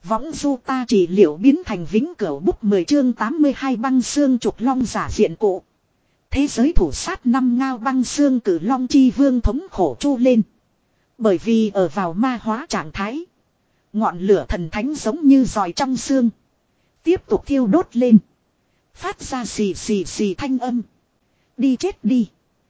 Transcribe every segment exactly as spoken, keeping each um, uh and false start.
Võng du ta trị liệu biến thành vĩnh cửu bút mười chương tám mươi hai băng xương trục long giả diện cụ. Thế giới thủ sát năm ngao băng xương cử long chi vương thống khổ chu lên. Bởi vì ở vào ma hóa trạng thái. Ngọn lửa thần thánh giống như giòi trong xương. Tiếp tục thiêu đốt lên. Phát ra xì xì xì thanh âm. Đi chết đi.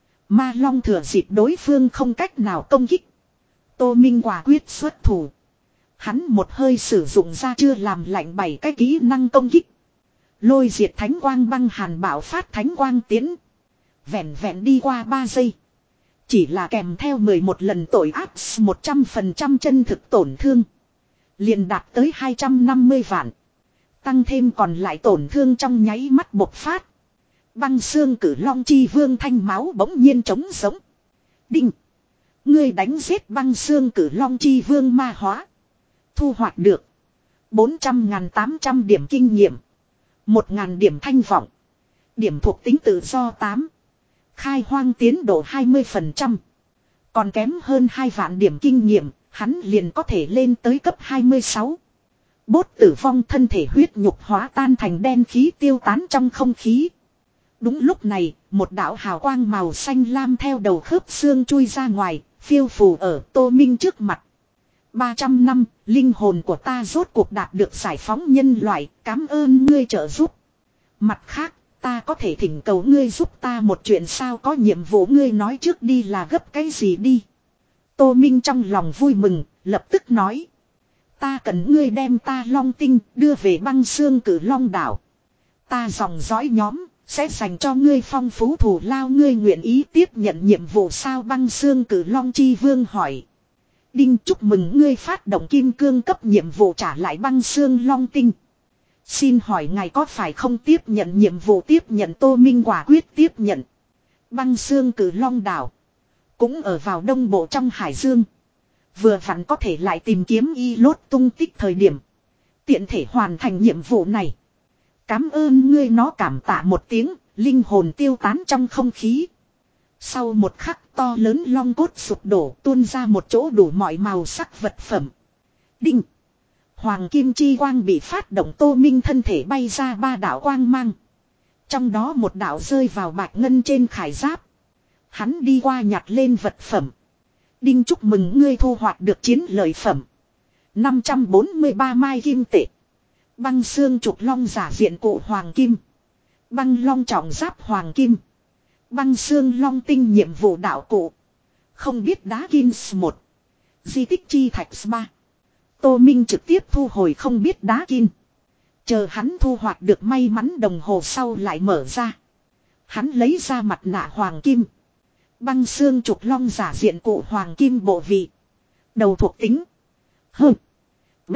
Ma long thừa dịp đối phương không cách nào công kích. Tô Minh quả quyết xuất thủ. Hắn một hơi sử dụng ra chưa làm lạnh bảy cái kỹ năng công kích. Lôi diệt thánh quang băng hàn bạo phát thánh quang tiến. Vẹn vẹn đi qua ba giây. Chỉ là kèm theo mười một lần tội ác một trăm phần trăm chân thực tổn thương. Liền đạt tới hai trăm năm mươi vạn. Tăng thêm còn lại tổn thương trong nháy mắt bộc phát. Băng xương cử long chi vương thanh máu bỗng nhiên trống sống. Đinh. Ngươi đánh giết băng xương cử long chi vương ma hóa. Thu hoạch được. bốn trăm ngàn tám trăm điểm kinh nghiệm. một ngàn điểm thanh vọng. Điểm thuộc tính tự do tám. Khai hoang tiến độ hai mươi phần trăm. Còn kém hơn hai vạn điểm kinh nghiệm. Hắn liền có thể lên tới cấp hai mươi sáu. Bốt tử vong thân thể huyết nhục hóa tan thành đen khí tiêu tán trong không khí. Đúng lúc này, một đạo hào quang màu xanh lam theo đầu khớp xương chui ra ngoài, phiêu phù ở Tô Minh trước mặt. ba trăm năm, linh hồn của ta rốt cuộc đạt được giải phóng nhân loại, cảm ơn ngươi trợ giúp. Mặt khác, ta có thể thỉnh cầu ngươi giúp ta một chuyện sao, có nhiệm vụ ngươi nói trước đi là gấp cái gì đi. Tô Minh trong lòng vui mừng, lập tức nói. Ta cần ngươi đem ta long tinh đưa về băng xương cử long đảo. Ta dòng dõi nhóm, sẽ dành cho ngươi phong phú thù lao, ngươi nguyện ý tiếp nhận nhiệm vụ sao, băng xương cử long chi vương hỏi. Đinh, chúc mừng ngươi phát động kim cương cấp nhiệm vụ trả lại băng xương long tinh. Xin hỏi ngài có phải không tiếp nhận nhiệm vụ, tiếp nhận. Tô Minh quả quyết tiếp nhận. Băng xương cử long đảo cũng ở vào đông bộ trong hải dương. Vừa vặn có thể lại tìm kiếm y lốt tung tích thời điểm. Tiện thể hoàn thành nhiệm vụ này. Cảm ơn ngươi, nó cảm tạ một tiếng, linh hồn tiêu tán trong không khí. Sau một khắc to lớn long cốt sụp đổ, tuôn ra một chỗ đủ mọi màu sắc vật phẩm. Đinh. Hoàng kim chi quang bị phát động. Tô Minh thân thể bay ra ba đạo quang mang. Trong đó một đạo rơi vào bạch ngân trên khải giáp. Hắn đi qua nhặt lên vật phẩm. Đinh, chúc mừng ngươi thu hoạch được chiến lợi phẩm. năm trăm bốn mươi ba mai kim tệ. Băng xương trục long giả diện cụ hoàng kim. Băng long trọng giáp hoàng kim. Băng xương long tinh nhiệm vụ đạo cụ. Không biết đá Kins một. Di tích chi thạch ba. Tô Minh trực tiếp thu hồi không biết đá Kin. Chờ hắn thu hoạch được may mắn đồng hồ sau lại mở ra. Hắn lấy ra mặt nạ hoàng kim. Băng xương trục long giả diện cụ hoàng kim bộ vị. Đầu thuộc tính. Hơ. B.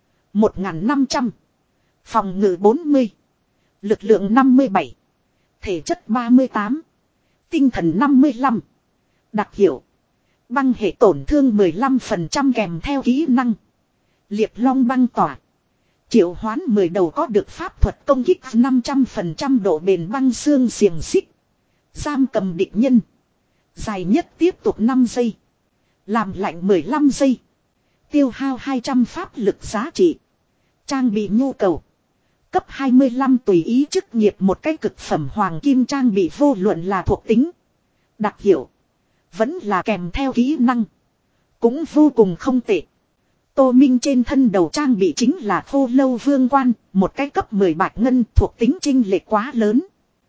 một nghìn năm trăm. Phòng ngự bốn mươi. Lực lượng năm mươi bảy. Thể chất ba mươi tám. Tinh thần năm mươi lăm. Đặc hiệu. Băng hệ tổn thương mười lăm phần trăm kèm theo kỹ năng. Liệp long băng tỏa. Triệu hoán mười đầu có được pháp thuật công kích năm trăm phần trăm độ bền băng xương xiềng xích. Giam cầm địch nhân. Dài nhất tiếp tục năm giây. Làm lạnh mười lăm giây. Tiêu hao hai trăm pháp lực giá trị. Trang bị nhu cầu. Cấp hai mươi lăm tùy ý chức nghiệp một cái cực phẩm hoàng kim trang bị vô luận là thuộc tính. Đặc hiệu. Vẫn là kèm theo kỹ năng. Cũng vô cùng không tệ. Tô Minh trên thân đầu trang bị chính là khô lâu vương quan. Một cái cấp mười bạch ngân thuộc tính chênh lệch quá lớn.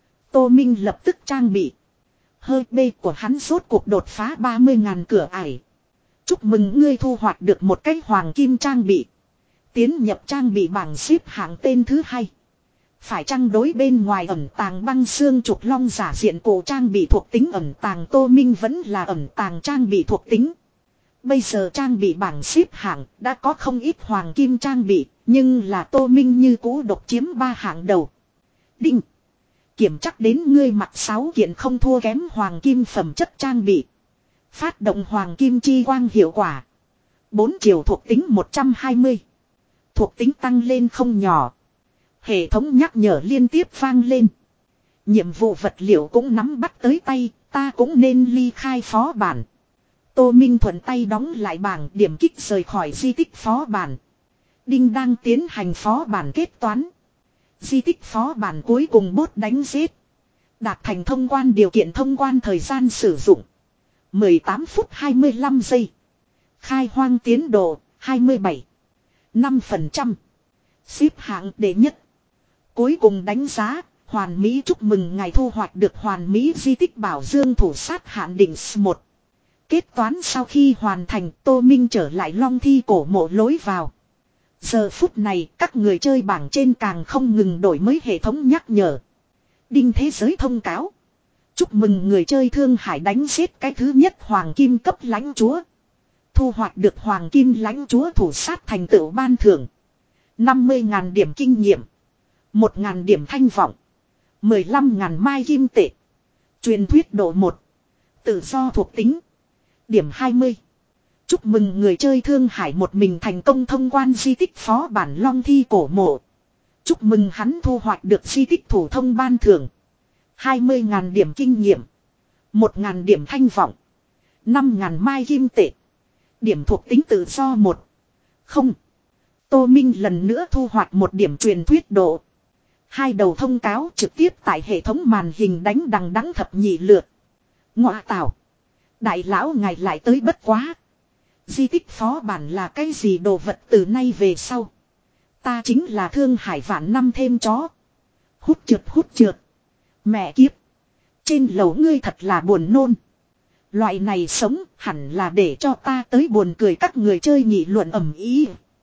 Tô Minh lập tức trang bị. Hơi bê của hắn rốt cuộc đột phá ba mươi ngàn cửa ải. Chúc mừng ngươi thu hoạch được một cái hoàng kim trang bị. Tiến nhập trang bị bảng xếp hạng tên thứ hai. Phải chăng đối bên ngoài ẩn tàng băng xương trục long giả diện cổ trang bị thuộc tính ẩn tàng. Tô Minh vẫn là ẩn tàng trang bị thuộc tính. Bây giờ trang bị bảng xếp hạng đã có không ít hoàng kim trang bị. Nhưng là Tô Minh như cũ độc chiếm ba hạng đầu. Đinh. Kiểm chắc đến ngươi mặc sáu kiện không thua kém hoàng kim phẩm chất trang bị. Phát động hoàng kim chi quang hiệu quả. bốn chiều thuộc tính một trăm hai mươi. Thuộc tính tăng lên không nhỏ. Hệ thống nhắc nhở liên tiếp vang lên. Nhiệm vụ vật liệu cũng nắm bắt tới tay, ta cũng nên ly khai phó bản. Tô Minh thuận tay đóng lại bảng, điểm kích rời khỏi di tích phó bản. Đinh đang tiến hành phó bản kết toán. Di tích phó bản cuối cùng bốt đánh giết. Đạt thành thông quan điều kiện thông quan thời gian sử dụng. mười tám phút hai mươi lăm giây. Khai hoang tiến độ hai mươi bảy. năm phần trăm. Xếp hạng đệ nhất. Cuối cùng đánh giá. Hoàn Mỹ chúc mừng ngài thu hoạch được Hoàn Mỹ di tích bảo dương thủ sát hạn định S một. Kết toán sau khi hoàn thành, Tô Minh trở lại Long Thi cổ mộ lối vào. Giờ phút này các người chơi bảng trên càng không ngừng đổi mới hệ thống nhắc nhở. Đinh thế giới thông cáo. Chúc mừng người chơi Thương Hải đánh giết cái thứ nhất Hoàng Kim cấp lãnh chúa. Thu hoạch được Hoàng Kim lãnh chúa thủ sát thành tựu ban thưởng. năm mươi nghìn điểm kinh nghiệm. một nghìn điểm thanh vọng. mười lăm nghìn mai kim tệ. Truyền thuyết độ một. Tự do thuộc tính. Điểm hai mươi. Chúc mừng người chơi Thương Hải một mình thành công thông quan di tích phó bản Long Thi cổ mộ. Chúc mừng hắn thu hoạch được di tích thủ thông ban thưởng. hai mươi nghìn điểm kinh nghiệm. một nghìn điểm thanh vọng. năm nghìn mai kim tệ. Điểm thuộc tính tự do một. Không. Tô Minh lần nữa thu hoạch một điểm truyền thuyết độ. Hai đầu thông cáo trực tiếp tại hệ thống màn hình đánh đằng đẵng thập nhị lượt. Ngọa tảo. Đại lão ngài lại tới bất quá. Di tích phó bản là cái gì đồ vật từ nay về sau. Ta chính là Thương Hải vạn năm thêm chó. Hút trượt hút trượt. Mẹ kiếp. Trên lầu ngươi thật là buồn nôn. Loại này sống hẳn là để cho ta tới buồn cười các người chơi nghị luận ầm ý.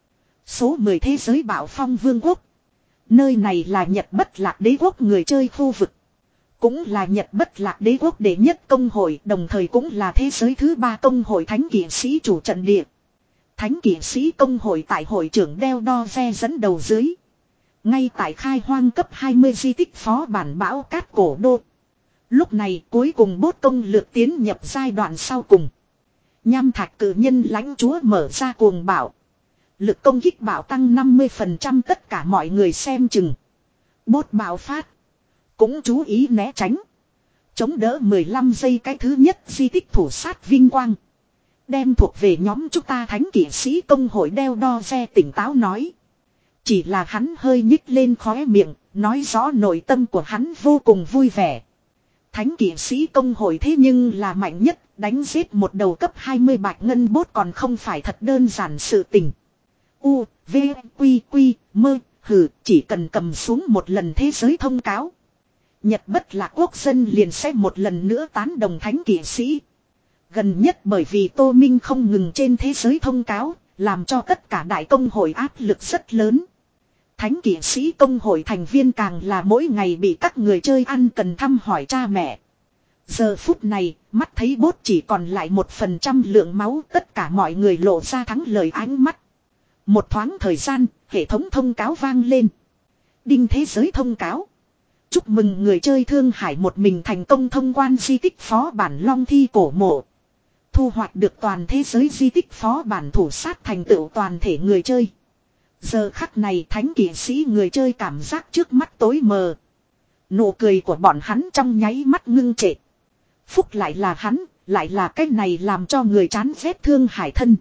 Số mười thế giới bạo phong vương quốc. Nơi này là Nhật Bất Lạc Đế quốc người chơi khu vực. Cũng là Nhật Bất Lạc Đế quốc đệ nhất công hội, đồng thời cũng là thế giới thứ ba công hội thánh kỵ sĩ chủ trận địa. Thánh kỵ sĩ công hội tại hội trưởng Đeo Đo Ve dẫn đầu dưới. Ngay tại khai hoang cấp hai mươi di tích phó bản bão cát cổ đô. Lúc này cuối cùng bốt công lược tiến nhập giai đoạn sau cùng. Nham thạch cử nhân lãnh chúa mở ra cuồng bạo. Lực công kích bạo tăng năm mươi phần trăm tất cả mọi người xem chừng. Bốt bạo phát. Cũng chú ý né tránh. Chống đỡ mười lăm giây cái thứ nhất di tích thủ sát vinh quang. Đem thuộc về nhóm chúng ta thánh kỵ sĩ công hội Đeo Đo Ve tỉnh táo nói. Chỉ là hắn hơi nhích lên khóe miệng, nói rõ nội tâm của hắn vô cùng vui vẻ. Thánh kỵ sĩ công hội thế nhưng là mạnh nhất, đánh giết một đầu cấp hai mươi bạch ngân bốt còn không phải thật đơn giản sự tình. U, V, Quy, Quy, Mơ, hừ, chỉ cần cầm xuống một lần thế giới thông cáo. Nhật Bất Lạc quốc dân liền sẽ một lần nữa tán đồng thánh kỵ sĩ. Gần nhất bởi vì Tô Minh không ngừng trên thế giới thông cáo, làm cho tất cả đại công hội áp lực rất lớn. Thánh kỵ sĩ công hội thành viên càng là mỗi ngày bị các người chơi ăn cần thăm hỏi cha mẹ. Giờ phút này, mắt thấy bốt chỉ còn lại một phần trăm lượng máu, tất cả mọi người lộ ra thắng lợi ánh mắt. Một thoáng thời gian, hệ thống thông cáo vang lên. Đinh thế giới thông cáo. Chúc mừng người chơi Thương Hải một mình thành công thông quan di tích phó bản Long Thi cổ mộ. Thu hoạch được toàn thế giới di tích phó bản thủ sát thành tựu toàn thể người chơi. Giờ khắc này thánh kỵ sĩ người chơi cảm giác trước mắt tối mờ. Nụ cười của bọn hắn trong nháy mắt ngưng trệ. Phúc lại là hắn, lại là cái này làm cho người chán ghét Thương Hải thân.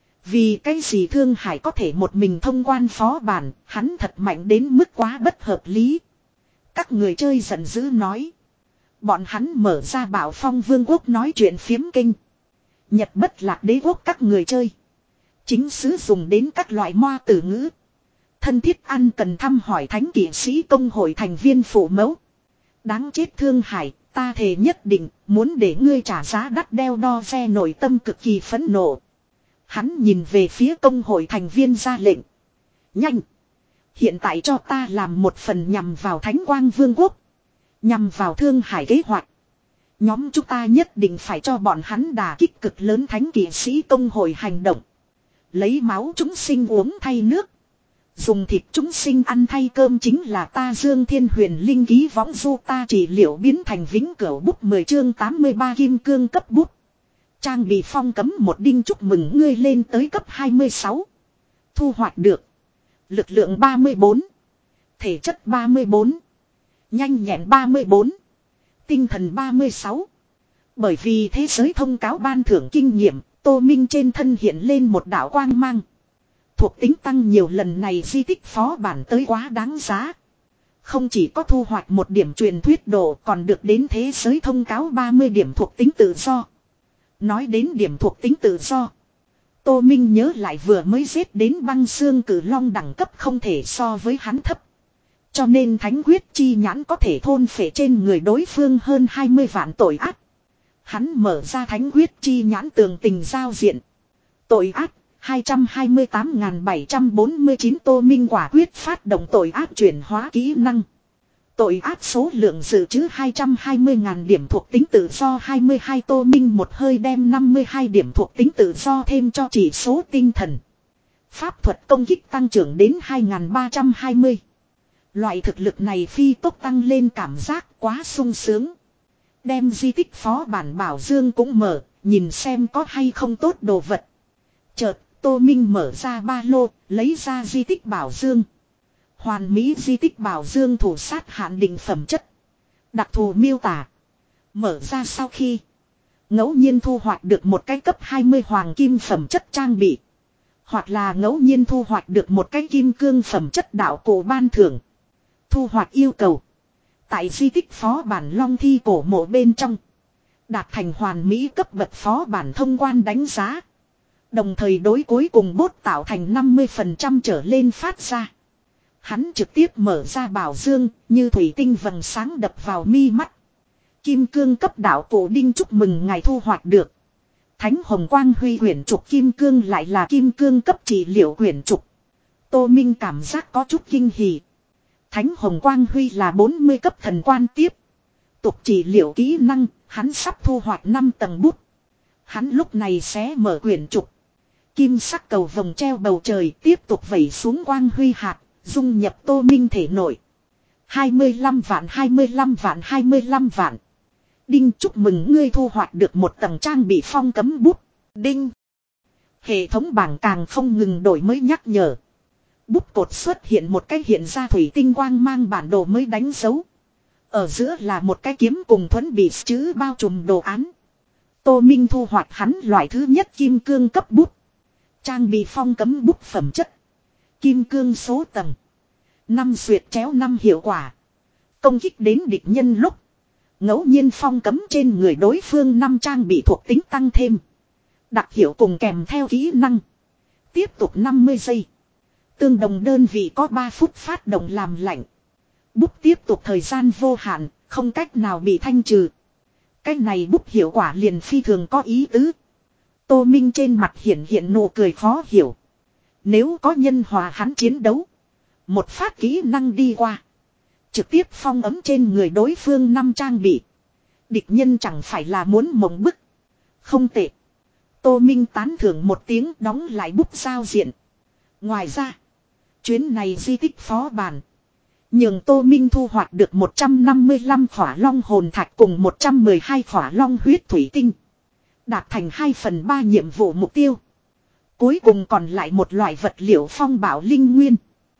Vì cái gì Thương Hải có thể một mình thông quan phó bản, hắn thật mạnh đến mức quá bất hợp lý. Các người chơi giận dữ nói. Bọn hắn mở ra Bảo Phong Vương quốc nói chuyện phiếm kinh. Nhật Bất Lạc Đế quốc các người chơi. Chính sứ dùng đến các loại moa từ ngữ. Thân thiết ăn cần thăm hỏi thánh kỵ sĩ công hội thành viên phụ mẫu. Đáng chết Thương Hải, ta thề nhất định muốn để ngươi trả giá đắt. Đeo Đo Ve nội tâm cực kỳ phẫn nộ. Hắn nhìn về phía công hội thành viên ra lệnh. Nhanh! Hiện tại cho ta làm một phần nhằm vào Thánh Quang Vương quốc. Nhằm vào Thương Hải kế hoạch. Nhóm chúng ta nhất định phải cho bọn hắn đả kích cực lớn thánh kỵ sĩ công hội hành động. Lấy máu chúng sinh uống thay nước. Dùng thịt chúng sinh ăn thay cơm chính là ta Dương Thiên Huyền Linh ký võng du ta trị liệu biến thành vĩnh cửu bút mười chương tám mươi ba kim cương cấp bút. Trang bị phong cấm một đinh chúc mừng ngươi lên tới cấp hai mươi sáu. Thu hoạch được. Lực lượng ba mươi bốn. Thể chất ba mươi bốn. Nhanh nhẹn ba mươi bốn. Tinh thần ba mươi sáu. Bởi vì thế giới thông cáo ban thưởng kinh nghiệm, Tô Minh trên thân hiện lên một đạo quang mang. thuộc tính tăng nhiều, lần này di tích phó bản tới quá đáng giá. Không chỉ có thu hoạch một điểm truyền thuyết độ, còn được đến thế giới thông cáo ba mươi điểm thuộc tính tự do. Nói đến điểm thuộc tính tự do, Tô Minh nhớ lại vừa mới giết đến băng xương cử long đẳng cấp không thể so với hắn thấp. Cho nên thánh huyết chi nhãn có thể thôn phệ trên người đối phương hơn hai mươi vạn tội ác. Hắn mở ra thánh huyết chi nhãn tường tình giao diện. Tội ác hai trăm hai mươi tám nghìn bảy trăm bốn mươi chín. Tô Minh quả quyết phát động tội ác chuyển hóa kỹ năng. Tội ác số lượng dự trữ hai trăm hai mươi nghìn điểm thuộc tính tự do hai mươi hai. Tô Minh một hơi đem năm mươi hai điểm thuộc tính tự do thêm cho chỉ số tinh thần. Pháp thuật công kích tăng trưởng đến hai nghìn ba trăm hai mươi. Loại thực lực này phi tốc tăng lên cảm giác quá sung sướng. Đem di tích phó bản bảo dương cũng mở, nhìn xem có hay không tốt đồ vật. Chợt, Tô Minh mở ra ba lô, lấy ra di tích bảo dương. Hoàn mỹ di tích bảo dương thủ sát hạn định phẩm chất. Đặc thù miêu tả. Mở ra sau khi ngẫu nhiên thu hoạch được một cái cấp hai mươi hoàng kim phẩm chất trang bị. Hoặc là ngẫu nhiên thu hoạch được một cái kim cương phẩm chất đạo cổ ban thưởng. Thu hoạch yêu cầu. Tại di tích phó bản long thi cổ mộ bên trong. Đạt thành hoàn mỹ cấp bậc phó bản thông quan đánh giá. Đồng thời đối cuối cùng bốt tạo thành năm mươi phần trăm trở lên phát ra. Hắn trực tiếp mở ra bảo dương, như thủy tinh vầng sáng đập vào mi mắt. Kim cương cấp đạo cổ đinh, chúc mừng ngài thu hoạch được. Thánh hồng quang huy quyển trục kim cương, lại là kim cương cấp trị liệu quyển trục. Tô Minh cảm giác có chút kinh hỉ. Thánh hồng quang huy là bốn mươi cấp thần quan tiếp. Tục trị liệu kỹ năng, hắn sắp thu hoạch năm tầng bút. Hắn lúc này sẽ mở quyển trục. Kim sắc cầu vồng treo bầu trời tiếp tục vẩy xuống quang huy hạt, dung nhập Tô Minh thể nội. hai mươi lăm vạn, hai mươi lăm vạn, hai mươi lăm vạn. Đinh, chúc mừng ngươi thu hoạch được một tầng trang bị phong cấm bút. Đinh. Hệ thống bảng càng không ngừng đổi mới nhắc nhở. Bút cột xuất hiện một cái hiện ra thủy tinh quang mang bản đồ mới đánh dấu. Ở giữa là một cái kiếm cùng thuẫn bị chữ bao trùm đồ án. Tô Minh thu hoạch hắn loại thứ nhất kim cương cấp bút. Trang bị phong cấm bút phẩm chất. Kim cương số tầng. Năm xuyệt chéo năm hiệu quả. Công kích đến địch nhân lúc. Ngẫu nhiên phong cấm trên người đối phương năm trang bị thuộc tính tăng thêm. Đặc hiệu cùng kèm theo kỹ năng. Tiếp tục năm mươi giây. Tương đồng đơn vị có ba phút phát động làm lạnh. Bút tiếp tục thời gian vô hạn, không cách nào bị thanh trừ. Cái này bút hiệu quả liền phi thường có ý tứ. Tô Minh trên mặt hiện hiện nụ cười khó hiểu. Nếu có nhân hòa hắn chiến đấu. Một phát kỹ năng đi qua. Trực tiếp phong ấm trên người đối phương năm trang bị. Địch nhân chẳng phải là muốn mộng bức. Không tệ. Tô Minh tán thưởng một tiếng, đóng lại bút giao diện. Ngoài ra, chuyến này di tích phó bản. Nhường Tô Minh thu hoạch được một trăm năm mươi lăm khỏa long hồn thạch cùng một trăm mười hai khỏa long huyết thủy tinh. Đạt thành hai phần ba nhiệm vụ mục tiêu. Cuối cùng còn lại một loại vật liệu phong bảo linh nguyên.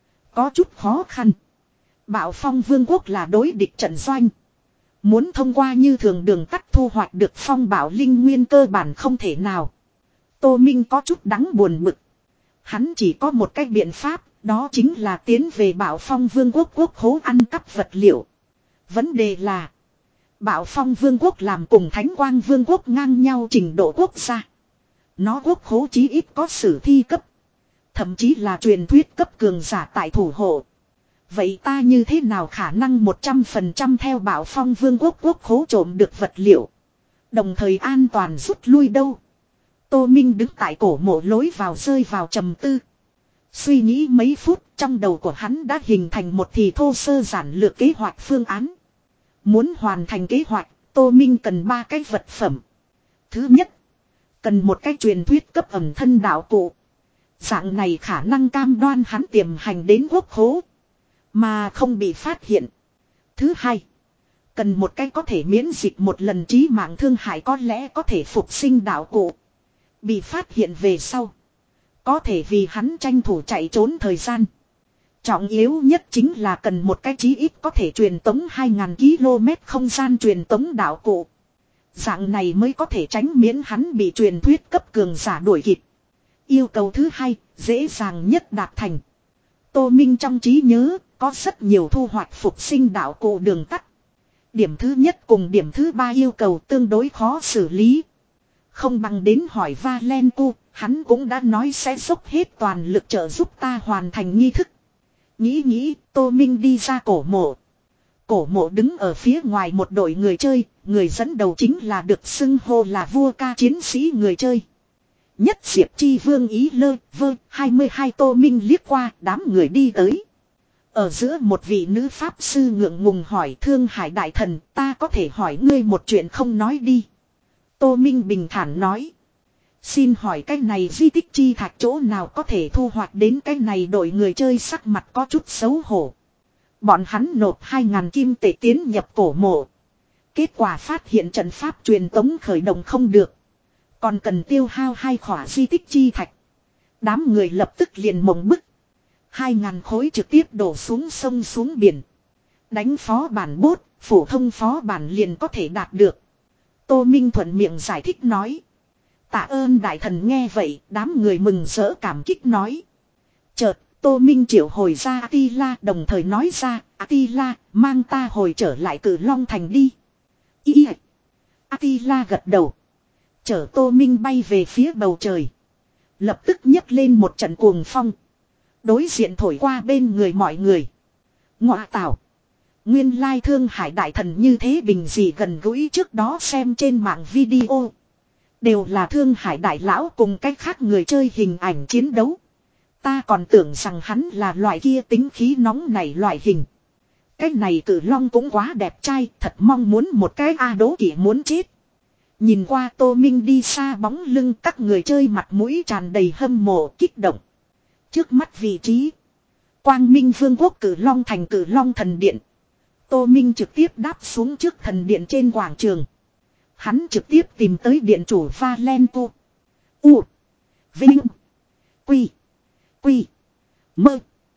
Có chút khó khăn. Bảo phong vương quốc là đối địch trận doanh. Muốn thông qua như thường đường tắt thu hoạch được phong bảo linh nguyên cơ bản không thể nào. Tô Minh có chút đắng buồn bực. Hắn chỉ có một cách biện pháp, đó chính là tiến về Bảo Phong Vương quốc quốc khố ăn cắp vật liệu. Vấn đề là Bảo Phong Vương quốc làm cùng Thánh Quang Vương quốc ngang nhau trình độ quốc gia. Nó quốc khố chí ít có sử thi cấp. Thậm chí là truyền thuyết cấp cường giả tại thủ hộ. Vậy ta như thế nào khả năng một trăm phần trăm theo Bảo Phong Vương quốc quốc khố trộm được vật liệu. Đồng thời an toàn rút lui đâu. Tô Minh đứng tại cổ mộ lối vào rơi vào trầm tư. Suy nghĩ mấy phút, trong đầu của hắn đã hình thành một thì thô sơ giản lược kế hoạch phương án. Muốn hoàn thành kế hoạch, Tô Minh cần ba cái vật phẩm. Thứ nhất, cần một cái truyền thuyết cấp ẩm thân đạo cụ. Dạng này khả năng cam đoan hắn tiềm hành đến quốc khố, mà không bị phát hiện. Thứ hai, cần một cái có thể miễn dịch một lần chí mạng thương hại, có lẽ có thể phục sinh đạo cụ. Bị phát hiện về sau, có thể vì hắn tranh thủ chạy trốn thời gian. Trọng yếu nhất chính là cần một cái chí ít có thể truyền tống hai nghìn ki lô mét không gian truyền tống đạo cụ. Dạng này mới có thể tránh miễn hắn bị truyền thuyết cấp cường giả đuổi kịp. Yêu cầu thứ hai, dễ dàng nhất đạt thành. Tô Minh trong trí nhớ, có rất nhiều thu hoạch phục sinh đạo cụ đường tắt. Điểm thứ nhất cùng điểm thứ ba yêu cầu tương đối khó xử lý. Không bằng đến hỏi Valencu, hắn cũng đã nói sẽ dốc hết toàn lực trợ giúp ta hoàn thành nghi thức. Nghĩ nghĩ, Tô Minh đi ra cổ mộ. Cổ mộ đứng ở phía ngoài một đội người chơi, người dẫn đầu chính là được xưng hô là vua ca chiến sĩ người chơi. Nhất diệp chi vương ý lơ, vơ, hai mươi hai Tô Minh liếc qua, đám người đi tới. Ở giữa một vị nữ pháp sư ngượng ngùng hỏi Thương Hải đại thần, ta có thể hỏi ngươi một chuyện không nói đi. Tô Minh bình thản nói. Xin hỏi cái này di tích chi thạch chỗ nào có thể thu hoạch đến cái này đội người chơi sắc mặt có chút xấu hổ. Bọn hắn nộp hai ngàn kim tệ tiến nhập cổ mộ. Kết quả phát hiện trận pháp truyền tống khởi động không được. Còn cần tiêu hao hai khỏa di tích chi thạch. Đám người lập tức liền mộng bức. Hai ngàn khối trực tiếp đổ xuống sông xuống biển. Đánh phó bản bốt, phổ thông phó bản liền có thể đạt được. Tô Minh thuận miệng giải thích nói. Tạ ơn đại thần nghe vậy, đám người mừng rỡ cảm kích nói. Chợt, Tô Minh triệu hồi ra Atila đồng thời nói ra, Atila, mang ta hồi trở lại Cử Long Thành đi. Ý Atila gật đầu. Chở Tô Minh bay về phía bầu trời. Lập tức nhấc lên một trận cuồng phong. Đối diện thổi qua bên người mọi người. Ngọa tảo. Nguyên lai Thương Hải đại thần như thế bình dị gần gũi trước đó xem trên mạng video. Đều là Thương Hải đại lão cùng cách khác người chơi hình ảnh chiến đấu. Ta còn tưởng rằng hắn là loại kia tính khí nóng này loại hình. Cái này Cử Long cũng quá đẹp trai, thật mong muốn một cái A đố kỵ muốn chết. Nhìn qua Tô Minh đi xa bóng lưng các người chơi mặt mũi tràn đầy hâm mộ kích động. Trước mắt vị trí. Quang Minh Vương quốc Cử Long thành Cử Long thần điện. Tô Minh trực tiếp đáp xuống trước thần điện trên quảng trường. Hắn trực tiếp tìm tới điện chủ Valencu. U. Vinh. Quy. Quy. Mơ.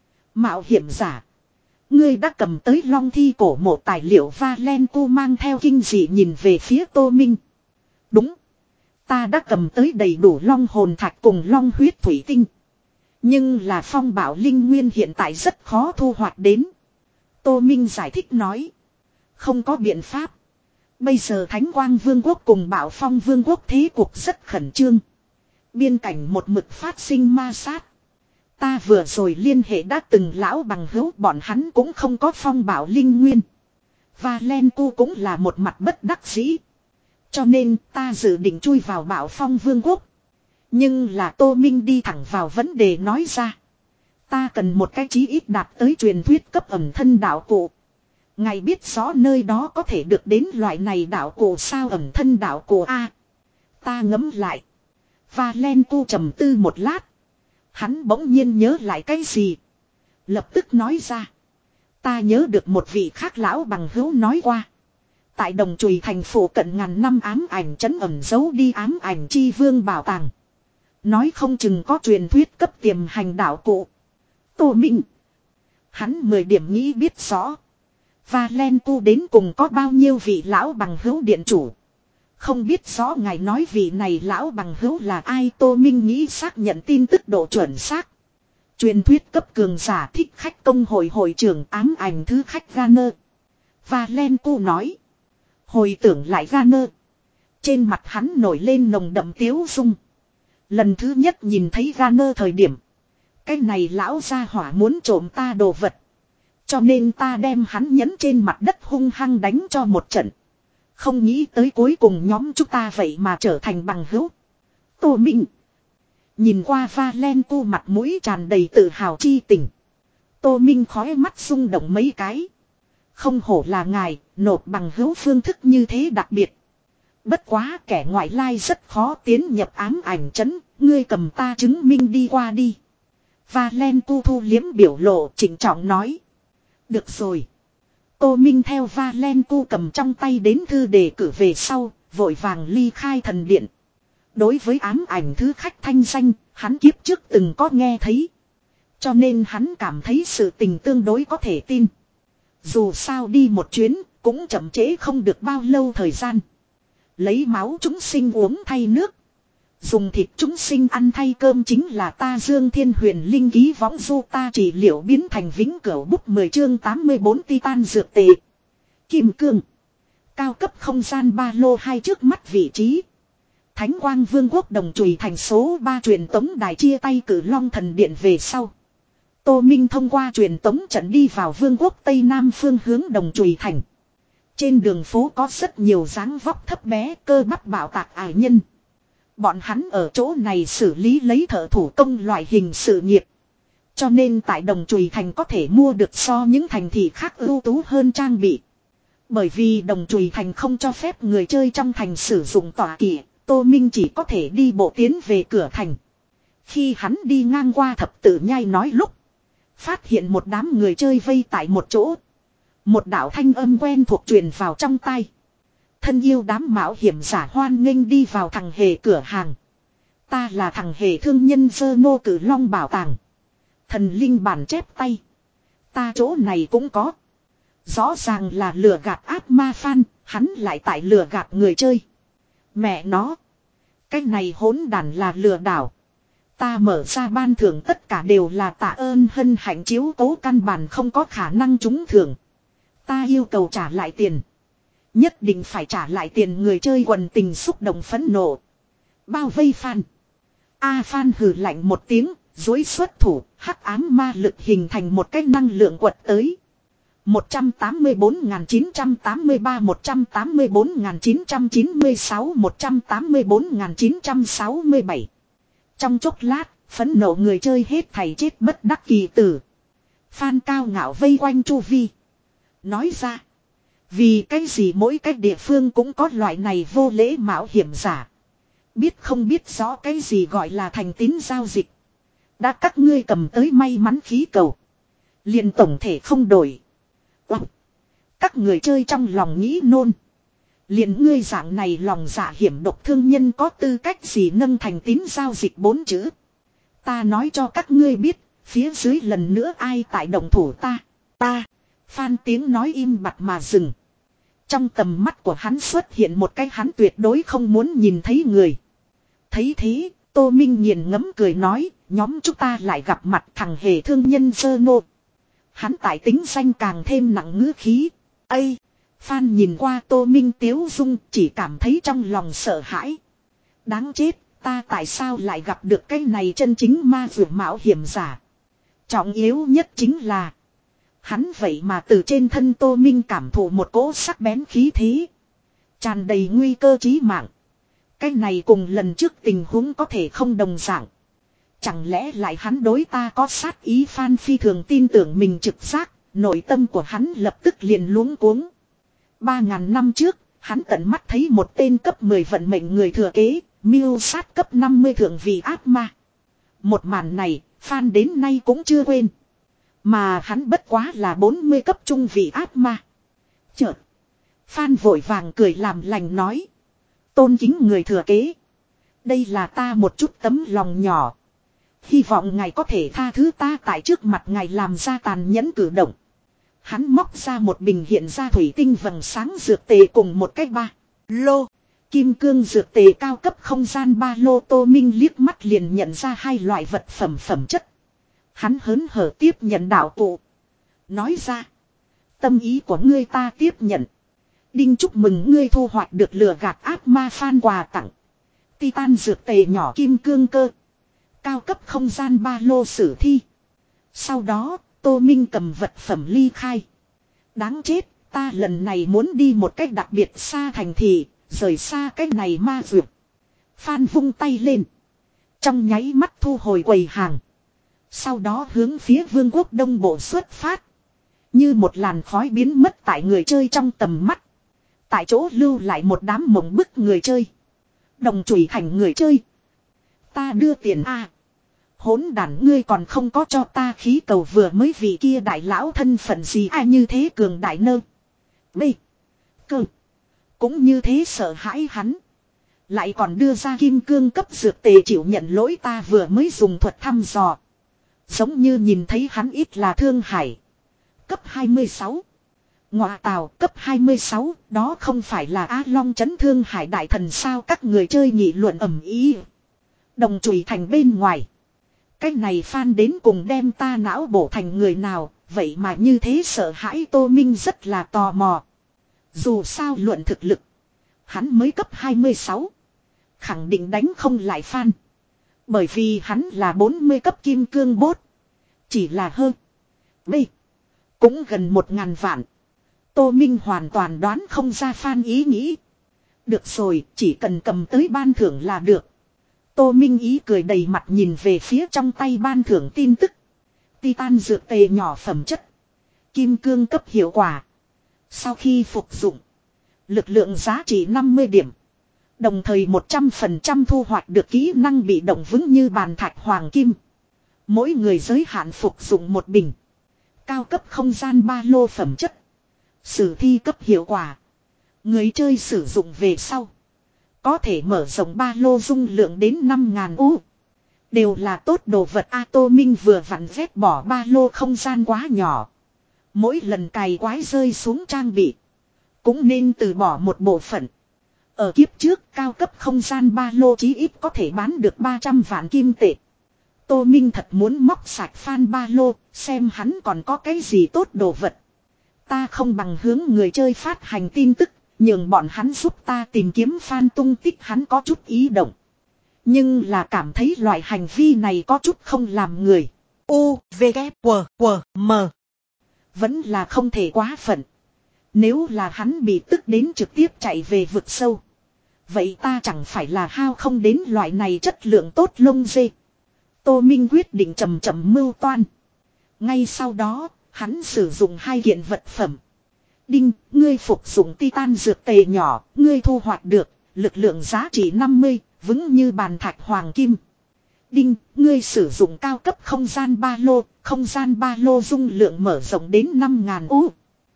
Mạo hiểm giả. Ngươi đã cầm tới Long thi cổ mộ tài liệu Valencu mang theo kinh dị nhìn về phía Tô Minh. Đúng. Ta đã cầm tới đầy đủ long hồn thạch cùng long huyết thủy tinh. Nhưng là phong bảo linh nguyên hiện tại rất khó thu hoạch đến. Tô Minh giải thích nói. Không có biện pháp. Bây giờ Thánh Quang Vương quốc cùng Bảo Phong Vương quốc thế cuộc rất khẩn trương. Biên cảnh một mực phát sinh ma sát. Ta vừa rồi liên hệ đã từng lão bằng hữu bọn hắn cũng không có phong bảo linh nguyên. Valencu cũng là một mặt bất đắc dĩ. Cho nên ta dự định chui vào Bảo Phong Vương quốc. Nhưng là Tô Minh đi thẳng vào vấn đề nói ra. Ta cần một cái chí ít đạt tới truyền thuyết cấp ẩm thân đạo cụ. Ngài biết rõ nơi đó có thể được đến loại này đạo cụ sao ẩm thân đạo cụ A. Ta ngẫm lại. Valencu trầm tư một lát. Hắn bỗng nhiên nhớ lại cái gì. Lập tức nói ra. Ta nhớ được một vị khác lão bằng hữu nói qua. Tại đồng chùy thành phủ cận ngàn năm ám ảnh trấn ẩn giấu đi ám ảnh chi vương bảo tàng. Nói không chừng có truyền thuyết cấp tiềm hành đạo cụ. Tô Minh. Hắn mười điểm nghĩ biết rõ. Valencu đến cùng có bao nhiêu vị lão bằng hữu điện chủ. Không biết rõ ngài nói vị này lão bằng hữu là ai. Tô Minh nghĩ xác nhận tin tức độ chuẩn xác. Truyền thuyết cấp cường giả thích khách công hội hội trưởng ám ảnh thứ khách Ganer. Valencu nói. Hồi tưởng lại Ganer. Trên mặt hắn nổi lên nồng đậm tiếu dung. Lần thứ nhất nhìn thấy Ganer thời điểm. Cái này lão gia hỏa muốn trộm ta đồ vật. Cho nên ta đem hắn nhấn trên mặt đất hung hăng đánh cho một trận. Không nghĩ tới cuối cùng nhóm chúng ta vậy mà trở thành bằng hữu. Tô Minh. Nhìn qua Valencu mặt mũi tràn đầy tự hào chi tình. Tô Minh khói mắt rung động mấy cái. Không hổ là ngài, nộp bằng hữu phương thức như thế đặc biệt. Bất quá kẻ ngoại lai rất khó tiến nhập ám ảnh trấn, ngươi cầm ta chứng minh đi qua đi. Valencu thu liếm biểu lộ chỉnh trọng nói. Được rồi. Tô Minh theo Valencu cầm trong tay đến thư đề cử về sau, vội vàng ly khai thần điện. Đối với ám ảnh thứ khách thanh danh, hắn kiếp trước từng có nghe thấy. Cho nên hắn cảm thấy sự tình tương đối có thể tin. Dù sao đi một chuyến, cũng chậm trễ không được bao lâu thời gian. Lấy máu chúng sinh uống thay nước. Dùng thịt chúng sinh ăn thay cơm chính là ta Dương Thiên Huyền Linh ký võng du ta trị liệu biến thành vĩnh cửu bút mười chương tám mươi bốn titan dược tệ. Kim cương. Cao cấp không gian ba lô hai trước mắt vị trí. Thánh Quang Vương quốc Đồng Chùy thành số ba truyền tống đài chia tay Cử Long Thần Điện về sau. Tô Minh thông qua truyền tống trận đi vào vương quốc Tây Nam phương hướng Đồng Chùy thành. Trên đường phố có rất nhiều dáng vóc thấp bé cơ bắp bạo tạc ải nhân. Bọn hắn ở chỗ này xử lý lấy thợ thủ công loại hình sự nghiệp. Cho nên tại Đồng Chùy thành có thể mua được so những thành thị khác ưu tú hơn trang bị. Bởi vì Đồng Chùy thành không cho phép người chơi trong thành sử dụng tọa kỵ, Tô Minh chỉ có thể đi bộ tiến về cửa thành. Khi hắn đi ngang qua thập tử nhai nói lúc, phát hiện một đám người chơi vây tại một chỗ. Một đạo thanh âm quen thuộc truyền vào trong tai. Thân yêu đám mạo hiểm giả hoan nghênh đi vào thằng hề cửa hàng. Ta là thằng hề thương nhân Dơ Nô Cử Long bảo tàng. Thần linh bản chép tay. Ta chỗ này cũng có. Rõ ràng là lừa gạt ác ma fan, hắn lại tại lừa gạt người chơi. Mẹ nó. Cái này hỗn đản là lừa đảo. Ta mở ra ban thưởng tất cả đều là tạ ơn hân hạnh chiếu cố căn bản không có khả năng trúng thưởng. Ta yêu cầu trả lại tiền. Nhất định phải trả lại tiền người chơi quần tình xúc động phẫn nộ. Bao vây fan. A fan hừ lạnh một tiếng, dối xuất thủ, hắc ám ma lực hình thành một cái năng lượng quật tới. một trăm tám mươi bốn nghìn chín trăm tám mươi ba, một trăm tám mươi bốn nghìn chín trăm chín mươi sáu, một trăm tám mươi bốn nghìn chín trăm sáu mươi bảy. Trong chốc lát, phẫn nộ người chơi hết thảy chết bất đắc kỳ tử. Fan cao ngạo vây quanh chu vi. Nói ra. Vì cái gì mỗi cái địa phương cũng có loại này vô lễ mạo hiểm giả. Biết không biết rõ cái gì gọi là thành tín giao dịch. Đã các ngươi cầm tới may mắn khí cầu. Liền tổng thể không đổi. Ồ, các người chơi trong lòng nghĩ nôn. Liền ngươi dạng này lòng dạ hiểm độc thương nhân có tư cách gì nâng thành tín giao dịch bốn chữ. Ta nói cho các ngươi biết, phía dưới lần nữa ai tại động thủ ta, ta. Phan tiếng nói im bặt mà dừng. Trong tầm mắt của hắn xuất hiện một cái hắn tuyệt đối không muốn nhìn thấy người. Thấy thế, Tô Minh nghiền ngẫm cười nói, nhóm chúng ta lại gặp mặt thằng hề thương nhân Dơ Nô. Hắn tại tính danh càng thêm nặng ngữ khí. Ây! Phan nhìn qua Tô Minh tiếu dung chỉ cảm thấy trong lòng sợ hãi. Đáng chết, ta tại sao lại gặp được cái này chân chính ma vừa mạo hiểm giả. Trọng yếu nhất chính là hắn vậy mà từ trên thân Tô Minh cảm thụ một cỗ sắc bén khí thế. Tràn đầy nguy cơ chí mạng. Cái này cùng lần trước tình huống có thể không đồng dạng. Chẳng lẽ lại hắn đối ta có sát ý. Phan phi thường tin tưởng mình trực giác. Nội tâm của hắn lập tức liền luống cuống. Ba ngàn năm trước, hắn tận mắt thấy một tên cấp mười vận mệnh người thừa kế, mưu sát cấp năm mươi thượng vị ác ma. Một màn này, Phan đến nay cũng chưa quên. Mà hắn bất quá là bốn mươi cấp trung vị ác ma. Chợt, Phan vội vàng cười làm lành nói. Tôn kính người thừa kế. Đây là ta một chút tấm lòng nhỏ. Hy vọng ngài có thể tha thứ ta tại trước mặt ngài làm ra tàn nhẫn cử động. Hắn móc ra một bình hiện ra thủy tinh vầng sáng dược tề cùng một cái ba lô. Kim cương dược tề cao cấp không gian ba lô. Tô Minh liếc mắt liền nhận ra hai loại vật phẩm phẩm chất. Hắn hớn hở tiếp nhận đạo cụ. Nói ra. Tâm ý của ngươi ta tiếp nhận. Đinh chúc mừng ngươi thu hoạch được lừa gạt ác ma Phan quà tặng. Titan dược tề nhỏ kim cương cơ. Cao cấp không gian ba lô sử thi. Sau đó, Tô Minh cầm vật phẩm ly khai. Đáng chết, ta lần này muốn đi một cách đặc biệt xa thành thị, rời xa cái này ma dược. Phan vung tay lên. Trong nháy mắt thu hồi quầy hàng. Sau đó hướng phía vương quốc đông bộ xuất phát. Như một làn khói biến mất tại người chơi trong tầm mắt. Tại chỗ lưu lại một đám mộng bức người chơi. Đồng chùy thành người chơi. Ta đưa tiền a. Hỗn đản ngươi còn không có cho ta khí cầu vừa mới vì kia đại lão thân phận gì ai như thế cường đại nơ. B. Cơ. Cũng như thế sợ hãi hắn. Lại còn đưa ra kim cương cấp dược tề chịu nhận lỗi ta vừa mới dùng thuật thăm dò. Giống như nhìn thấy hắn ít là Thương Hải. Cấp hai mươi sáu. Ngọa Tào cấp hai mươi sáu, đó không phải là Á Long trấn Thương Hải đại thần sao các người chơi nghị luận ầm ý. Đồng chùy thành bên ngoài. Cái này Phan đến cùng đem ta não bổ thành người nào, vậy mà như thế sợ hãi. Tô Minh rất là tò mò. Dù sao luận thực lực, hắn mới cấp hai mươi sáu. Khẳng định đánh không lại Phan. Bởi vì hắn là bốn mươi cấp kim cương bốt. Chỉ là hơn. B. Cũng gần một ngàn vạn. Tô Minh hoàn toàn đoán không ra Phan ý nghĩ. Được rồi, chỉ cần cầm tới ban thưởng là được. Tô Minh ý cười đầy mặt nhìn về phía trong tay ban thưởng tin tức. Titan dược tề nhỏ phẩm chất. Kim cương cấp hiệu quả. Sau khi phục dụng, lực lượng giá trị năm mươi điểm. Đồng thời một trăm phần trăm thu hoạch được kỹ năng bị động vững như bàn thạch hoàng kim. Mỗi người giới hạn phục dụng một bình. Cao cấp không gian ba lô phẩm chất. Sử thi cấp hiệu quả. Người chơi sử dụng về sau, có thể mở rộng ba lô dung lượng đến năm ngàn u. Đều là tốt đồ vật. A Tô Minh vừa vặn vét bỏ ba lô không gian quá nhỏ. Mỗi lần cày quái rơi xuống trang bị, cũng nên từ bỏ một bộ phận. Ở kiếp trước cao cấp không gian ba lô chí ít có thể bán được ba trăm vạn kim tệ. Tô Minh thật muốn móc sạch Phan ba lô, xem hắn còn có cái gì tốt đồ vật. Ta không bằng hướng người chơi phát hành tin tức, nhường bọn hắn giúp ta tìm kiếm Phan tung tích. Hắn có chút ý động, nhưng là cảm thấy loại hành vi này có chút không làm người. U, V, K, W, W, M. Vẫn là không thể quá phận. Nếu là hắn bị tức đến trực tiếp chạy về vực sâu, vậy ta chẳng phải là hao không đến loại này chất lượng tốt lông dê. Tô Minh quyết định chậm chậm mưu toan. Ngay sau đó, hắn sử dụng hai kiện vật phẩm. Đinh, ngươi phục dụng Titan dược tề nhỏ, ngươi thu hoạch được lực lượng giá trị năm mươi, vững như bàn thạch hoàng kim. Đinh, ngươi sử dụng cao cấp không gian ba lô, không gian ba lô dung lượng mở rộng đến năm ngàn u.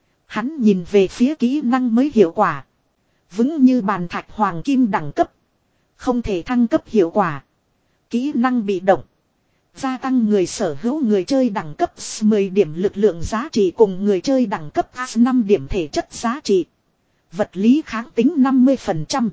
Hắn nhìn về phía kỹ năng mới hiệu quả. Vững như bàn thạch hoàng kim đẳng cấp. Không thể thăng cấp hiệu quả. Kỹ năng bị động. Gia tăng người sở hữu người chơi đẳng cấp mười điểm lực lượng giá trị cùng người chơi đẳng cấp năm điểm thể chất giá trị. Vật lý kháng tính năm mươi phần trăm.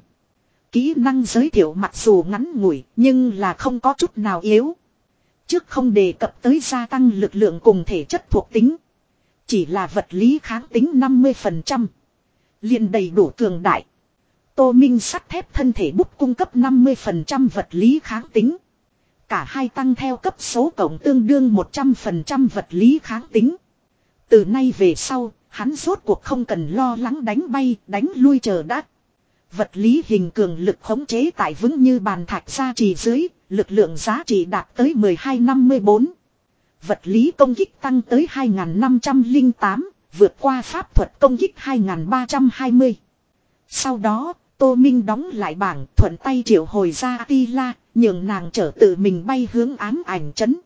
Kỹ năng giới thiệu mặc dù ngắn ngủi nhưng là không có chút nào yếu. Trước không đề cập tới gia tăng lực lượng cùng thể chất thuộc tính. Chỉ là vật lý kháng tính năm mươi phần trăm. Liền đầy đủ cường đại. Tô Minh sắt thép thân thể bút cung cấp năm mươi phần trăm vật lý kháng tính. Cả hai tăng theo cấp số cộng tương đương một trăm phần trăm vật lý kháng tính. Từ nay về sau, hắn rốt cuộc không cần lo lắng đánh bay, đánh lui chờ đắt. Vật lý hình cường lực khống chế tại vững như bàn thạch gia trì dưới, lực lượng giá trị đạt tới mười hai năm mươi bốn. Vật lý công kích tăng tới hai nghìn năm trăm lẻ tám, vượt qua pháp thuật công kích hai nghìn ba trăm hai mươi. Sau đó, Tô Minh đóng lại bảng thuận tay triệu hồi ra Atila, nhường nàng chở tự mình bay hướng ám ảnh trấn.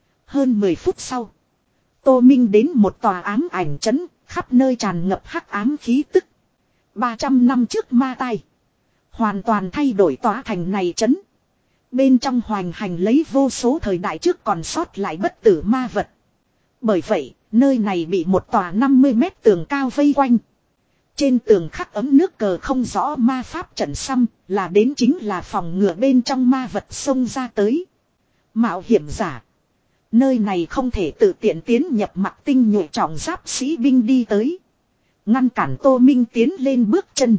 Hơn mười phút sau, Tô Minh đến một tòa ám ảnh trấn, khắp nơi tràn ngập hắc ám khí tức. ba trăm năm trước ma tai hoàn toàn thay đổi tòa thành này trấn. Bên trong hoành hành lấy vô số thời đại trước còn sót lại bất tử ma vật. Bởi vậy, nơi này bị một tòa năm mươi mét tường cao vây quanh. Trên tường khắc ấm nước cờ không rõ ma pháp trận xăm, là đến chính là phòng ngừa bên trong ma vật xông ra tới. Mạo hiểm giả. Nơi này không thể tự tiện tiến nhập mặc tinh nhuệ trọng giáp sĩ binh đi tới. Ngăn cản Tô Minh tiến lên bước chân.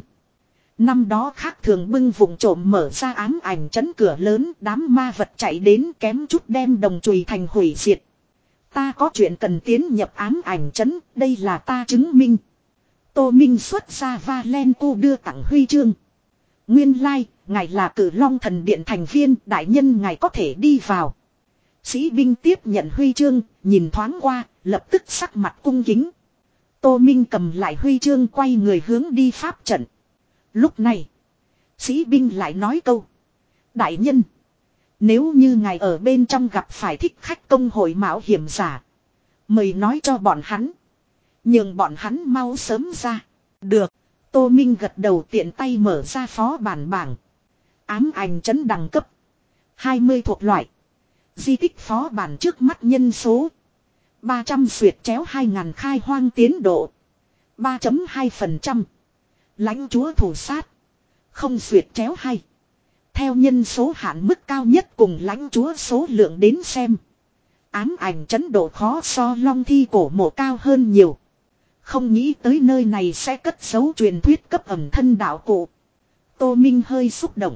Năm đó khác thường bưng vùng trộm mở ra ám ảnh trấn cửa lớn, đám ma vật chạy đến kém chút đem đồng chùy thành hủy diệt. Ta có chuyện cần tiến nhập ám ảnh trấn, đây là ta chứng minh. Tô Minh xuất ra Valenco đưa tặng huy chương. Nguyên lai, like, ngài là Cử Long Thần Điện thành viên, đại nhân ngài có thể đi vào. Sĩ binh tiếp nhận huy chương, nhìn thoáng qua, lập tức sắc mặt cung kính. Tô Minh cầm lại huy chương quay người hướng đi pháp trận. Lúc này, sĩ binh lại nói câu. Đại nhân, nếu như ngài ở bên trong gặp phải thích khách công hội mạo hiểm giả, mời nói cho bọn hắn. Nhưng bọn hắn mau sớm ra. Được, Tô Minh gật đầu tiện tay mở ra phó bản bảng. Ám ảnh trấn đẳng cấp hai mươi thuộc loại. Di tích phó bản trước mắt nhân số ba trăm xuyệt chéo hai nghìn khai hoang tiến độ ba phẩy hai phần trăm. Lãnh chúa thủ sát không xuyệt chéo hai. Theo nhân số hạn mức cao nhất cùng lãnh chúa số lượng đến xem. Ám ảnh trấn độ khó so long thi cổ mộ cao hơn nhiều. Không nghĩ tới nơi này sẽ cất giấu truyền thuyết cấp ẩm thân đạo cụ. Tô Minh hơi xúc động.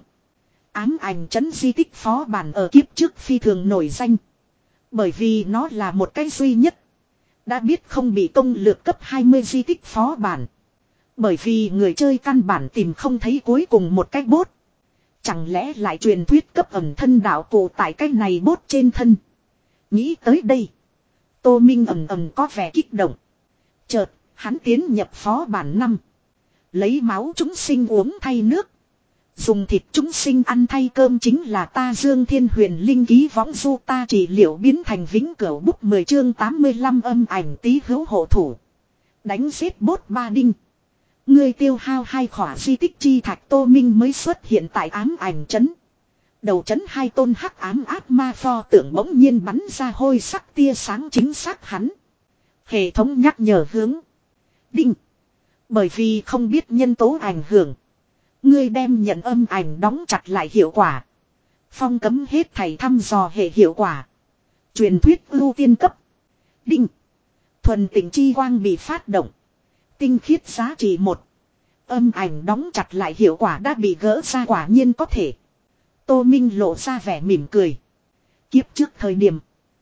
Ám ảnh trấn di tích phó bản ở kiếp trước phi thường nổi danh. Bởi vì nó là một cái duy nhất. Đã biết không bị công lược cấp hai mươi di tích phó bản. Bởi vì người chơi căn bản tìm không thấy cuối cùng một cái bốt. Chẳng lẽ lại truyền thuyết cấp ẩm thân đạo cụ tại cái này bốt trên thân. Nghĩ tới đây. Tô Minh ầm ầm có vẻ kích động. Chợt, hắn tiến nhập phó bản năm. Lấy máu chúng sinh uống thay nước. Dùng thịt chúng sinh ăn thay cơm chính là ta Dương Thiên Huyền Linh ký võng du ta trị liệu biến thành vĩnh cửu bút mười chương tám mươi lăm âm ảnh tí hữu hộ thủ. Đánh giết bốt ba đinh. Người tiêu hao hai khỏa di tích chi thạch. Tô Minh mới xuất hiện tại ám ảnh trấn. Đầu trấn hai tôn hắc ám ác ma pho tượng bỗng nhiên bắn ra hôi sắc tia sáng chính xác hắn. Hệ thống nhắc nhở hướng. Đinh. Bởi vì không biết nhân tố ảnh hưởng. Ngươi đem nhận âm ảnh đóng chặt lại hiệu quả. Phong cấm hết thảy thăm dò hệ hiệu quả. Truyền thuyết ưu tiên cấp. Đinh. Thuần tỉnh chi quang bị phát động. Tinh khiết giá trị một. Âm ảnh đóng chặt lại hiệu quả đã bị gỡ ra quả nhiên có thể. Tô Minh lộ ra vẻ mỉm cười. Kiếp trước thời điểm.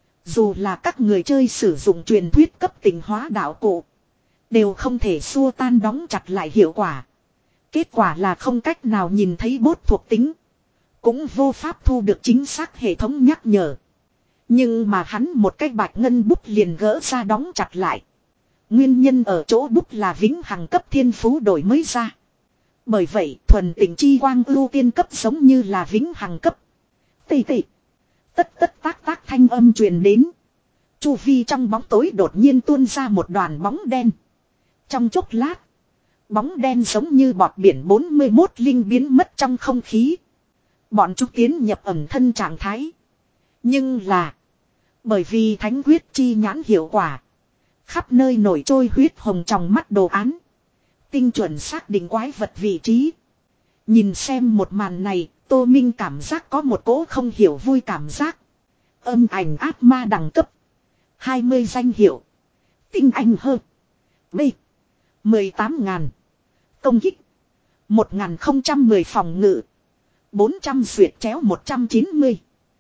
Dù là các người chơi sử dụng truyền thuyết cấp tỉnh hóa đạo cụ. Đều không thể xua tan đóng chặt lại hiệu quả. Kết quả là không cách nào nhìn thấy bốt thuộc tính. Cũng vô pháp thu được chính xác hệ thống nhắc nhở. Nhưng mà hắn một cái bạch ngân bút liền gỡ ra đóng chặt lại. Nguyên nhân ở chỗ bút là vĩnh hằng cấp thiên phú đổi mới ra. Bởi vậy thuần tỉnh chi quang ưu tiên cấp giống như là vĩnh hằng cấp. Tì tì. Tất tất tác tác thanh âm truyền đến. Chu vi trong bóng tối đột nhiên tuôn ra một đoàn bóng đen. Trong chốc lát. Bóng đen giống như bọt biển bốn mươi mốt linh biến mất trong không khí. Bọn chúng tiến nhập ẩm thân trạng thái. Nhưng là. Bởi vì thánh huyết chi nhãn hiệu quả. Khắp nơi nổi trôi huyết hồng trong mắt đồ án. Tinh chuẩn xác định quái vật vị trí. Nhìn xem một màn này. Tô Minh cảm giác có một cỗ không hiểu vui cảm giác. Âm ảnh ác ma đẳng cấp. hai mươi danh hiệu. Tinh anh hơn. B. mười tám ngàn. Công kích. một nghìn không trăm mười phòng ngự. bốn trăm xuyệt chéo một trăm chín mươi.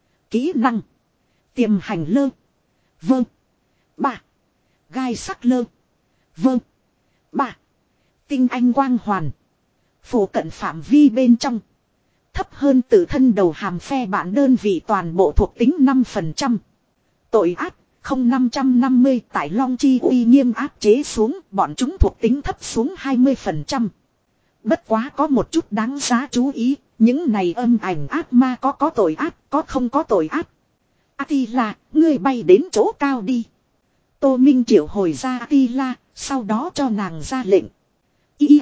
Kỹ năng. Tiềm hành lơ. Vâng. ba. Gai sắc lơ. Vâng. ba. Tinh anh quang hoàn. Phủ cận phạm vi bên trong. Thấp hơn tự thân đầu hàm phe bản đơn vị toàn bộ thuộc tính năm phần trăm. Tội ác. Không năm trăm năm mươi tại Long Chi uy nghiêm áp chế xuống bọn chúng thuộc tính thấp xuống hai mươi phần trăm. Bất quá có một chút đáng giá chú ý, những này âm ảnh ác ma có có tội ác, có không có tội ác. Atila, ngươi bay đến chỗ cao đi. Tô Minh triệu hồi ra Atila, sau đó cho nàng ra lệnh. Ý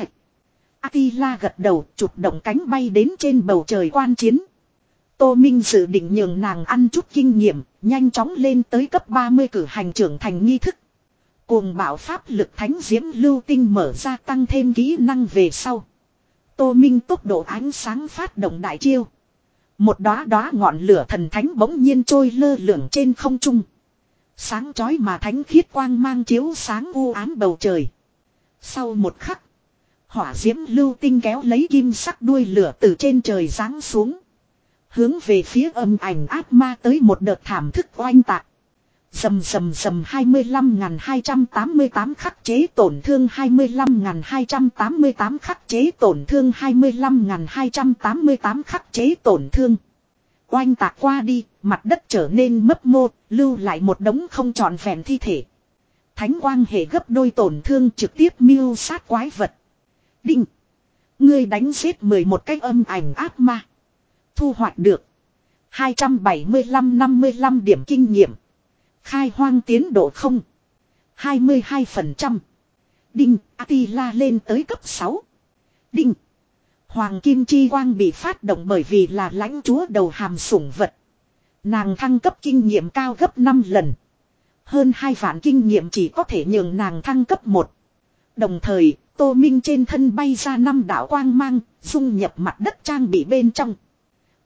Atila gật đầu, chụp động cánh bay đến trên bầu trời quan chiến. Tô Minh dự định nhường nàng ăn chút kinh nghiệm, nhanh chóng lên tới cấp ba mươi cử hành trưởng thành nghi thức. Cuồng bạo pháp lực thánh diễm lưu tinh mở ra tăng thêm kỹ năng về sau. Tô Minh tốc độ ánh sáng phát động đại chiêu. Một đóa đóa ngọn lửa thần thánh bỗng nhiên trôi lơ lửng trên không trung. Sáng chói mà thánh khiết quang mang chiếu sáng u ám bầu trời. Sau một khắc, hỏa diễm lưu tinh kéo lấy kim sắc đuôi lửa từ trên trời giáng xuống. Hướng về phía âm ảnh ác ma tới một đợt thảm thức oanh tạc. Dầm dầm dầm hai mươi lăm nghìn hai trăm tám mươi tám khắc chế tổn thương hai mươi lăm nghìn hai trăm tám mươi tám khắc chế tổn thương hai mươi lăm nghìn hai trăm tám mươi tám khắc chế tổn thương. Oanh tạc qua đi, mặt đất trở nên mấp mô, lưu lại một đống không trọn vẹn thi thể. Thánh quang hệ gấp đôi tổn thương trực tiếp mưu sát quái vật. Đinh! Ngươi đánh giết mười một cái âm ảnh ác ma. Thu hoạch được hai trăm bảy mươi lăm năm mươi lăm điểm kinh nghiệm. Khai hoang tiến độ không hai mươi hai phần trăm. Đinh, Atila lên tới cấp sáu. Đinh, Hoàng Kim Chi Quang bị phát động bởi vì là lãnh chúa đầu hàm sủng vật. Nàng thăng cấp kinh nghiệm cao gấp năm lần. Hơn hai vạn kinh nghiệm chỉ có thể nhường nàng thăng cấp một. Đồng thời, Tô Minh trên thân bay ra năm đạo quang mang, dung nhập mặt đất trang bị bên trong.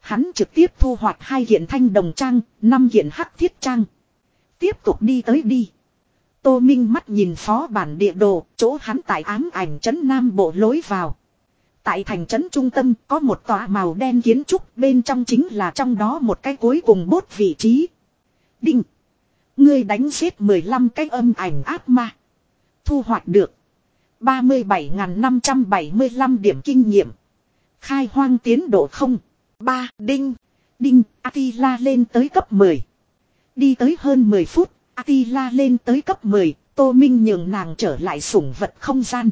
Hắn trực tiếp thu hoạch hai kiện thanh đồng trang, năm kiện hắc thiết trang. Tiếp tục đi tới đi. Tô Minh mắt nhìn phó bản địa đồ, chỗ hắn tại ám ảnh trấn Nam Bộ lối vào. Tại thành trấn trung tâm có một tòa màu đen kiến trúc, bên trong chính là trong đó một cái cuối cùng bốt vị trí. Đinh. Ngươi đánh giết mười lăm cái âm ảnh ác ma. Thu hoạch được ba mươi bảy nghìn năm trăm bảy mươi lăm điểm kinh nghiệm. Khai hoang tiến độ không. ba. Đinh. Đinh. Attila lên tới cấp mười. Đi tới hơn mười phút. Attila lên tới cấp mười. Tô Minh nhường nàng trở lại sủng vật không gian.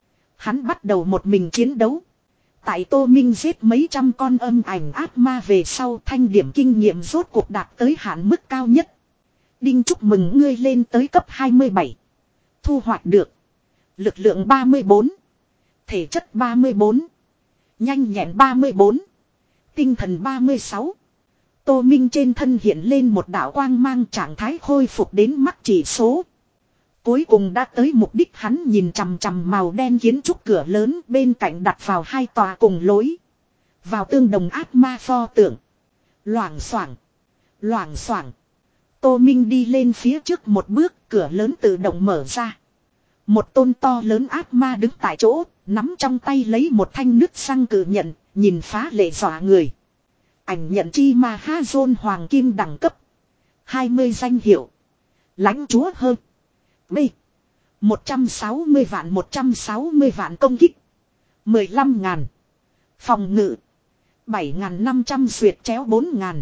Hắn bắt đầu một mình chiến đấu. Tại Tô Minh giết mấy trăm con âm ảnh ác ma về sau, thanh điểm kinh nghiệm rốt cuộc đạt tới hạn mức cao nhất. Đinh, chúc mừng ngươi lên tới cấp hai mươi bảy. Thu hoạch được lực lượng ba mươi bốn, thể chất ba mươi bốn, nhanh nhẹn ba mươi bốn, tinh thần ba mươi sáu. Tô Minh trên thân hiện lên một đạo quang mang, trạng thái khôi phục đến mắc chỉ số. Cuối cùng đã tới mục đích. Hắn nhìn chằm chằm màu đen kiến trúc cửa lớn, bên cạnh đặt vào hai tòa cùng lối vào tương đồng ác ma pho tượng. Loảng xoảng, loảng xoảng. Tô Minh đi lên phía trước một bước, cửa lớn tự động mở ra. Một tôn to lớn ác ma đứng tại chỗ, nắm trong tay lấy một thanh nứt xăng cử nhận, nhìn phá lệ dọa người. Ảnh nhận chi ma ha dôn hoàng kim đẳng cấp hai mươi danh hiệu. Lãnh chúa hơn B. một trăm sáu mươi vạn một trăm sáu mươi vạn công kích. mười lăm ngàn. Phòng ngự. bảy ngàn năm trăm duyệt chéo bốn ngàn.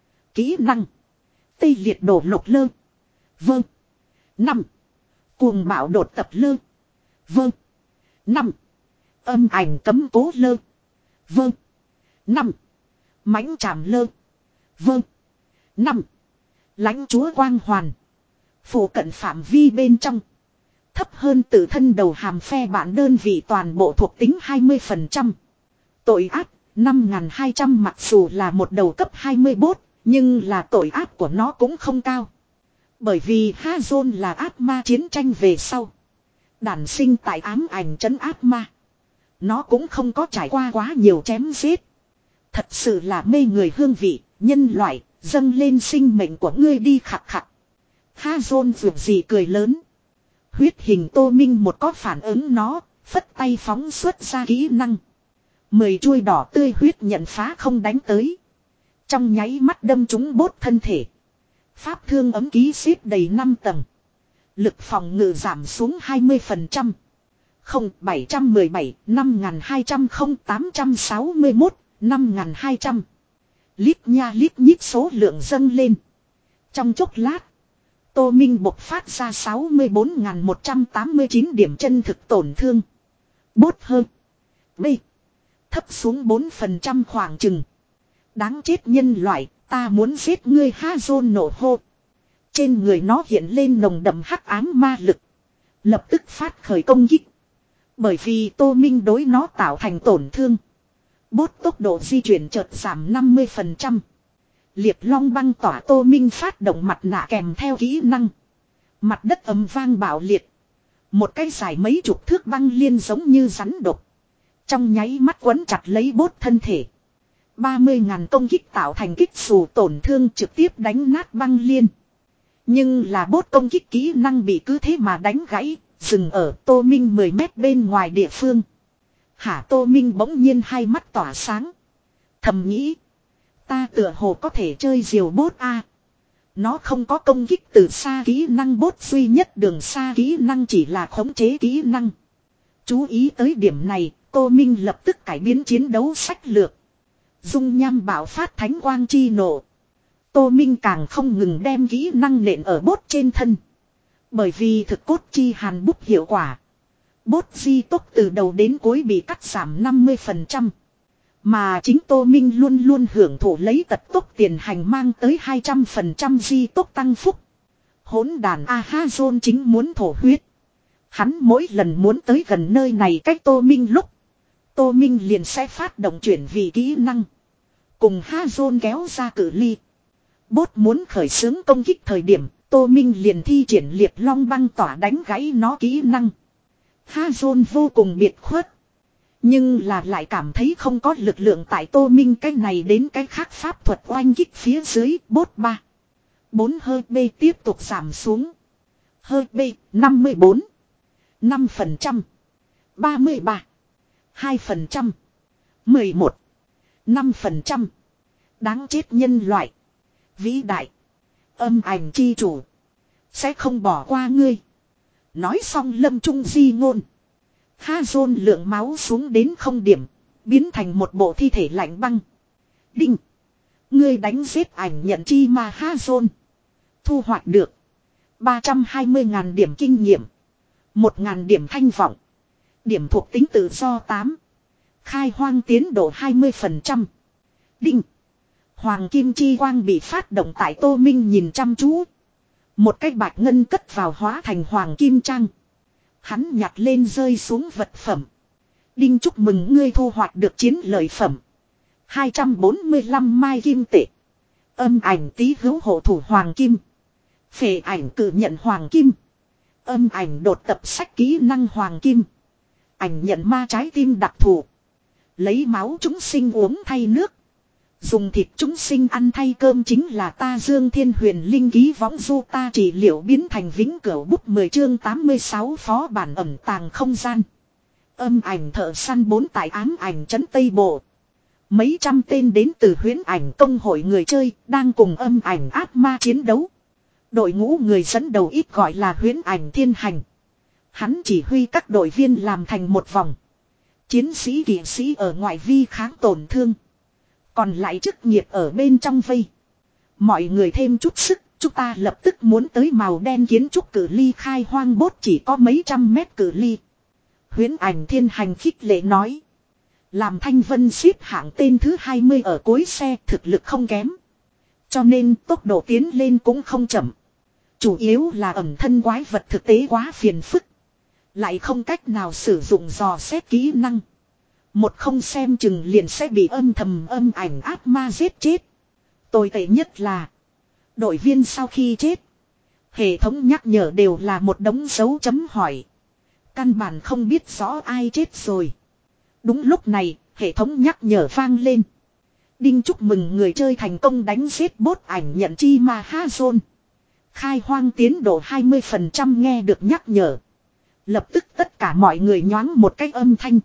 Kỹ năng. Tây liệt đổ lục lơ. Vâng. năm. Cuồng bạo đột tập lơ. Vâng. năm. Âm ảnh cấm cố lơ. Vâng. năm. Mãnh trảm lơ. Vâng. năm. Lãnh chúa quang hoàn. Phủ cận phạm vi bên trong. Thấp hơn tự thân đầu hàm phe bản đơn vị toàn bộ thuộc tính hai mươi phần trăm. Tội ác năm nghìn hai trăm, mặc dù là một đầu cấp hai mươi bốt, nhưng là tội ác của nó cũng không cao. Bởi vì Hazon là ác ma chiến tranh về sau. Đản sinh tại ám ảnh trấn ác ma. Nó cũng không có trải qua quá nhiều chém giết. Thật sự là mê người hương vị, nhân loại, dâng lên sinh mệnh của ngươi đi khặt khặt. Hazon vượt gì cười lớn. Huyết hình Tô Minh một có phản ứng nó, phất tay phóng xuất ra kỹ năng. Mười chuôi đỏ tươi huyết nhận phá không đánh tới. Trong nháy mắt đâm trúng bốt thân thể. Pháp thương ấm ký xếp đầy năm tầng. Lực phòng ngự giảm xuống hai mươi phần trăm. Không bảy trăm mười bảy, năm nghìn hai trăm không tám trăm sáu mươi mốt, năm nghìn hai trăm. Lít nha lít nhít số lượng dâng lên. Trong chốc lát. Tô Minh bộc phát ra sáu mươi bốn nghìn một trăm tám mươi chín điểm chân thực tổn thương. Bốt hơn. B. Thấp xuống bốn phần trăm khoảng chừng. Đáng chết nhân loại, ta muốn giết ngươi Hazon nổ hô. Trên người nó hiện lên nồng đậm hắc ám ma lực. Lập tức phát khởi công kích. Bởi vì Tô Minh đối nó tạo thành tổn thương. Bốt tốc độ di chuyển chợt giảm năm mươi phần trăm. Liệt long băng tỏa. Tô Minh phát động mặt nạ kèm theo kỹ năng. Mặt đất ầm vang bạo liệt. Một cái dài mấy chục thước băng liên giống như rắn độc. Trong nháy mắt quấn chặt lấy bốt thân thể. ba mươi ngàn công kích tạo thành kích xù tổn thương trực tiếp đánh nát băng liên. Nhưng là bốt công kích kỹ năng bị cứ thế mà đánh gãy. Dừng ở Tô Minh mười mét bên ngoài địa phương. Hả, Tô Minh bỗng nhiên hai mắt tỏa sáng. Thầm nghĩ. Ta tựa hồ có thể chơi diều bốt a. Nó không có công kích từ xa kỹ năng, bốt duy nhất đường xa kỹ năng chỉ là khống chế kỹ năng. Chú ý tới điểm này, Tô Minh lập tức cải biến chiến đấu sách lược. Dung nham bạo phát thánh quang chi nộ. Tô Minh càng không ngừng đem kỹ năng nện ở bốt trên thân. Bởi vì thực cốt chi hàn bút hiệu quả. Bốt di tốc từ đầu đến cuối bị cắt giảm năm mươi phần trăm. Mà chính Tô Minh luôn luôn hưởng thụ lấy tật tốc tiền hành mang tới hai trăm phần trăm di tốc tăng phúc. Hỗn đàn Ahazon chính muốn thổ huyết. Hắn mỗi lần muốn tới gần nơi này cách Tô Minh lúc. Tô Minh liền sẽ phát động chuyển vị kỹ năng. Cùng Hazon kéo ra cự ly. Bốt muốn khởi xướng công kích thời điểm. Tô Minh liền thi triển liệt long băng tỏa đánh gãy nó kỹ năng. Hazon vô cùng biệt khuất. Nhưng là lại cảm thấy không có lực lượng tại Tô Minh cái này đến cái khác pháp thuật oanh kích phía dưới bốt ba. bốn hơi B tiếp tục giảm xuống. Hơi B năm mươi bốn. năm phần trăm. ba mươi ba. hai phần trăm. mười một. năm phần trăm. Đáng chết nhân loại. Vĩ đại. Âm ảnh chi chủ. Sẽ không bỏ qua ngươi. Nói xong lâm trung di ngôn. Ha-dôn lượng máu xuống đến không điểm. Biến thành một bộ thi thể lạnh băng. Đinh. Ngươi đánh giết ảnh nhận chi ma Ha-dôn. Thu hoạch được. ba trăm hai mươi nghìn điểm kinh nghiệm. một nghìn điểm thanh vọng. Điểm thuộc tính tự do tám. Khai hoang tiến độ hai mươi phần trăm. Đinh. Hoàng kim chi quang bị phát động tại Tô Minh nhìn chăm chú. Một cái bạch ngân cất vào hóa thành hoàng kim trang. Hắn nhặt lên rơi xuống vật phẩm. Đinh chúc mừng ngươi thu hoạch được chiến lợi phẩm. hai trăm bốn mươi lăm mai kim tệ. Âm ảnh tý hữu hộ thủ hoàng kim. Phệ ảnh cử nhận hoàng kim. Âm ảnh đột tập sách kỹ năng hoàng kim. Ảnh nhận ma trái tim đặc thù. Lấy máu chúng sinh uống thay nước. Dùng thịt chúng sinh ăn thay cơm chính là ta Dương Thiên Huyền Linh ký võng du ta trị liệu biến thành vĩnh cửu bút mười chương tám mươi sáu phó bản ẩn tàng không gian. Âm ảnh thợ săn bốn tại ám ảnh trấn Tây Bộ. Mấy trăm tên đến từ huyễn ảnh công hội người chơi đang cùng âm ảnh ác ma chiến đấu. Đội ngũ người dẫn đầu ít gọi là huyễn ảnh thiên hành. Hắn chỉ huy các đội viên làm thành một vòng. Chiến sĩ kỵ sĩ ở ngoại vi kháng tổn thương. Còn lại chức nghiệp ở bên trong vây. Mọi người thêm chút sức, chúng ta lập tức muốn tới màu đen kiến trúc cử ly khai hoang bốt chỉ có mấy trăm mét cử ly. Huyễn ảnh thiên hành khích lệ nói. Làm Thanh Vân xếp hạng tên thứ hai mươi ở cuối xe thực lực không kém. Cho nên tốc độ tiến lên cũng không chậm. Chủ yếu là ẩn thân quái vật thực tế quá phiền phức. Lại không cách nào sử dụng dò xét kỹ năng. Một không xem chừng liền sẽ bị âm thầm âm ảnh ác ma giết chết. Tồi tệ nhất là đội viên sau khi chết. Hệ thống nhắc nhở đều là một đống dấu chấm hỏi. Căn bản không biết rõ ai chết rồi. Đúng lúc này, hệ thống nhắc nhở vang lên. Đinh chúc mừng người chơi thành công đánh giết bốt ảnh nhận chi ma Ha-dôn. Khai hoang tiến độ hai mươi phần trăm nghe được nhắc nhở. Lập tức tất cả mọi người nhoáng một cái âm thanh.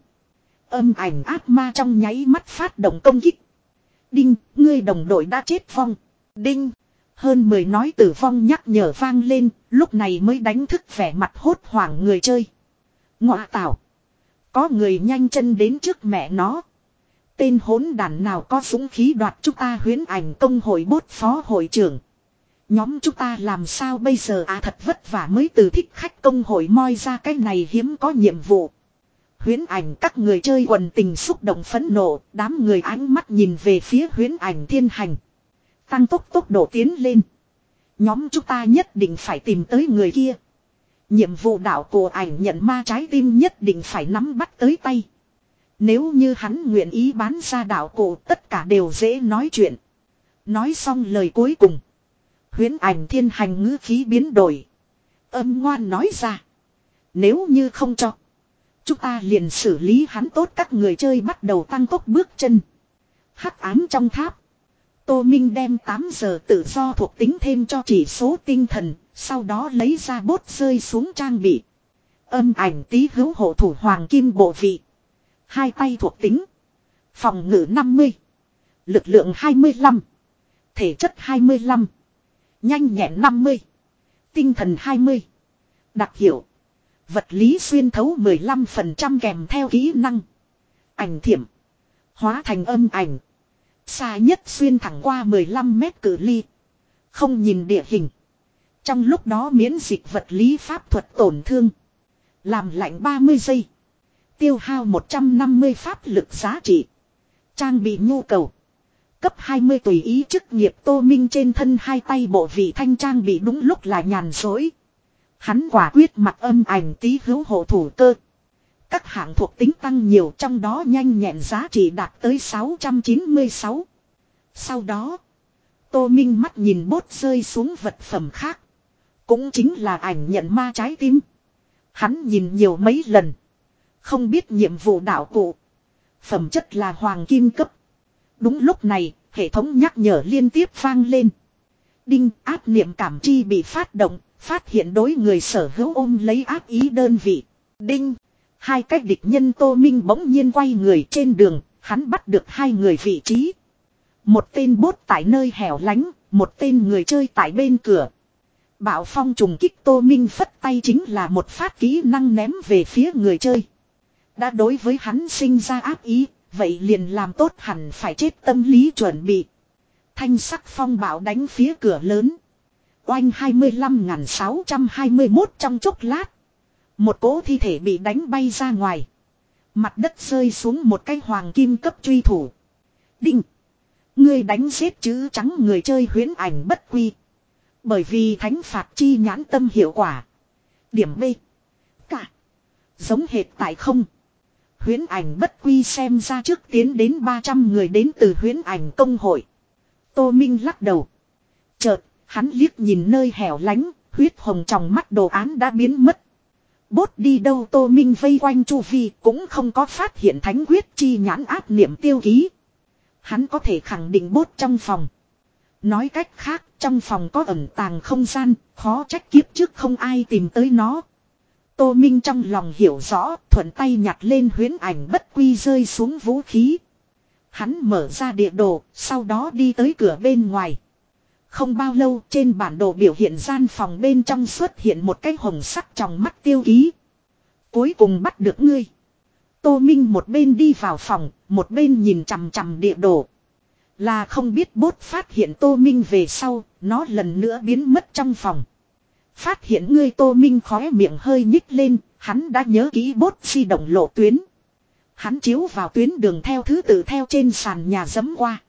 Âm ảnh ác ma trong nháy mắt phát động công kích. Đinh, ngươi đồng đội đã chết vong. Đinh, hơn mười nói tử vong nhắc nhở vang lên, lúc này mới đánh thức vẻ mặt hốt hoảng người chơi. Ngọa tảo. Có người nhanh chân đến trước mẹ nó. Tên hỗn đản nào có dũng khí đoạt chúng ta huyễn ảnh công hội bốt phó hội trưởng. Nhóm chúng ta làm sao bây giờ à thật vất vả mới từ thích khách công hội moi ra cái này hiếm có nhiệm vụ. Huyễn ảnh các người chơi quần tình xúc động phẫn nộ, đám người ánh mắt nhìn về phía huyễn ảnh thiên hành. Tăng tốc tốc độ tiến lên. Nhóm chúng ta nhất định phải tìm tới người kia. Nhiệm vụ đạo của ảnh nhận ma trái tim nhất định phải nắm bắt tới tay. Nếu như hắn nguyện ý bán ra đạo cổ tất cả đều dễ nói chuyện. Nói xong lời cuối cùng. Huyễn ảnh thiên hành ngữ khí biến đổi. Âm ngoan nói ra. Nếu như không cho. Chúng ta liền xử lý hắn tốt các người chơi bắt đầu tăng tốc bước chân. Hắc ám trong tháp. Tô Minh đem tám giờ tự do thuộc tính thêm cho chỉ số tinh thần. Sau đó lấy ra bốt rơi xuống trang bị. Âm ảnh tí hữu hộ thủ hoàng kim bộ vị. Hai tay thuộc tính. Phòng ngự năm mươi. Lực lượng hai mươi lăm. Thể chất hai mươi lăm. Nhanh nhẹn năm mươi. Tinh thần hai mươi. Đặc hiệu. Vật lý xuyên thấu mười lăm phần trăm kèm theo kỹ năng. Ảnh thiểm. Hóa thành âm ảnh. Xa nhất xuyên thẳng qua mười lăm mét cự ly. Không nhìn địa hình. Trong lúc đó miễn dịch vật lý pháp thuật tổn thương. Làm lạnh ba mươi giây. Tiêu hao một trăm năm mươi pháp lực giá trị. Trang bị nhu cầu. Cấp hai mươi tùy ý chức nghiệp Tô Minh trên thân hai tay bộ vị thanh trang bị đúng lúc là nhàn dối. Hắn quả quyết mặc âm ảnh tí hữu hộ thủ cơ. Các hạng thuộc tính tăng nhiều trong đó nhanh nhẹn giá trị đạt tới sáu trăm chín mươi sáu. Sau đó, Tô Minh mắt nhìn bốt rơi xuống vật phẩm khác. Cũng chính là ảnh nhận ma trái tim. Hắn nhìn nhiều mấy lần. Không biết nhiệm vụ đạo cụ. Phẩm chất là hoàng kim cấp. Đúng lúc này, hệ thống nhắc nhở liên tiếp vang lên. Đinh, áp niệm cảm chi bị phát động, phát hiện đối người sở hữu ôm lấy áp ý đơn vị. Đinh, hai cách địch nhân Tô Minh bỗng nhiên quay người trên đường, hắn bắt được hai người vị trí. Một tên bốt tại nơi hẻo lánh, một tên người chơi tại bên cửa. Bạo phong trùng kích Tô Minh phất tay chính là một phát kỹ năng ném về phía người chơi. Đã đối với hắn sinh ra ác ý, vậy liền làm tốt hẳn phải chết tâm lý chuẩn bị. Thanh sắc phong bạo đánh phía cửa lớn. Oanh hai mươi lăm nghìn sáu trăm hai mươi mốt trong chốc lát. Một cỗ thi thể bị đánh bay ra ngoài. Mặt đất rơi xuống một cái hoàng kim cấp truy thủ. Đinh. Ngươi đánh giết chữ trắng người chơi huyễn ảnh bất quy. Bởi vì thánh phạt chi nhãn tâm hiệu quả. Điểm B. Cả. Giống hệt tại không. Huyễn ảnh bất quy xem ra trước tiến đến ba trăm người đến từ huyễn ảnh công hội. Tô Minh lắc đầu. Chợt, hắn liếc nhìn nơi hẻo lánh, huyết hồng trong mắt đồ án đã biến mất. Bốt đi đâu Tô Minh vây quanh chu vi cũng không có phát hiện thánh quyết chi nhãn áp niệm tiêu ký. Hắn có thể khẳng định bốt trong phòng. Nói cách khác, trong phòng có ẩn tàng không gian, khó trách kiếp trước không ai tìm tới nó. Tô Minh trong lòng hiểu rõ, thuận tay nhặt lên huyễn ảnh bất quy rơi xuống vũ khí. Hắn mở ra địa đồ, sau đó đi tới cửa bên ngoài. Không bao lâu trên bản đồ biểu hiện gian phòng bên trong xuất hiện một cái hồng sắc trong mắt tiêu ký. Cuối cùng bắt được ngươi. Tô Minh một bên đi vào phòng, một bên nhìn chằm chằm địa đồ. Là không biết bốt phát hiện Tô Minh về sau, nó lần nữa biến mất trong phòng. Phát hiện ngươi Tô Minh khóe miệng hơi nhích lên, hắn đã nhớ kỹ bốt di động lộ tuyến. Hắn chiếu vào tuyến đường theo thứ tự theo trên sàn nhà dẫm qua.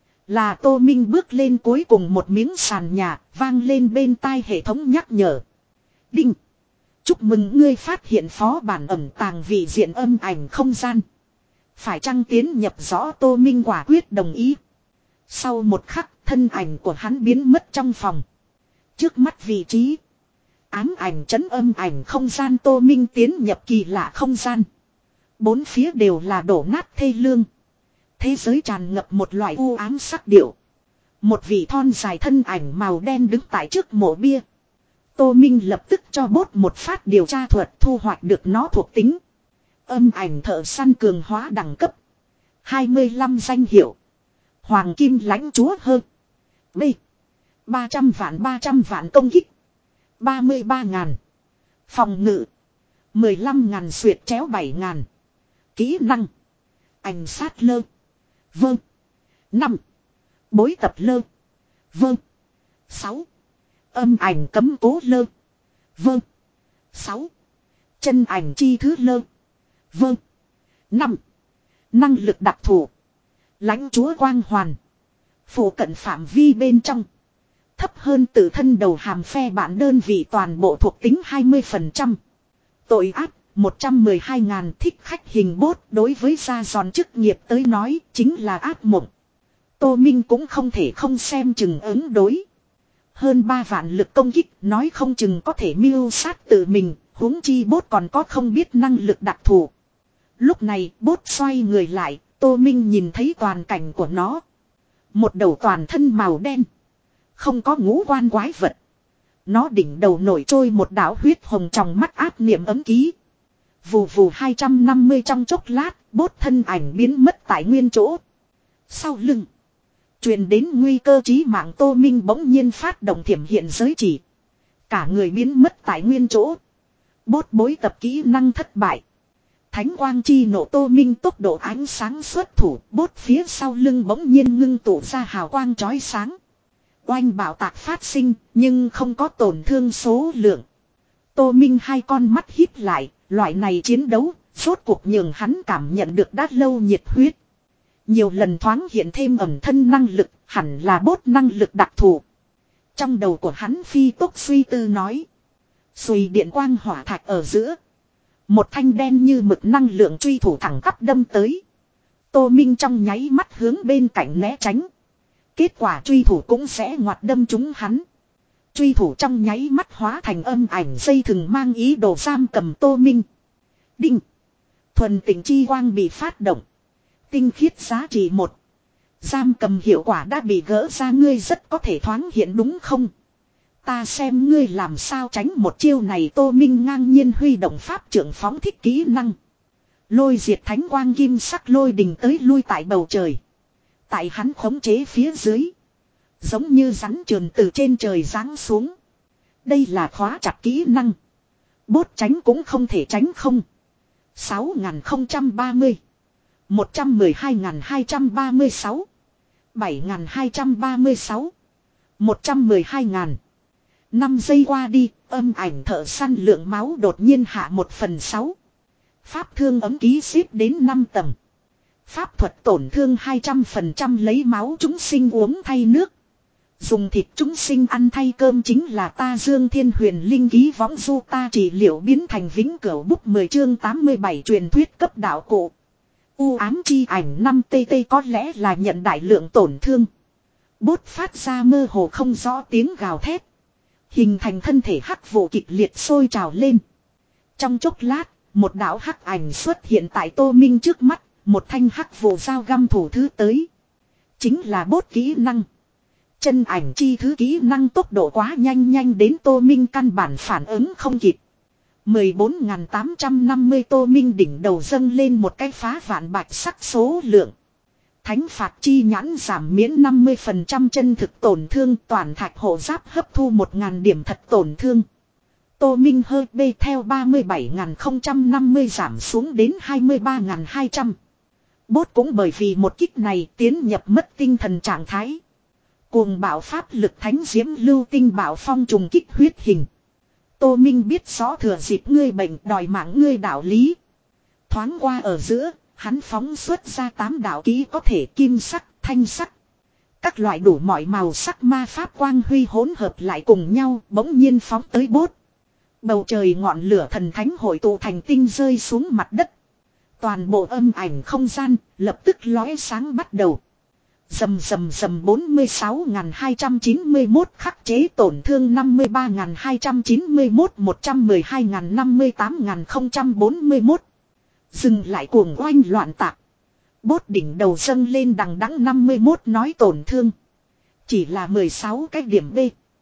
Là Tô Minh bước lên cuối cùng một miếng sàn nhà, vang lên bên tai hệ thống nhắc nhở. Đinh! Chúc mừng ngươi phát hiện phó bản ẩn tàng vị diện âm ảnh không gian. Phải chăng tiến nhập rõ Tô Minh quả quyết đồng ý. Sau một khắc, thân ảnh của hắn biến mất trong phòng. Trước mắt vị trí. Ám ảnh trấn âm ảnh không gian Tô Minh tiến nhập kỳ lạ không gian. Bốn phía đều là đổ nát thê lương. Thế giới tràn ngập một loại u ám sắc điệu. Một vị thon dài thân ảnh màu đen đứng tại trước mộ bia. Tô Minh lập tức cho bốt một phát điều tra thuật thu hoạch được nó thuộc tính. Âm ảnh thợ săn cường hóa đẳng cấp. hai mươi lăm danh hiệu. Hoàng kim lãnh chúa hơn. B. ba trăm vạn ba trăm vạn công kích. ba mươi ba ngàn. Phòng ngự. mười lăm ngàn xuyệt chéo bảy ngàn. Kỹ năng. Ảnh sát lơ. Vâng. năm. Bối tập lơ. Vâng. sáu. Âm ảnh cấm cố lơ. Vâng. sáu. Chân ảnh chi thứ lơ. Vâng. năm. Năng lực đặc thù. Lãnh chúa quang hoàn. Phủ cận phạm vi bên trong. Thấp hơn tự thân đầu hàm phe bản đơn vị toàn bộ thuộc tính hai mươi phần trăm. Tội ác một trăm mười hai ngàn thích khách hình bốt đối với gia giòn chức nghiệp tới nói chính là ác mộng. Tô Minh cũng không thể không xem chừng ứng đối. Hơn ba vạn lực công kích nói không chừng có thể mưu sát tự mình, huống chi bốt còn có không biết năng lực đặc thù. Lúc này bốt xoay người lại, Tô Minh nhìn thấy toàn cảnh của nó. Một đầu toàn thân màu đen. Không có ngũ quan quái vật. Nó đỉnh đầu nổi trôi một đạo huyết hồng trong mắt áp niệm ấm ký. Vù vù hai trăm năm mươi trong chốc lát, bốt thân ảnh biến mất tại nguyên chỗ. Sau lưng. Truyền đến nguy cơ chí mạng Tô Minh bỗng nhiên phát động thiểm hiện giới chỉ. Cả người biến mất tại nguyên chỗ. Bốt bối tập kỹ năng thất bại. Thánh quang chi nổ Tô Minh tốc độ ánh sáng xuất thủ. Bốt phía sau lưng bỗng nhiên ngưng tụ ra hào quang chói sáng. Oanh bảo tạc phát sinh nhưng không có tổn thương số lượng. Tô Minh hai con mắt híp lại. Loại này chiến đấu rốt cuộc nhường hắn cảm nhận được đã lâu nhiệt huyết. Nhiều lần thoáng hiện thêm ẩm thân năng lực, hẳn là bốt năng lực đặc thù. Trong đầu của hắn phi tốc suy tư nói. Xùy điện quang hỏa thạch ở giữa. Một thanh đen như mực năng lượng truy thủ thẳng tắp đâm tới. Tô Minh trong nháy mắt hướng bên cạnh né tránh. Kết quả truy thủ cũng sẽ ngoặt đâm trúng hắn. Truy thủ trong nháy mắt hóa thành âm ảnh dây thừng mang ý đồ giam cầm Tô Minh. Đinh. Thuần tình chi quang bị phát động. Tinh khiết giá trị một. Giam cầm hiệu quả đã bị gỡ ra, ngươi rất có thể thoáng hiện đúng không? Ta xem ngươi làm sao tránh một chiêu này. Tô Minh ngang nhiên huy động pháp trưởng phóng thích kỹ năng. Lôi diệt thánh quang kim sắc lôi đình tới lui tại bầu trời. Tại hắn khống chế phía dưới. Giống như rắn trườn từ trên trời giáng xuống. Đây là khóa chặt kỹ năng. Bốt tránh cũng không thể tránh không. sáu nghìn không trăm ba mươi. một trăm mười hai nghìn hai trăm ba mươi sáu. bảy nghìn hai trăm ba mươi sáu. một trăm mười hai nghìn. năm giây qua đi, âm ảnh thợ săn lượng máu đột nhiên hạ một phần sáu. Pháp thương ấm ký xếp đến năm tầng. Pháp thuật tổn thương hai trăm phần trăm lấy máu chúng sinh uống thay nước. Dùng thịt chúng sinh ăn thay cơm chính là ta Dương Thiên Huyền Linh ký võng du ta trị liệu biến thành vĩnh cửu bút mười chương tám mươi bảy truyền thuyết cấp đạo cụ. U ám chi ảnh năm tê tê có lẽ là nhận đại lượng tổn thương. Bốt phát ra mơ hồ không rõ tiếng gào thét. Hình thành thân thể hắc vụ kịch liệt sôi trào lên. Trong chốc lát, một đạo hắc ảnh xuất hiện tại Tô Minh trước mắt, một thanh hắc vụ dao găm thủ thứ tới. Chính là bốt kỹ năng. Chân ảnh chi thứ kỹ năng tốc độ quá nhanh nhanh đến Tô Minh căn bản phản ứng không kịp. mười bốn nghìn tám trăm năm mươi Tô Minh đỉnh đầu dâng lên một cái phá vạn bạch sắc số lượng. Thánh phạt chi nhãn giảm miễn năm mươi phần trăm chân thực tổn thương, toàn thạch hộ giáp hấp thu một nghìn điểm thật tổn thương. Tô Minh hơi bê theo ba mươi bảy nghìn không trăm năm mươi giảm xuống đến hai mươi ba nghìn hai trăm. Bốt cũng bởi vì một kích này tiến nhập mất tinh thần trạng thái. Cuồng bạo pháp lực thánh diễm lưu tinh bạo phong trùng kích huyết hình. Tô Minh biết rõ thừa dịp ngươi bệnh đòi mạng ngươi đạo lý. Thoáng qua ở giữa, hắn phóng xuất ra tám đạo ký có thể kim sắc, thanh sắc. Các loại đủ mọi màu sắc ma pháp quang huy hỗn hợp lại cùng nhau bỗng nhiên phóng tới bốt. Bầu trời ngọn lửa thần thánh hội tụ thành tinh rơi xuống mặt đất. Toàn bộ âm ảnh không gian lập tức lóe sáng bắt đầu. Dầm dầm dầm bốn mươi sáu nghìn hai trăm chín mươi mốt khắc chế tổn thương năm mươi ba nghìn hai trăm chín mươi mốt một trăm mười hai nghìn năm mươi tám nghìn không trăm bốn mươi mốt. Dừng lại cuồng oanh loạn tạc. Bốt đỉnh đầu dâng lên đằng đẵng năm mươi mốt nói tổn thương. Chỉ là mười sáu cái điểm B.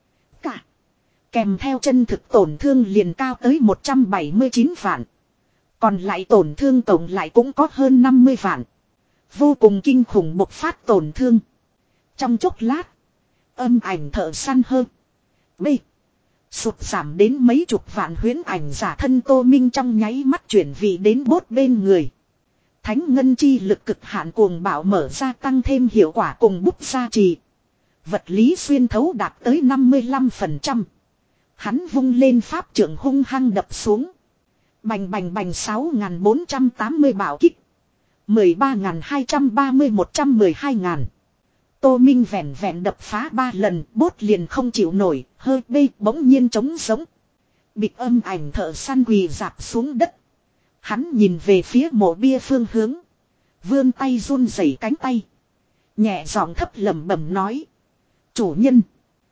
Cả. Kèm theo chân thực tổn thương liền cao tới một trăm bảy mươi chín vạn. Còn lại tổn thương tổng lại cũng có hơn năm mươi vạn. Vô cùng kinh khủng bộc phát tổn thương. Trong chốc lát. Âm ảnh thợ săn hơn. B. Sụt giảm đến mấy chục vạn huyễn ảnh giả thân Tô Minh trong nháy mắt chuyển vị đến bốt bên người. Thánh ngân chi lực cực hạn cuồng bạo mở ra tăng thêm hiệu quả cùng bút gia trì. Vật lý xuyên thấu đạt tới năm mươi lăm phần trăm. Hắn vung lên pháp trưởng hung hăng đập xuống. Bành bành bành sáu nghìn bốn trăm tám mươi bảo kích. mười ba nghìn hai trăm ba mươi một trăm mười hai nghìn. Tô Minh vẹn vẹn đập phá ba lần, bốt liền không chịu nổi, hơi bê bỗng nhiên trống giống. Bịch âm ảnh thợ săn quỳ dạp xuống đất. Hắn nhìn về phía mộ bia phương hướng. Vươn tay run rẩy cánh tay. Nhẹ giọng thấp lẩm bẩm nói. Chủ nhân.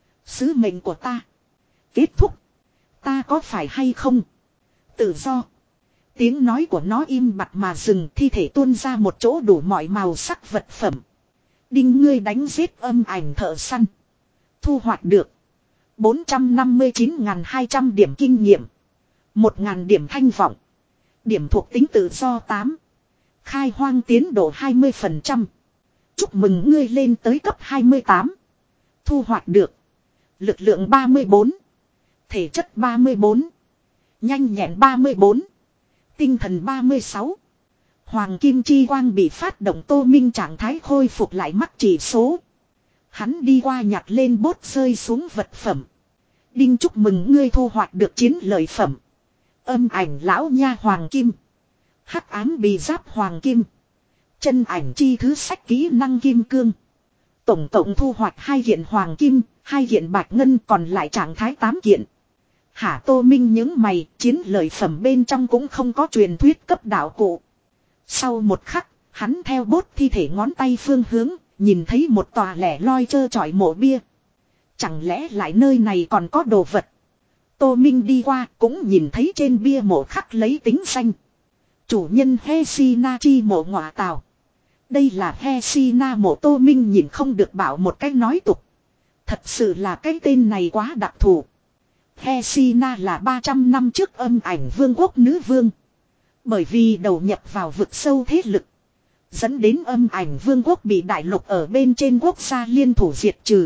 Sứ mệnh của ta. Kết thúc. Ta có phải hay không? Tự do. Tiếng nói của nó im bặt mà dừng, thi thể tuôn ra một chỗ đủ mọi màu sắc vật phẩm. Đinh ngươi đánh giết âm ảnh thợ săn. Thu hoạch được. bốn trăm năm mươi chín nghìn hai trăm điểm kinh nghiệm. một nghìn điểm thanh vọng. Điểm thuộc tính tự do tám. Khai hoang tiến độ hai mươi phần trăm. Chúc mừng ngươi lên tới cấp hai mươi tám. Thu hoạch được. Lực lượng ba mươi bốn. Thể chất ba mươi bốn. Nhanh nhẹn ba mươi bốn. Tinh thần ba mươi sáu. Hoàng kim chi quang bị phát động Tô Minh trạng thái khôi phục lại mắc chỉ số. Hắn đi qua nhặt lên bốt rơi xuống vật phẩm. Đinh chúc mừng ngươi thu hoạch được chiến lợi phẩm. Âm ảnh lão nha hoàng kim. Hắc ám bì giáp hoàng kim. Chân ảnh chi thứ sách kỹ năng kim cương. Tổng cộng thu hoạch hai kiện hoàng kim, hai kiện bạch ngân còn lại trạng thái tám kiện. Hả Tô Minh những mày, chiến lợi phẩm bên trong cũng không có truyền thuyết cấp đạo cụ. Sau một khắc, hắn theo bốt thi thể ngón tay phương hướng, nhìn thấy một tòa lẻ loi trơ trọi mộ bia. Chẳng lẽ lại nơi này còn có đồ vật? Tô Minh đi qua cũng nhìn thấy trên bia mộ khắc lấy tính danh. Chủ nhân Hesinachi mộ ngọa tào. Đây là Hesina mộ Tô Minh nhìn không được bảo một cách nói tục. Thật sự là cái tên này quá đặc thù. Hesina là ba trăm năm trước âm ảnh vương quốc nữ vương. Bởi vì đầu nhập vào vực sâu thế lực. Dẫn đến âm ảnh vương quốc bị đại lục ở bên trên quốc gia liên thủ diệt trừ.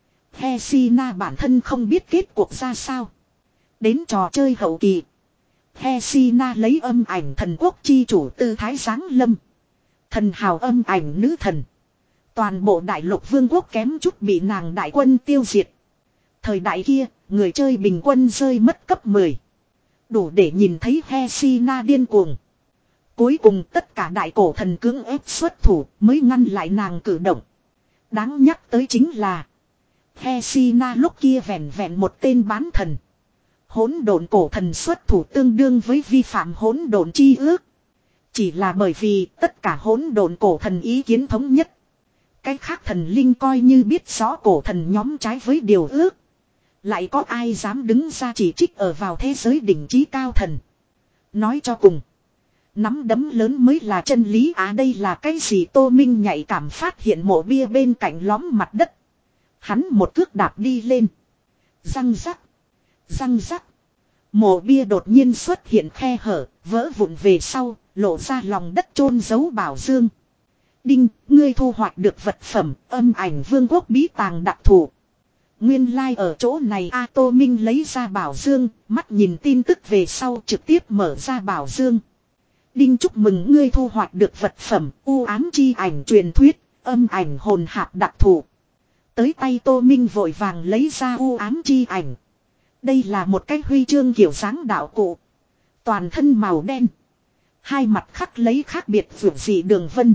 Hesina bản thân không biết kết cuộc ra sao. Đến trò chơi hậu kỳ. Hesina lấy âm ảnh thần quốc chi chủ tư thái giáng lâm. Thần hào âm ảnh nữ thần. Toàn bộ đại lục vương quốc kém chút bị nàng đại quân tiêu diệt. Thời đại kia, người chơi bình quân rơi mất cấp mười. Đủ để nhìn thấy Hesina điên cuồng. Cuối cùng tất cả đại cổ thần cưỡng ép xuất thủ mới ngăn lại nàng cử động. Đáng nhắc tới chính là Hesina lúc kia vẹn vẹn một tên bán thần. Hỗn độn cổ thần xuất thủ tương đương với vi phạm hỗn độn chi ước. Chỉ là bởi vì tất cả hỗn độn cổ thần ý kiến thống nhất. Cái khác thần linh coi như biết rõ cổ thần nhóm trái với điều ước. Lại có ai dám đứng ra chỉ trích ở vào thế giới đỉnh trí cao thần. Nói cho cùng. Nắm đấm lớn mới là chân lý à đây là cái gì Tô Minh nhạy cảm phát hiện mộ bia bên cạnh lõm mặt đất. Hắn một cước đạp đi lên. Răng rắc. Răng rắc. Mộ bia đột nhiên xuất hiện khe hở, vỡ vụn về sau, lộ ra lòng đất chôn giấu bảo dương. Đinh, ngươi thu hoạch được vật phẩm, âm ảnh vương quốc bí tàng đặc thù. Nguyên lai like ở chỗ này A Tô Minh lấy ra bảo dương, mắt nhìn tin tức về sau trực tiếp mở ra bảo dương. Đinh chúc mừng ngươi thu hoạch được vật phẩm, u ám chi ảnh truyền thuyết, âm ảnh hồn hạp đặc thù. Tới tay Tô Minh vội vàng lấy ra u ám chi ảnh. Đây là một cái huy chương kiểu dáng đạo cụ. Toàn thân màu đen. Hai mặt khắc lấy khác biệt vượt dị đường vân.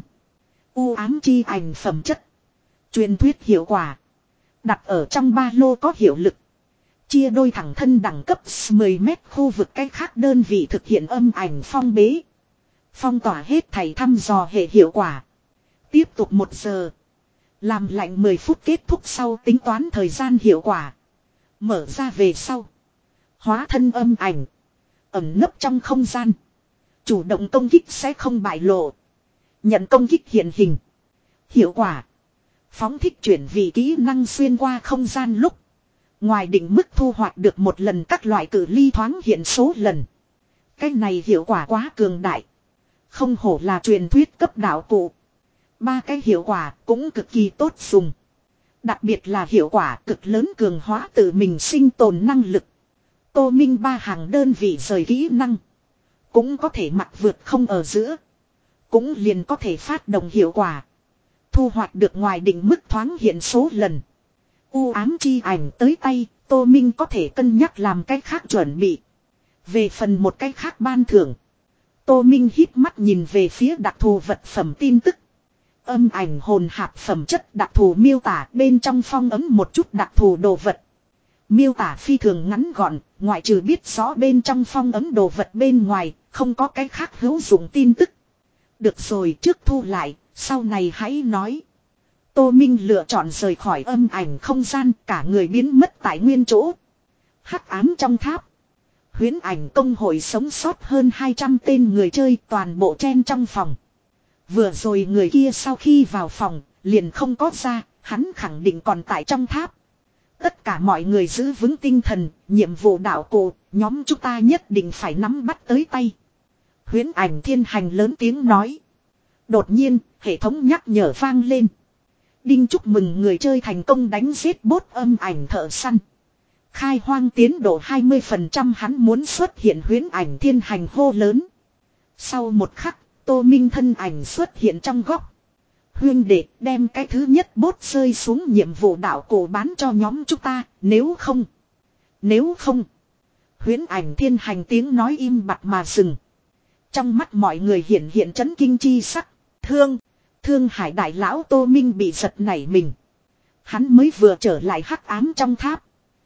U ám chi ảnh phẩm chất. Truyền thuyết hiệu quả. Đặt ở trong ba lô có hiệu lực. Chia đôi thẳng thân đẳng cấp mười mét khu vực cách khác đơn vị thực hiện âm ảnh phong bế. Phong tỏa hết thầy thăm dò hệ hiệu quả. Tiếp tục một giờ. Làm lạnh mười phút kết thúc sau tính toán thời gian hiệu quả. Mở ra về sau. Hóa thân âm ảnh. Ẩn nấp trong không gian. Chủ động công kích sẽ không bại lộ. Nhận công kích hiện hình. Hiệu quả. Phóng thích chuyển vị kỹ năng xuyên qua không gian lúc. Ngoài định mức thu hoạch được một lần các loại cử ly thoáng hiện số lần. Cái này hiệu quả quá cường đại. Không hổ là truyền thuyết cấp đạo cụ. Ba cái hiệu quả cũng cực kỳ tốt dùng. Đặc biệt là hiệu quả cực lớn cường hóa tự mình sinh tồn năng lực. Tô Minh ba hàng đơn vị rời kỹ năng. Cũng có thể mặc vượt không ở giữa. Cũng liền có thể phát động hiệu quả. Thu hoạch được ngoài định mức thoáng hiện số lần. U ám chi ảnh tới tay, Tô Minh có thể cân nhắc làm cách khác chuẩn bị. Về phần một cách khác ban thưởng. Tô Minh hít mắt nhìn về phía đặc thù vật phẩm tin tức. Âm ảnh hồn hạp phẩm chất đặc thù miêu tả bên trong phong ấm một chút đặc thù đồ vật. Miêu tả phi thường ngắn gọn, ngoại trừ biết rõ bên trong phong ấm đồ vật bên ngoài, không có cái khác hữu dụng tin tức. Được rồi trước thu lại, sau này hãy nói. Tô Minh lựa chọn rời khỏi âm ảnh không gian, cả người biến mất tại nguyên chỗ. Hắc ám trong tháp. Huyễn ảnh công hội sống sót hơn hai trăm tên người chơi toàn bộ chen trong phòng. Vừa rồi người kia sau khi vào phòng, liền không có ra, hắn khẳng định còn tại trong tháp. Tất cả mọi người giữ vững tinh thần, nhiệm vụ đạo cụ, nhóm chúng ta nhất định phải nắm bắt tới tay. Huyễn ảnh thiên hành lớn tiếng nói. Đột nhiên, hệ thống nhắc nhở vang lên. Đinh chúc mừng người chơi thành công đánh giết bốt âm ảnh thợ săn. Khai hoang tiến độ hai mươi phần trăm hắn muốn xuất hiện huyễn ảnh thiên hành hô lớn. Sau một khắc, Tô Minh thân ảnh xuất hiện trong góc. Huyên đệ đem cái thứ nhất bốt rơi xuống nhiệm vụ đạo cổ bán cho nhóm chúng ta, nếu không. Nếu không. Huyễn ảnh thiên hành tiếng nói im bặt mà dừng. Trong mắt mọi người hiện hiện chấn kinh chi sắc. Thương. Thương hải đại lão Tô Minh bị giật nảy mình. Hắn mới vừa trở lại hắc ám trong tháp.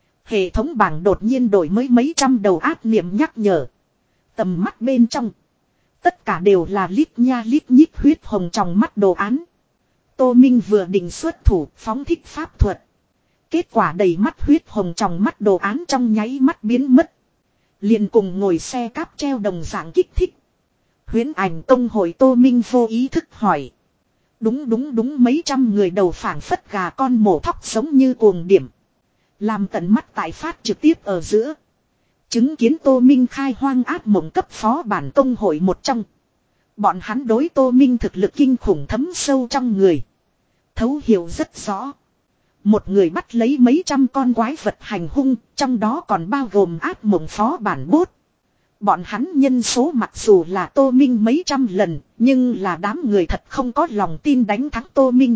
Hệ thống bảng đột nhiên đổi mới mấy trăm đầu ác niệm nhắc nhở. Tầm mắt bên trong. Tất cả đều là lít nha lít nhít huyết hồng trong mắt đồ án. Tô Minh vừa định xuất thủ phóng thích pháp thuật. Kết quả đầy mắt huyết hồng trong mắt đồ án trong nháy mắt biến mất. Liền cùng ngồi xe cáp treo đồng dạng kích thích. Huyễn ảnh công hội Tô Minh vô ý thức hỏi. Đúng đúng đúng, mấy trăm người đầu phảng phất gà con mổ thóc giống như cuồng điểm. Làm tận mắt tại phát trực tiếp ở giữa. Chứng kiến Tô Minh khai hoang ác mộng cấp phó bản công hội một trong. Bọn hắn đối Tô Minh thực lực kinh khủng thấm sâu trong người. Thấu hiểu rất rõ. Một người bắt lấy mấy trăm con quái vật hành hung, trong đó còn bao gồm ác mộng phó bản bốt. Bọn hắn nhân số mặc dù là Tô Minh mấy trăm lần, nhưng là đám người thật không có lòng tin đánh thắng Tô Minh.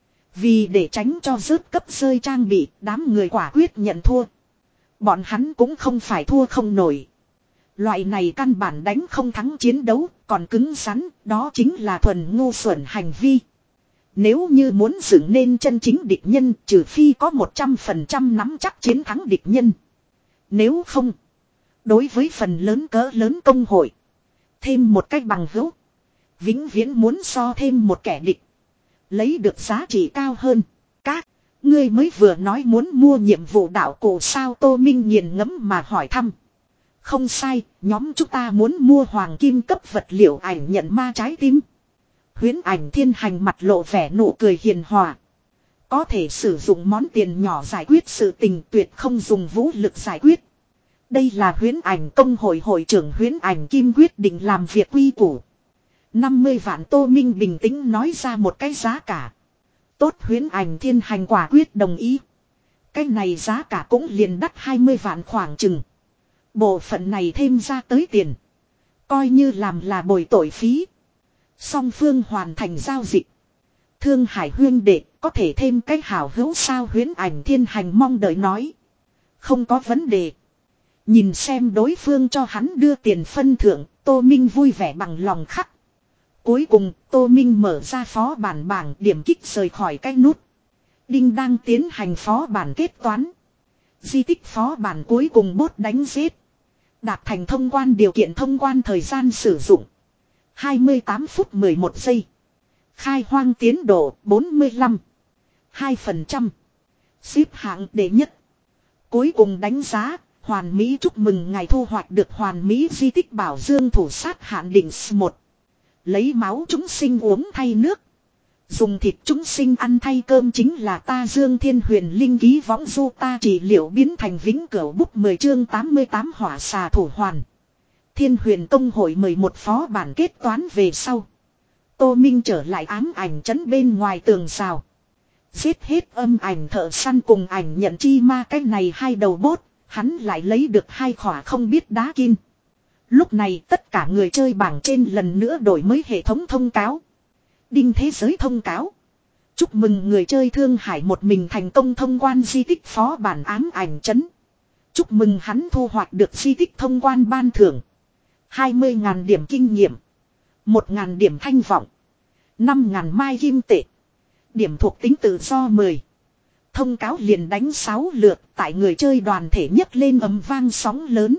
Vì để tránh cho rớt cấp rơi trang bị, đám người quả quyết nhận thua. Bọn hắn cũng không phải thua không nổi. Loại này căn bản đánh không thắng chiến đấu, còn cứng rắn, đó chính là thuần ngu xuẩn hành vi. Nếu như muốn dựng nên chân chính địch nhân, trừ phi có một trăm phần trăm nắm chắc chiến thắng địch nhân. Nếu không, đối với phần lớn cỡ lớn công hội, thêm một cách bằng hữu, vĩnh viễn muốn so thêm một kẻ địch, lấy được giá trị cao hơn. Các ngươi mới vừa nói muốn mua nhiệm vụ đạo cổ sao? Tô Minh nghiền ngẫm mà hỏi thăm. Không sai, nhóm chúng ta muốn mua hoàng kim cấp vật liệu ảnh nhận ma trái tim. Huyễn Ảnh Thiên Hành mặt lộ vẻ nụ cười hiền hòa. Có thể sử dụng món tiền nhỏ giải quyết sự tình, tuyệt không dùng vũ lực giải quyết. Đây là Huyễn Ảnh công hội hội trưởng Huyễn Ảnh Kim quyết định làm việc quy củ. năm mươi vạn. Tô Minh bình tĩnh nói ra một cái giá cả. Tốt, Huyễn Ảnh Thiên Hành quả quyết đồng ý. Cái này giá cả cũng liền đắt hai mươi vạn khoảng chừng. Bộ phận này thêm ra tới tiền, coi như làm là bồi tội phí. Song phương hoàn thành giao dịch. Thương Hải huyên đệ, có thể thêm cái hảo hữu sao? Huyễn Ảnh Thiên Hành mong đợi nói. Không có vấn đề. Nhìn xem đối phương cho hắn đưa tiền phân thưởng, Tô Minh vui vẻ bằng lòng khắc. Cuối cùng, Tô Minh mở ra phó bản bảng, điểm kích rời khỏi cái nút. Đinh đang tiến hành phó bản kết toán. Di tích phó bản cuối cùng bốt đánh giết. Đạt thành thông quan điều kiện thông quan thời gian sử dụng hai mươi tám phút mười một giây. Khai hoang tiến độ bốn mươi lăm. hai phần trăm. Xếp hạng đệ nhất. Cuối cùng đánh giá, hoàn mỹ, chúc mừng ngài thu hoạch được hoàn mỹ di tích bảo dương thủ sát hạn định một. Lấy máu chúng sinh uống thay nước. Dùng thịt chúng sinh ăn thay cơm chính là ta. Dương Thiên Huyền linh ký võng du ta trị liệu biến thành vĩnh cửu bút mười chương tám mươi tám hỏa xà thủ hoàn. Thiên Huyền công hội mười một phó bản kết toán về sau. Tô Minh trở lại ám ảnh trấn bên ngoài tường rào. Giết hết âm ảnh thợ săn cùng ảnh nhận chi ma cái này hai đầu bốt, hắn lại lấy được hai khỏa không biết đá kim. Lúc này tất cả người chơi bảng trên lần nữa đổi mới hệ thống thông cáo. Đinh thế giới thông cáo. Chúc mừng người chơi Thương Hải một mình thành công thông quan di tích phó bản ám ảnh trấn. Chúc mừng hắn thu hoạch được di tích thông quan ban thưởng. hai mươi nghìn điểm kinh nghiệm. một nghìn điểm thanh vọng. năm nghìn mai kim tệ. Điểm thuộc tính tự do mười. Thông cáo liền đánh sáu lượt, tại người chơi đoàn thể nhấc lên ầm vang sóng lớn.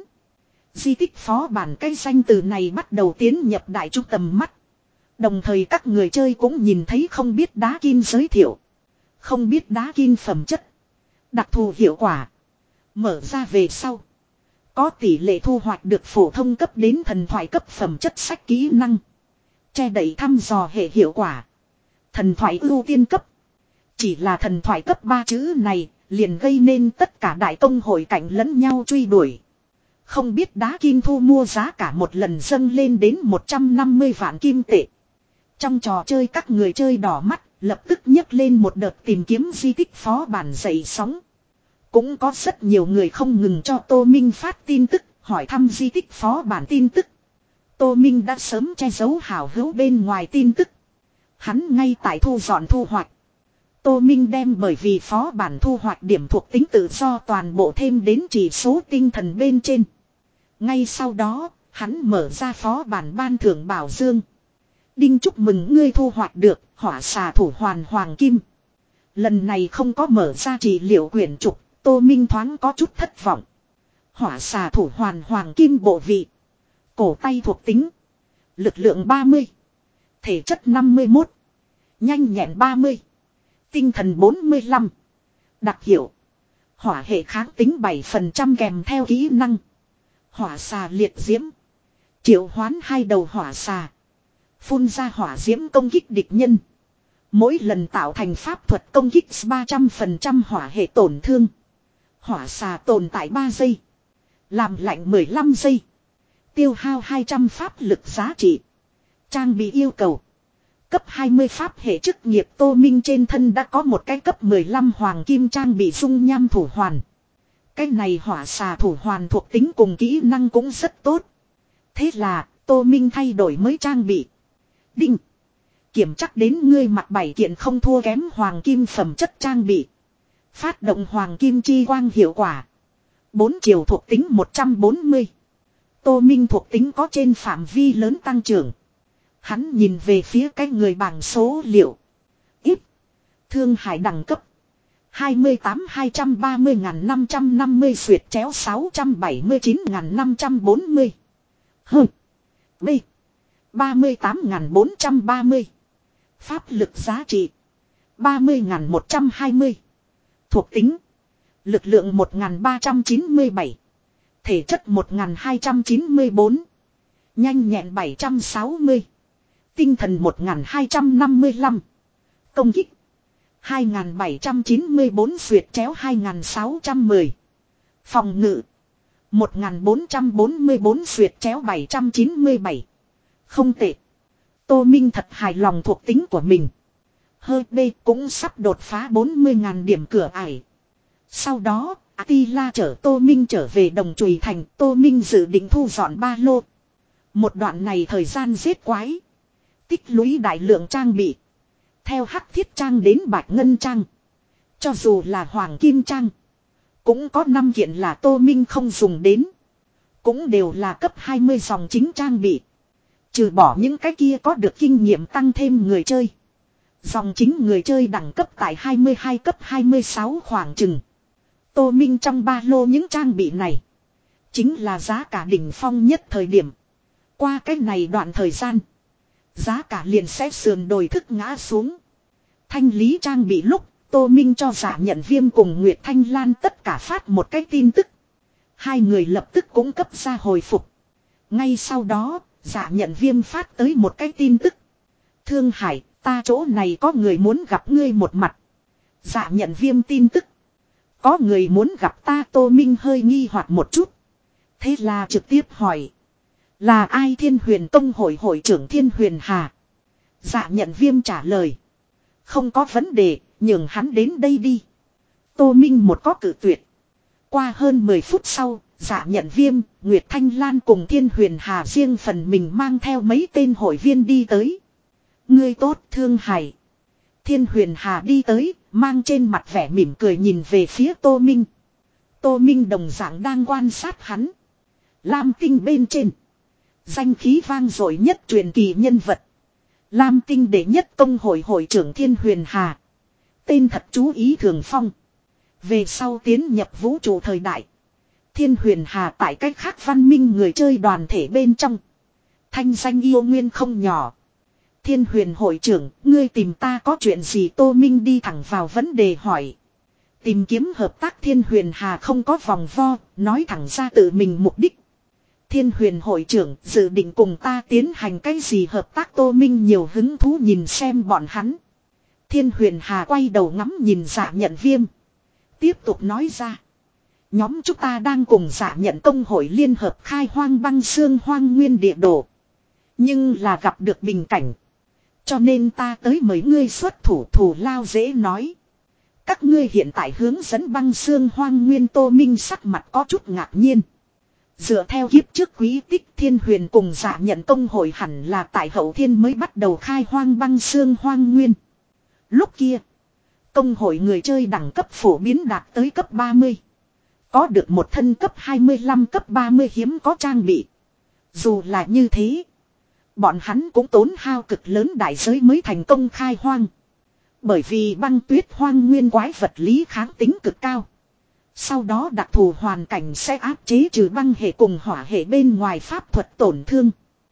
Di tích phó bản cây danh từ này bắt đầu tiến nhập đại trung tầm mắt. Đồng thời các người chơi cũng nhìn thấy không biết đá kim giới thiệu. Không biết đá kim phẩm chất. Đặc thù hiệu quả. Mở ra về sau. Có tỷ lệ thu hoạch được phổ thông cấp đến thần thoại cấp phẩm chất sách kỹ năng. Che đậy thăm dò hệ hiệu quả. Thần thoại ưu tiên cấp. Chỉ là thần thoại cấp ba chữ này liền gây nên tất cả đại công hội cạnh lẫn nhau truy đuổi. Không biết đá kim thu mua giá cả một lần dâng lên đến một trăm năm mươi vạn kim tệ. Trong trò chơi các người chơi đỏ mắt, lập tức nhấc lên một đợt tìm kiếm di tích phó bản dậy sóng. Cũng có rất nhiều người không ngừng cho Tô Minh phát tin tức, hỏi thăm di tích phó bản tin tức. Tô Minh đã sớm che giấu hảo hữu bên ngoài tin tức. Hắn ngay tại thu dọn thu hoạch. Tô Minh đem bởi vì phó bản thu hoạch điểm thuộc tính tự do toàn bộ thêm đến chỉ số tinh thần bên trên. Ngay sau đó, hắn mở ra phó bản ban thưởng bảo dương. Đinh chúc mừng ngươi thu hoạch được hỏa xà thủ hoàn hoàng kim. Lần này không có mở ra trị liệu quyển trục, Tô Minh thoáng có chút thất vọng. Hỏa xà thủ hoàn hoàng kim bộ vị. Cổ tay thuộc tính. Lực lượng ba mươi. Thể chất năm mươi mốt. Nhanh nhẹn ba mươi. Tinh thần bốn mươi lăm. Đặc hiệu. Hỏa hệ kháng tính bảy phần trăm kèm theo kỹ năng. Hỏa xà liệt diễm. Triệu hoán hai đầu hỏa xà. Phun ra hỏa diễm công kích địch nhân. Mỗi lần tạo thành pháp thuật công kích ba trăm phần trăm hỏa hệ tổn thương. Hỏa xà tồn tại ba giây. Làm lạnh mười lăm giây. Tiêu hao hai trăm pháp lực giá trị. Trang bị yêu cầu. Cấp hai mươi pháp hệ chức nghiệp Tô Minh trên thân đã có một cái cấp mười lăm hoàng kim trang bị dung nham thủ hoàn. Cái này hỏa xà thủ hoàn thuộc tính cùng kỹ năng cũng rất tốt. Thế là Tô Minh thay đổi mới trang bị. Đinh. Kiểm chắc đến ngươi mặc bảy kiện không thua kém hoàng kim phẩm chất trang bị. Phát động hoàng kim chi quang hiệu quả. Bốn chiều thuộc tính một trăm bốn mươi. Tô Minh thuộc tính có trên phạm vi lớn tăng trưởng. Hắn nhìn về phía cái người bảng số liệu. Ít. Thương hải đẳng cấp. hai mươi tám hai trăm ba mươi nghìn năm trăm năm mươi xuyệt chéo sáu trăm bảy mươi chín nghìn năm trăm bốn mươi. Hừ. B. ba mươi tám nghìn bốn trăm ba mươi. Pháp lực giá trị. ba mươi nghìn một trăm hai mươi. Thuộc tính. Lực lượng một nghìn ba trăm chín mươi bảy. Thể chất một nghìn hai trăm chín mươi bốn. Nhanh nhẹn bảy trăm sáu mươi. Tinh thần một nghìn hai trăm năm mươi lăm. Công kích. hai nghìn bảy trăm chín mươi bốn xuyệt chéo hai nghìn sáu trăm mười. Phòng ngự. một nghìn bốn trăm bốn mươi bốn xuyệt chéo bảy trăm chín mươi bảy. Không tệ. Tô Minh thật hài lòng thuộc tính của mình. Hơi B cũng sắp đột phá bốn mươi nghìn điểm cửa ải. Sau đó, Attila chở Tô Minh trở về Đồng Chùy Thành. Tô Minh dự định thu dọn ba lô. Một đoạn này thời gian giết quái. Tích lũy đại lượng trang bị. Theo hắc thiết trang đến bạch ngân trang. Cho dù là hoàng kim trang. Cũng có năm kiện là Tô Minh không dùng đến. Cũng đều là cấp hai mươi dòng chính trang bị. Trừ bỏ những cái kia có được kinh nghiệm tăng thêm người chơi. Dòng chính người chơi đẳng cấp tại hai mươi hai cấp hai mươi sáu khoảng chừng. Tô Minh trong ba lô những trang bị này. Chính là giá cả đỉnh phong nhất thời điểm. Qua cái này đoạn thời gian. Giá cả liền sẽ sườn đồi thức ngã xuống. Thanh lý trang bị lúc. Tô Minh cho Dạ Nhận Viêm cùng Nguyệt Thanh Lan tất cả phát một cái tin tức. Hai người lập tức cũng cấp ra hồi phục. Ngay sau đó. Dạ Nhận Viêm phát tới một cái tin tức. Thương Hải, ta chỗ này có người muốn gặp ngươi một mặt. Dạ Nhận Viêm tin tức. Có người muốn gặp ta. Tô Minh hơi nghi hoặc một chút. Thế là trực tiếp hỏi. Là ai? Thiên Huyền Tông hội hội trưởng Thiên Huyền Hà. Dạ Nhận Viêm trả lời. Không có vấn đề, nhường hắn đến đây đi. Tô Minh một có cử tuyệt. Qua hơn mười phút sau. Dạ Nhận Viêm, Nguyệt Thanh Lan cùng Thiên Huyền Hà riêng phần mình mang theo mấy tên hội viên đi tới. Ngươi tốt Thương Hải. Thiên Huyền Hà đi tới, mang trên mặt vẻ mỉm cười nhìn về phía Tô Minh. Tô Minh đồng dạng đang quan sát hắn. Lam Tinh bên trên. Danh khí vang dội nhất truyền kỳ nhân vật. Lam Tinh đệ nhất công hội hội trưởng Thiên Huyền Hà. Tên thật chú ý Thường Phong. Về sau tiến nhập vũ trụ thời đại. Thiên Huyền Hà tại cách khác văn minh người chơi đoàn thể bên trong. Thanh danh yêu nguyên không nhỏ. Thiên Huyền hội trưởng, ngươi tìm ta có chuyện gì? Tô Minh đi thẳng vào vấn đề hỏi. Tìm kiếm hợp tác. Thiên Huyền Hà không có vòng vo, nói thẳng ra tự mình mục đích. Thiên Huyền hội trưởng dự định cùng ta tiến hành cái gì hợp tác? Tô Minh nhiều hứng thú nhìn xem bọn hắn. Thiên Huyền Hà quay đầu ngắm nhìn Dạ Nhận Viêm. Tiếp tục nói ra. Nhóm chúng ta đang cùng Dạ Nhận công hội liên hợp khai hoang băng xương hoang nguyên địa đồ. Nhưng là gặp được bình cảnh. Cho nên ta tới mời ngươi xuất thủ. Thù lao dễ nói. Các ngươi hiện tại hướng dẫn băng xương hoang nguyên. Tô Minh sắc mặt có chút ngạc nhiên. Dựa theo kiếp trước quý tích, Thiên Huyền cùng Dạ Nhận công hội hẳn là tại hậu thiên mới bắt đầu khai hoang băng xương hoang nguyên. Lúc kia, công hội người chơi đẳng cấp phổ biến đạt tới cấp ba mươi. Có được một thân cấp hai mươi lăm cấp ba mươi hiếm có trang bị. Dù là như thế, bọn hắn cũng tốn hao cực lớn đại giới mới thành công khai hoang. Bởi vì băng tuyết hoang nguyên quái vật lý kháng tính cực cao. Sau đó đặc thù hoàn cảnh sẽ áp chế trừ băng hệ cùng hỏa hệ bên ngoài pháp thuật tổn thương.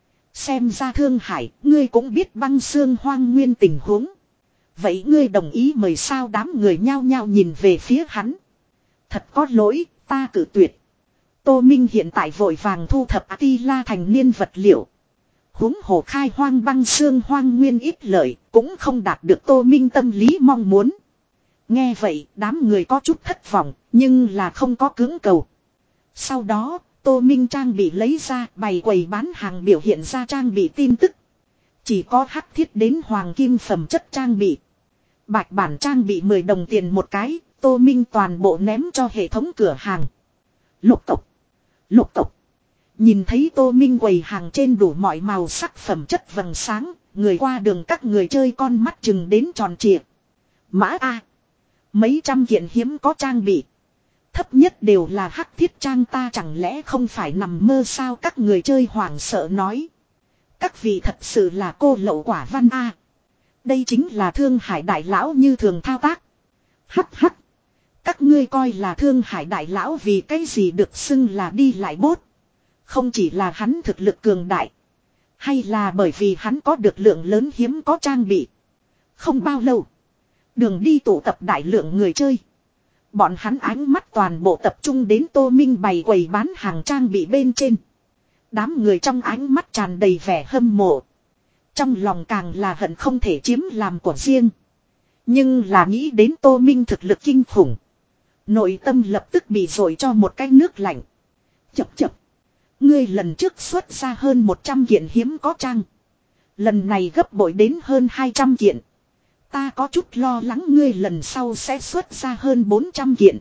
Xem ra Thương Hải, ngươi cũng biết băng xương hoang nguyên tình huống. Vậy ngươi đồng ý mời sao? Đám người nhao nhao nhìn về phía hắn. Thật có lỗi, ta cử tuyệt. Tô Minh hiện tại vội vàng thu thập Attila thành niên vật liệu. Huống hồ khai hoang băng xương hoang nguyên ít lợi, cũng không đạt được Tô Minh tâm lý mong muốn. Nghe vậy, đám người có chút thất vọng, nhưng là không có cưỡng cầu. Sau đó, Tô Minh trang bị lấy ra, bày quầy bán hàng biểu hiện ra trang bị tin tức. Chỉ có hắc thiết đến hoàng kim phẩm chất trang bị. Bạch bản trang bị mười đồng tiền một cái, Tô Minh toàn bộ ném cho hệ thống cửa hàng. Lục tục. Lục tục. Nhìn thấy Tô Minh quầy hàng trên đủ mọi màu sắc phẩm chất vầng sáng, người qua đường các người chơi con mắt chừng đến tròn trịa. Mã A. Mấy trăm kiện hiếm có trang bị. Thấp nhất đều là hắc thiết trang, ta chẳng lẽ không phải nằm mơ sao, các người chơi hoảng sợ nói. Các vị thật sự là cô lậu quả văn A. Đây chính là Thương Hải đại lão như thường thao tác. Hắc hắc. Các ngươi coi là Thương Hải đại lão vì cái gì được xưng là đi lại bốt. Không chỉ là hắn thực lực cường đại. Hay là bởi vì hắn có được lượng lớn hiếm có trang bị. Không bao lâu. Đường đi tụ tập đại lượng người chơi. Bọn hắn ánh mắt toàn bộ tập trung đến Tô Minh bày quầy bán hàng trang bị bên trên. Đám người trong ánh mắt tràn đầy vẻ hâm mộ. Trong lòng càng là hận không thể chiếm làm của riêng. Nhưng là nghĩ đến Tô Minh thực lực kinh khủng. Nội tâm lập tức bị dội cho một cái nước lạnh. Chập chập. Ngươi lần trước xuất ra hơn một trăm kiện hiếm có trang. Lần này gấp bội đến hơn hai trăm kiện. Ta có chút lo lắng ngươi lần sau sẽ xuất ra hơn bốn trăm kiện.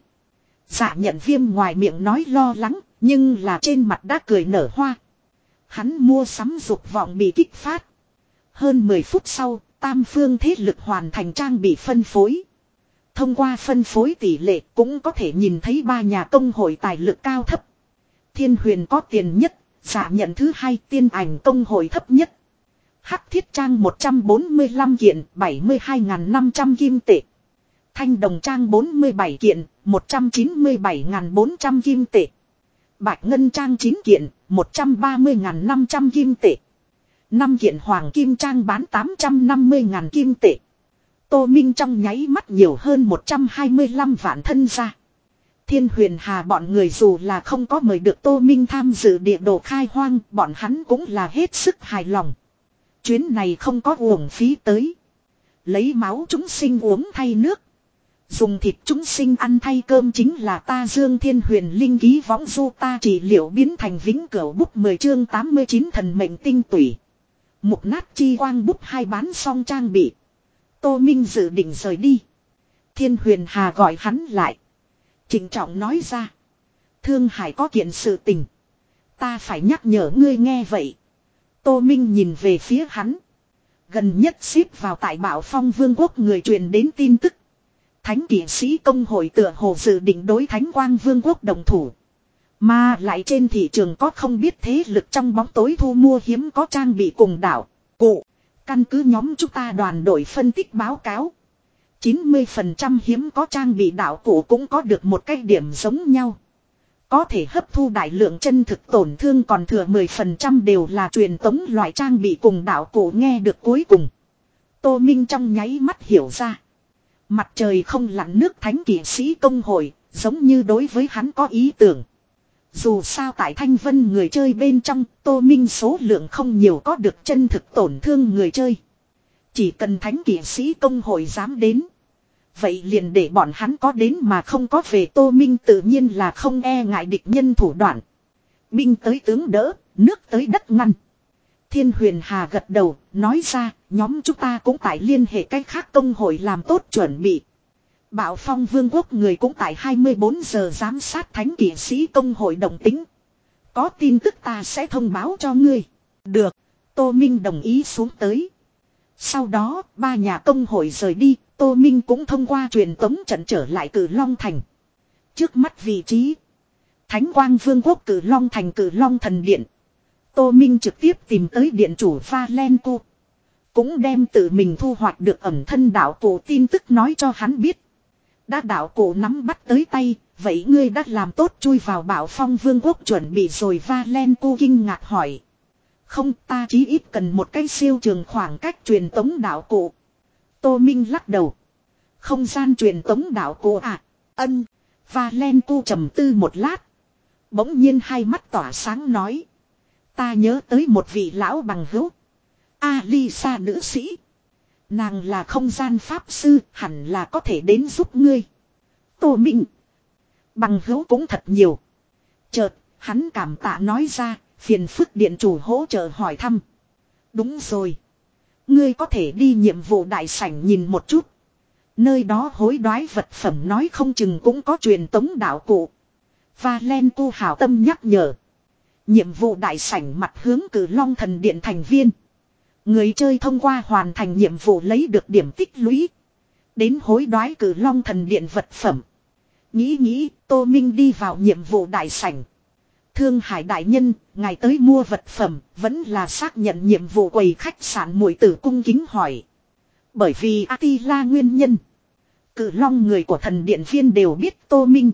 Dạ nhận viêm ngoài miệng nói lo lắng, nhưng là trên mặt đã cười nở hoa. Hắn mua sắm dục vọng bị kích phát. Hơn mười phút sau, tam phương thế lực hoàn thành trang bị phân phối. Thông qua phân phối tỷ lệ cũng có thể nhìn thấy ba nhà công hội tài lực cao thấp. Thiên Huyền có tiền nhất, Dạ nhận thứ hai, Tiên Ảnh công hội thấp nhất. Hắc thiết trang một trăm bốn mươi lăm kiện, bảy mươi hai nghìn năm trăm kim tệ. Thanh đồng trang bốn mươi bảy kiện, một trăm chín mươi bảy nghìn bốn trăm kim tệ. Bạch ngân trang chín kiện, một trăm ba mươi nghìn năm trăm kim tệ. năm kiện hoàng kim trang bán tám trăm năm mươi nghìn kim tệ. Tô Minh trong nháy mắt nhiều hơn một trăm hai mươi lăm vạn thân gia. Thiên Huyền Hà bọn người dù là không có mời được Tô Minh tham dự địa đồ khai hoang, bọn hắn cũng là hết sức hài lòng. Chuyến này không có uổng phí tới. Lấy máu chúng sinh uống thay nước. Dùng thịt chúng sinh ăn thay cơm chính là ta Dương Thiên Huyền linh ký võng du, ta chỉ liệu biến thành vĩnh cửu bút mười chương tám mươi chín thần mệnh tinh tủy. Mục nát chi quang bút hai bán xong trang bị. Tô Minh dự định rời đi. Thiên Huyền Hà gọi hắn lại. Trịnh trọng nói ra. Thương Hải có kiện sự tình. Ta phải nhắc nhở ngươi nghe vậy. Tô Minh nhìn về phía hắn. Gần nhất xếp vào tại Bảo Phong Vương quốc người truyền đến tin tức. Thánh kỵ sĩ công hội tựa hồ dự định đối Thánh Quang Vương quốc đồng thủ. Mà lại trên thị trường có không biết thế lực trong bóng tối thu mua hiếm có trang bị cùng đảo cụ. Căn cứ nhóm chúng ta đoàn đội phân tích báo cáo. chín mươi phần trăm hiếm có trang bị đảo cụ cũng có được một cái điểm giống nhau. Có thể hấp thu đại lượng chân thực tổn thương, còn thừa mười phần trăm đều là truyền tống loại trang bị cùng đảo cụ. Nghe được cuối cùng. Tô Minh trong nháy mắt hiểu ra. Mặt trời không lặn nước thánh kỵ sĩ công hội, giống như đối với hắn có ý tưởng. Dù sao tại Thanh Vân người chơi bên trong, Tô Minh số lượng không nhiều có được chân thực tổn thương người chơi. Chỉ cần thánh kỵ sĩ công hội dám đến. Vậy liền để bọn hắn có đến mà không có về. Tô Minh tự nhiên là không e ngại địch nhân thủ đoạn. Binh tới tướng đỡ, nước tới đất ngăn. Thiên Huyền Hà gật đầu, nói ra, nhóm chúng ta cũng tại liên hệ cách khác công hội làm tốt chuẩn bị. Bảo Phong Vương quốc người cũng tại hai mươi bốn giờ giám sát thánh kỵ sĩ công hội động tính. Có tin tức ta sẽ thông báo cho ngươi. Được, Tô Minh đồng ý xuống tới. Sau đó, ba nhà công hội rời đi, Tô Minh cũng thông qua truyền tống trận trở lại Cử Long Thành. Trước mắt vị trí Thánh Quang Vương quốc Cử Long Thành Cử Long Thần Điện. Tô Minh trực tiếp tìm tới điện chủ Valenco. Cũng đem tự mình thu hoạch được ẩn thân đạo cổ tin tức nói cho hắn biết. Đã đạo cổ nắm bắt tới tay, vậy ngươi đã làm tốt chui vào Bảo Phong Vương quốc chuẩn bị rồi. Valenco kinh ngạc hỏi. Không, ta chỉ ít cần một cái siêu trường khoảng cách truyền tống đạo cổ. Tô Minh lắc đầu. Không gian truyền tống đạo cổ à? Ân. Valenco trầm tư một lát. Bỗng nhiên hai mắt tỏa sáng nói. Ta nhớ tới một vị lão bằng hữu. Alisa nữ sĩ. Nàng là không gian pháp sư, hẳn là có thể đến giúp ngươi. Tô Minh. Bằng hữu cũng thật nhiều. Chợt, hắn cảm tạ nói ra, phiền phức điện chủ hỗ trợ hỏi thăm. Đúng rồi. Ngươi có thể đi nhiệm vụ đại sảnh nhìn một chút. Nơi đó hối đoái vật phẩm nói không chừng cũng có truyền tống đạo cụ. Và Len tu hảo tâm nhắc nhở. Nhiệm vụ đại sảnh mặt hướng Cử Long thần điện thành viên. Người chơi thông qua hoàn thành nhiệm vụ lấy được điểm tích lũy. Đến hối đoái Cử Long thần điện vật phẩm. Nghĩ nghĩ, Tô Minh đi vào nhiệm vụ đại sảnh. Thương Hải đại nhân, ngài tới mua vật phẩm, vẫn là xác nhận nhiệm vụ quầy khách sạn muội tử cung kính hỏi. Bởi vì Attila nguyên nhân. Cử Long người của thần điện viên đều biết Tô Minh.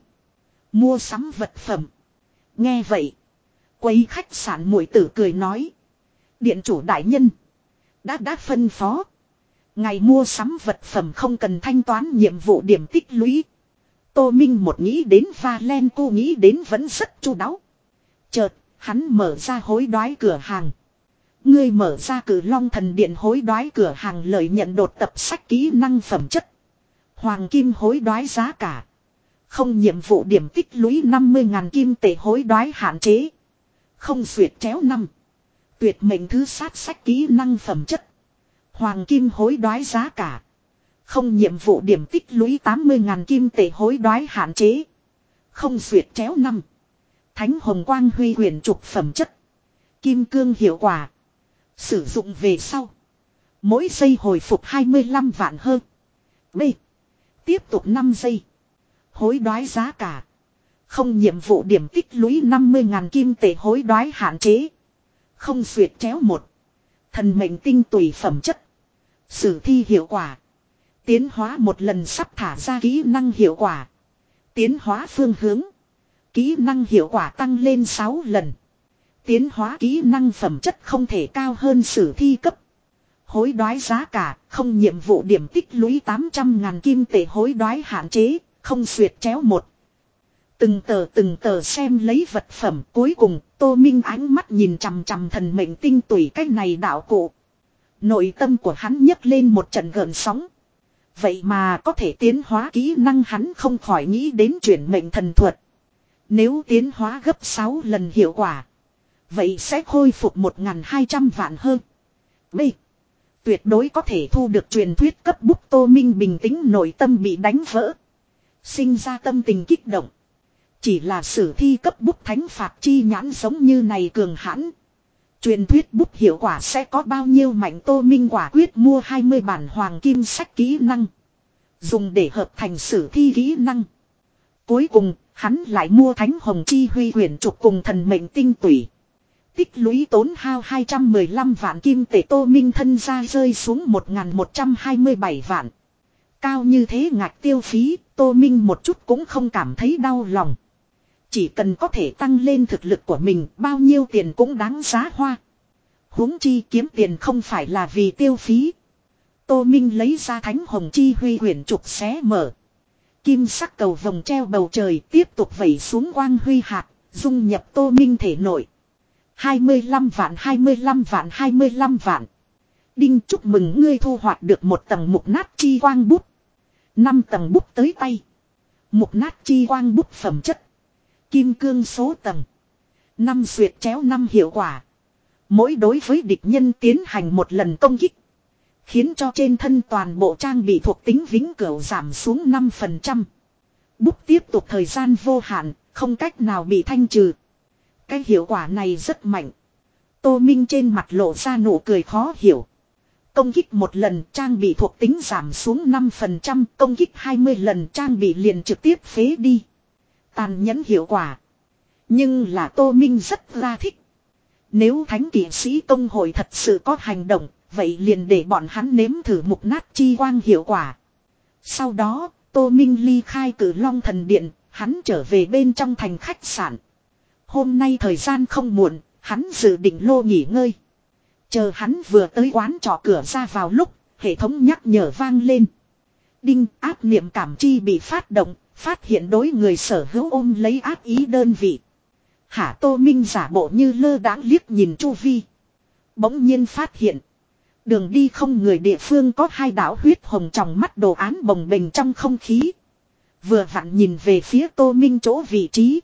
Mua sắm vật phẩm. Nghe vậy. Quầy khách sạn muội tử cười nói. Điện chủ đại nhân. Đã đã phân phó. Ngài mua sắm vật phẩm không cần thanh toán nhiệm vụ điểm tích lũy. Tô Minh một nghĩ đến Valen cô nghĩ đến vẫn rất chu đáo. Chợt, hắn mở ra hối đoái cửa hàng. Ngươi mở ra Cử Long thần điện hối đoái cửa hàng lợi nhận đột tập sách kỹ năng phẩm chất. Hoàng kim hối đoái giá cả. Không nhiệm vụ điểm tích lũy năm mươi ngàn kim tệ hối đoái hạn chế. Không duyệt chéo năm. Tuyệt mệnh thứ sát sách kỹ năng phẩm chất. Hoàng kim hối đoái giá cả. Không nhiệm vụ điểm tích lũy tám mươi ngàn kim tệ hối đoái hạn chế. Không duyệt chéo năm. Thánh hồng quang huy huyền trục phẩm chất. Kim cương hiệu quả. Sử dụng về sau. Mỗi giây hồi phục hai mươi lăm vạn hơn. B. Tiếp tục năm giây. Hối đoái giá cả. Không nhiệm vụ điểm tích lũy năm mươi ngàn kim tệ hối đoái hạn chế. Không duyệt chéo một. Thần mệnh tinh tùy phẩm chất. Sử thi hiệu quả. Tiến hóa một lần sắp thả ra kỹ năng hiệu quả. Tiến hóa phương hướng. Kỹ năng hiệu quả tăng lên sáu lần. Tiến hóa kỹ năng phẩm chất không thể cao hơn sử thi cấp. Hối đoái giá cả, không nhiệm vụ điểm tích lũy tám trăm ngàn kim tệ hối đoái hạn chế, không duyệt chéo một. Từng tờ từng tờ xem lấy vật phẩm cuối cùng, Tô Minh ánh mắt nhìn chằm chằm thần mệnh tinh tùy cái này đạo cụ. Nội tâm của hắn nhấc lên một trận gợn sóng. Vậy mà có thể tiến hóa kỹ năng hắn không khỏi nghĩ đến chuyển mệnh thần thuật. Nếu tiến hóa gấp sáu lần hiệu quả. Vậy sẽ khôi phục một nghìn hai trăm vạn hơn. B. Tuyệt đối có thể thu được truyền thuyết cấp bút. Tô Minh bình tĩnh nội tâm bị đánh vỡ. Sinh ra tâm tình kích động. Chỉ là sử thi cấp bút thánh phạt chi nhãn giống như này cường hãn. Truyền thuyết bút hiệu quả sẽ có bao nhiêu mạnh. Tô Minh quả quyết mua hai mươi bản hoàng kim sách kỹ năng. Dùng để hợp thành sử thi kỹ năng. Cuối cùng, hắn lại mua thánh hồng chi huy huyền trục cùng thần mệnh tinh tủy. Tích lũy tốn hao hai trăm mười lăm vạn kim tệ. Tô Minh thân ra rơi xuống một nghìn một trăm hai mươi bảy vạn. Cao như thế ngạch tiêu phí, Tô Minh một chút cũng không cảm thấy đau lòng. Chỉ cần có thể tăng lên thực lực của mình, bao nhiêu tiền cũng đáng giá hoa. Huống chi kiếm tiền không phải là vì tiêu phí. Tô Minh lấy ra thánh hồng chi huy huyền trục xé mở. Kim sắc cầu vòng treo bầu trời tiếp tục vẩy xuống quang huy hạt, dung nhập Tô Minh thể nội. hai mươi lăm vạn, hai mươi lăm vạn, hai mươi lăm vạn. Đinh, chúc mừng ngươi thu hoạch được một tầng mục nát chi quang bút. năm tầng bút tới tay. Mục nát chi quang bút phẩm chất. Kim cương số tầng. năm duyệt chéo năm hiệu quả. Mỗi đối với địch nhân tiến hành một lần công kích. Khiến cho trên thân toàn bộ trang bị thuộc tính vĩnh cửu giảm xuống năm phần trăm. Bút tiếp tục thời gian vô hạn, không cách nào bị thanh trừ. Cái hiệu quả này rất mạnh. Tô Minh trên mặt lộ ra nụ cười khó hiểu. Công kích một lần trang bị thuộc tính giảm xuống năm phần trăm, công kích hai mươi lần trang bị liền trực tiếp phế đi. Tàn nhẫn hiệu quả. Nhưng là Tô Minh rất ra thích. Nếu thánh kỵ sĩ công hội thật sự có hành động, vậy liền để bọn hắn nếm thử mục nát chi quang hiệu quả. Sau đó, Tô Minh ly khai Cử Long thần điện, hắn trở về bên trong thành khách sạn. Hôm nay thời gian không muộn, hắn dự định lô nghỉ ngơi. Chờ hắn vừa tới quán trọ cửa ra vào lúc, hệ thống nhắc nhở vang lên. Đinh, áp niệm cảm chi bị phát động, phát hiện đối người sở hữu ôm lấy ác ý đơn vị. Hả? Tô Minh giả bộ như lơ đãng liếc nhìn chu vi. Bỗng nhiên phát hiện. Đường đi không người địa phương có hai đạo huyết hồng trong mắt đồ án bồng bềnh trong không khí. Vừa vặn nhìn về phía Tô Minh chỗ vị trí.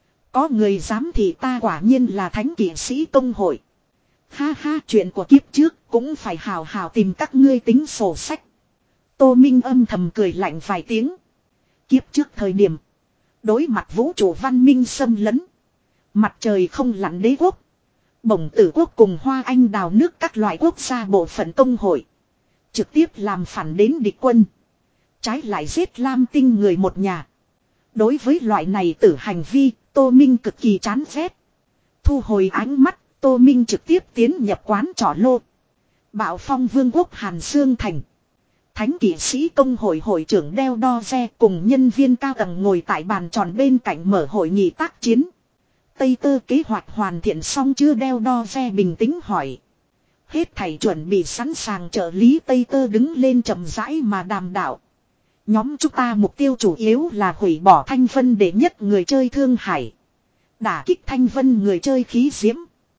Có người dám thì ta quả nhiên là thánh kỵ sĩ công hội. Ha ha, chuyện của kiếp trước cũng phải hào hào tìm các ngươi tính sổ sách. Tô Minh âm thầm cười lạnh vài tiếng. Kiếp trước thời điểm. Đối mặt vũ trụ văn minh xâm lấn. Mặt trời không lặn đế quốc. Bổng tử quốc cùng Hoa Anh đào nước các loại quốc gia bộ phận công hội. Trực tiếp làm phản đến địch quân. Trái lại giết Lam Tinh người một nhà. Đối với loại này tử hành vi, Tô Minh cực kỳ chán ghét. Thu hồi ánh mắt, Tô Minh trực tiếp tiến nhập quán trọ lô. Bạo Phong Vương quốc Hàn Sương Thành. Thánh kỵ sĩ công hội hội trưởng đeo đo xe cùng nhân viên cao tầng ngồi tại bàn tròn bên cạnh mở hội nghị tác chiến. Tây Tơ kế hoạch hoàn thiện xong chưa? Đeo đo xe bình tĩnh hỏi. Hết thảy chuẩn bị sẵn sàng. Trợ lý Tây Tơ đứng lên chậm rãi mà đàm đạo. Nhóm chúng ta mục tiêu chủ yếu là hủy bỏ Thanh Vân để nhất người chơi Thương Hải. Đả kích Thanh Vân người chơi khí diễm.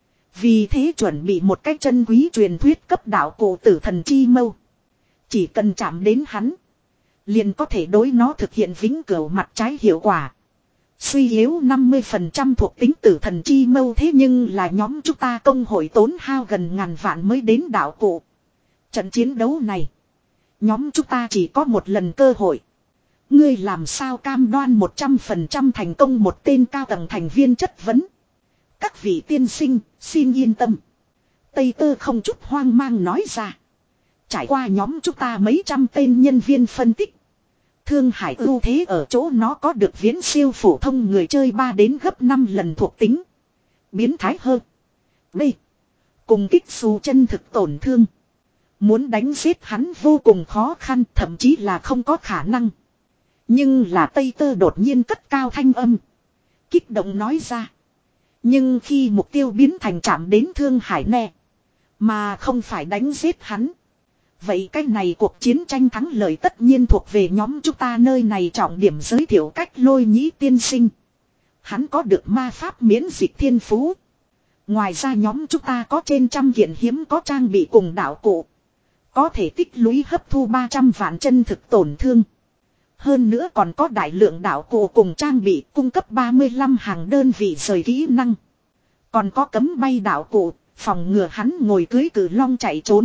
Vì thế chuẩn bị một cách chân quý truyền thuyết cấp đạo cổ tử thần chi mâu. Chỉ cần chạm đến hắn. Liền có thể đối nó thực hiện vĩnh cửu mặt trái hiệu quả. Suy yếu năm mươi phần trăm thuộc tính tử thần chi mâu, thế nhưng là nhóm chúng ta công hội tốn hao gần ngàn vạn mới đến đạo cụ. Trận chiến đấu này. Nhóm chúng ta chỉ có một lần cơ hội. Ngươi làm sao cam đoan một trăm phần trăm thành công? Một tên cao tầng thành viên chất vấn. Các vị tiên sinh, xin yên tâm. Tây Tơ không chút hoang mang nói ra. Trải qua nhóm chúng ta mấy trăm tên nhân viên phân tích. Thương Hải ưu thế ở chỗ nó có được viễn siêu phổ thông người chơi ba đến gấp năm lần thuộc tính. Biến thái hơn. B. Cùng kích xù chân thực tổn thương. Muốn đánh giết hắn vô cùng khó khăn, thậm chí là không có khả năng. Nhưng là Tây Tơ đột nhiên cất cao thanh âm. Kích động nói ra. Nhưng khi mục tiêu biến thành chạm đến Thương Hải nè. Mà không phải đánh giết hắn. Vậy cái này cuộc chiến tranh thắng lợi tất nhiên thuộc về nhóm chúng ta. Nơi này trọng điểm giới thiệu cách Lôi Nhĩ tiên sinh. Hắn có được ma pháp miễn dịch thiên phú. Ngoài ra nhóm chúng ta có trên trăm kiện hiếm có trang bị cùng đạo cụ. Có thể tích lũy hấp thu ba trăm vạn chân thực tổn thương. Hơn nữa còn có đại lượng đạo cụ cùng trang bị cung cấp ba mươi lăm hàng đơn vị rời kỹ năng. Còn có cấm bay đạo cụ, phòng ngừa hắn ngồi cưới cử long chạy trốn.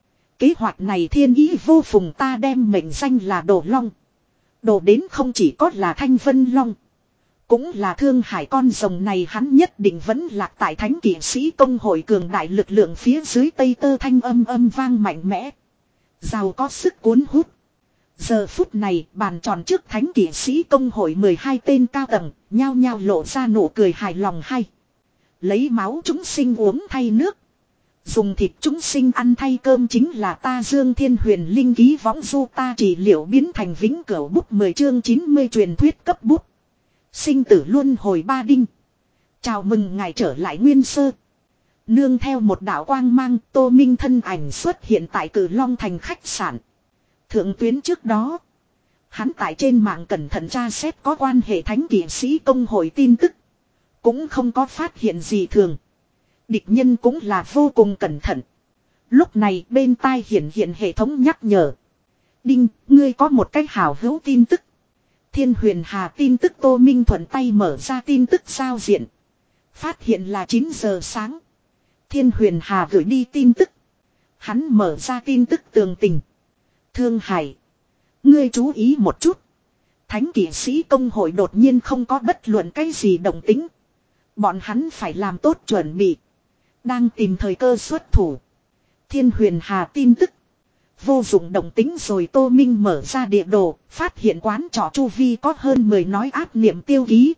Kế hoạch này thiên ý vô phùng, ta đem mệnh danh là Đồ Long. Đồ đến không chỉ có là Thanh Vân Long. Cũng là Thương Hải con rồng này, hắn nhất định vẫn lạc tại thánh kỵ sĩ công hội cường đại lực lượng phía dưới. Tây Tơ thanh âm âm vang mạnh mẽ. Giàu có sức cuốn hút. Giờ phút này bàn tròn trước thánh kỵ sĩ công hội mười hai tên cao tầng nhao nhao lộ ra nụ cười hài lòng hay. Lấy máu chúng sinh uống thay nước. Dùng thịt chúng sinh ăn thay cơm chính là ta Dương Thiên Huyền Linh ký võng du ta trị liệu biến thành vĩnh cửu bút mười chương chín mươi truyền thuyết cấp bút. Sinh tử luân hồi ba đinh. Chào mừng ngài trở lại nguyên sơ. Nương theo một đạo quang mang, Tô Minh thân ảnh xuất hiện tại Cử Long Thành khách sạn. Thượng tuyến trước đó, hắn tại trên mạng cẩn thận tra xét có quan hệ thánh kỵ sĩ công hội tin tức. Cũng không có phát hiện gì thường. Địch nhân cũng là vô cùng cẩn thận. Lúc này bên tai hiển hiện hệ thống nhắc nhở. Đinh, ngươi có một cách hảo hữu tin tức. Thiên Huyền Hà tin tức. Tô Minh thuận tay mở ra tin tức giao diện. Phát hiện là chín giờ sáng. Thiên Huyền Hà gửi đi tin tức. Hắn mở ra tin tức tường tình. Thương Hải, ngươi chú ý một chút. Thánh kỵ sĩ công hội đột nhiên không có bất luận cái gì động tĩnh. Bọn hắn phải làm tốt chuẩn bị. Đang tìm thời cơ xuất thủ. Thiên Huyền Hà tin tức. Vô dụng động tĩnh rồi. Tô Minh mở ra địa đồ, phát hiện quán trọ chu vi có hơn mười nói áp niệm tiêu ký.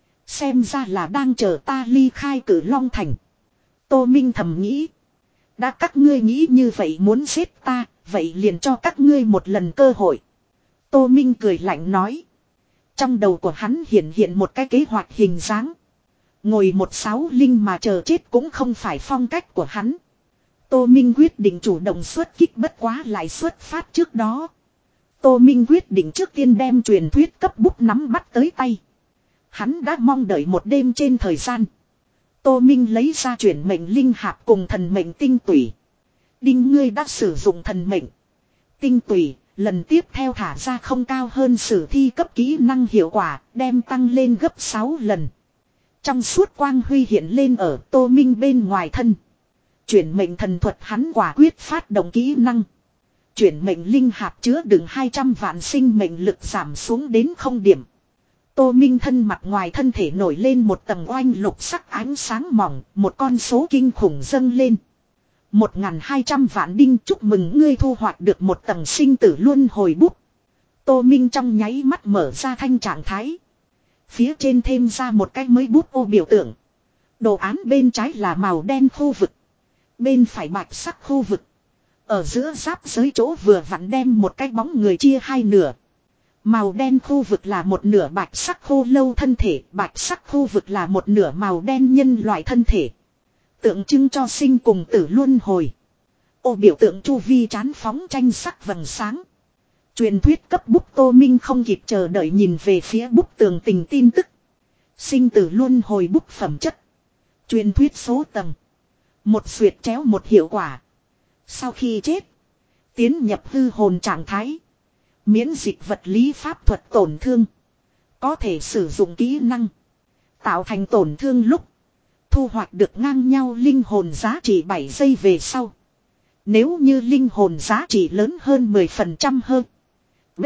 Xem ra là đang chờ ta ly khai Cử Long Thành. Tô Minh thầm nghĩ. Đã các ngươi nghĩ như vậy muốn giết ta, vậy liền cho các ngươi một lần cơ hội. Tô Minh cười lạnh nói. Trong đầu của hắn hiện hiện một cái kế hoạch hình dáng. Ngồi một sáu linh mà chờ chết cũng không phải phong cách của hắn. Tô Minh quyết định chủ động xuất kích, bất quá lại xuất phát trước đó. Tô Minh quyết định trước tiên đem truyền thuyết cấp bút nắm bắt tới tay. Hắn đã mong đợi một đêm trên thời gian. Tô Minh lấy ra chuyển mệnh linh hạp cùng thần mệnh tinh tủy. Đinh ngươi đã sử dụng thần mệnh tinh tủy, lần tiếp theo thả ra không cao hơn sử thi cấp kỹ năng hiệu quả, đem tăng lên gấp sáu lần. Trong suốt quang huy hiện lên ở Tô Minh bên ngoài thân. Chuyển mệnh thần thuật hắn quả quyết phát động kỹ năng. Chuyển mệnh linh hạp chứa đựng hai trăm vạn sinh mệnh lực giảm xuống đến không điểm. Tô Minh thân mặt ngoài thân thể nổi lên một tầng oanh lục sắc ánh sáng mỏng, một con số kinh khủng dâng lên. Một ngàn hai trăm vạn đinh, chúc mừng ngươi thu hoạch được một tầng sinh tử luân hồi bút. Tô Minh trong nháy mắt mở ra thanh trạng thái. Phía trên thêm ra một cái mới bút ô biểu tượng. Đồ án bên trái là màu đen khu vực. Bên phải bạch sắc khu vực. Ở giữa giáp giới chỗ vừa vặn đem một cái bóng người chia hai nửa. Màu đen khu vực là một nửa bạch sắc khô lâu thân thể, bạch sắc khu vực là một nửa màu đen nhân loại thân thể. Tượng trưng cho sinh cùng tử luân hồi. Ô biểu tượng chu vi chán phóng tranh sắc vầng sáng. Truyền thuyết cấp bút Tô Minh không kịp chờ đợi nhìn về phía bút tường tình tin tức. Sinh tử luân hồi bút phẩm chất. Truyền thuyết số tầng. Một xuyệt chéo một hiệu quả. Sau khi chết, tiến nhập hư hồn trạng thái. Miễn dịch vật lý pháp thuật tổn thương. Có thể sử dụng kỹ năng. Tạo thành tổn thương lúc. Thu hoạch được ngang nhau linh hồn giá trị bảy giây về sau. Nếu như linh hồn giá trị lớn hơn mười phần trăm hơn. B.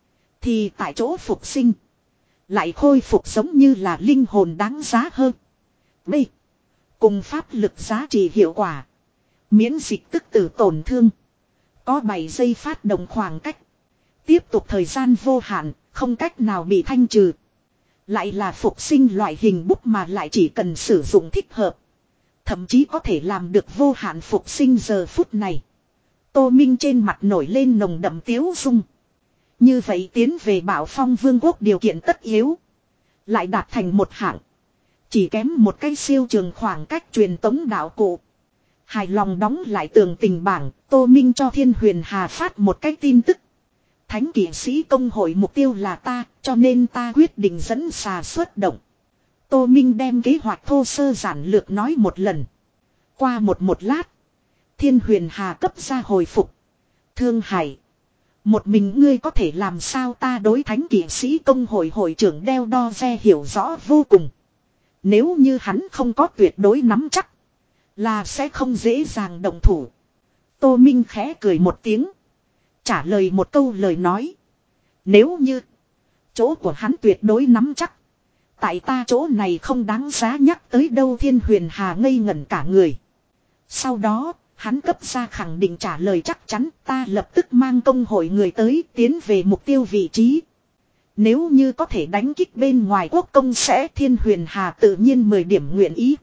Thì tại chỗ phục sinh. Lại khôi phục giống như là linh hồn đáng giá hơn. B. Cùng pháp lực giá trị hiệu quả. Miễn dịch tức tử tổn thương. Có bảy giây phát động khoảng cách. Tiếp tục thời gian vô hạn, không cách nào bị thanh trừ. Lại là phục sinh loại hình bút mà lại chỉ cần sử dụng thích hợp. Thậm chí có thể làm được vô hạn phục sinh giờ phút này. Tô Minh trên mặt nổi lên nồng đậm tiếu dung. Như vậy tiến về Bảo Phong Vương quốc điều kiện tất yếu. Lại đạt thành một hạng. Chỉ kém một cái siêu trường khoảng cách truyền tống đạo cụ. Hài lòng đóng lại tường tình bảng, Tô Minh cho Thiên Huyền Hà phát một cái tin tức. Thánh kỵ sĩ công hội mục tiêu là ta, cho nên ta quyết định dẫn xà xuất động. Tô Minh đem kế hoạch thô sơ giản lược nói một lần. Qua một một lát, Thiên Huyền Hà cấp ra hồi phục. Thương Hải, một mình ngươi có thể làm sao? Ta đối thánh kỵ sĩ công hội hội trưởng đeo đo ve hiểu rõ vô cùng. Nếu như hắn không có tuyệt đối nắm chắc, là sẽ không dễ dàng động thủ. Tô Minh khẽ cười một tiếng. Trả lời một câu lời nói. Nếu như chỗ của hắn tuyệt đối nắm chắc, tại ta chỗ này không đáng giá nhắc tới đâu. Thiên Huyền Hà ngây ngẩn cả người. Sau đó, hắn cấp ra khẳng định trả lời chắc chắn. Ta lập tức mang công hội người tới, tiến về mục tiêu vị trí. Nếu như có thể đánh kích bên ngoài quốc công sẽ. Thiên Huyền Hà tự nhiên mười điểm nguyện ý.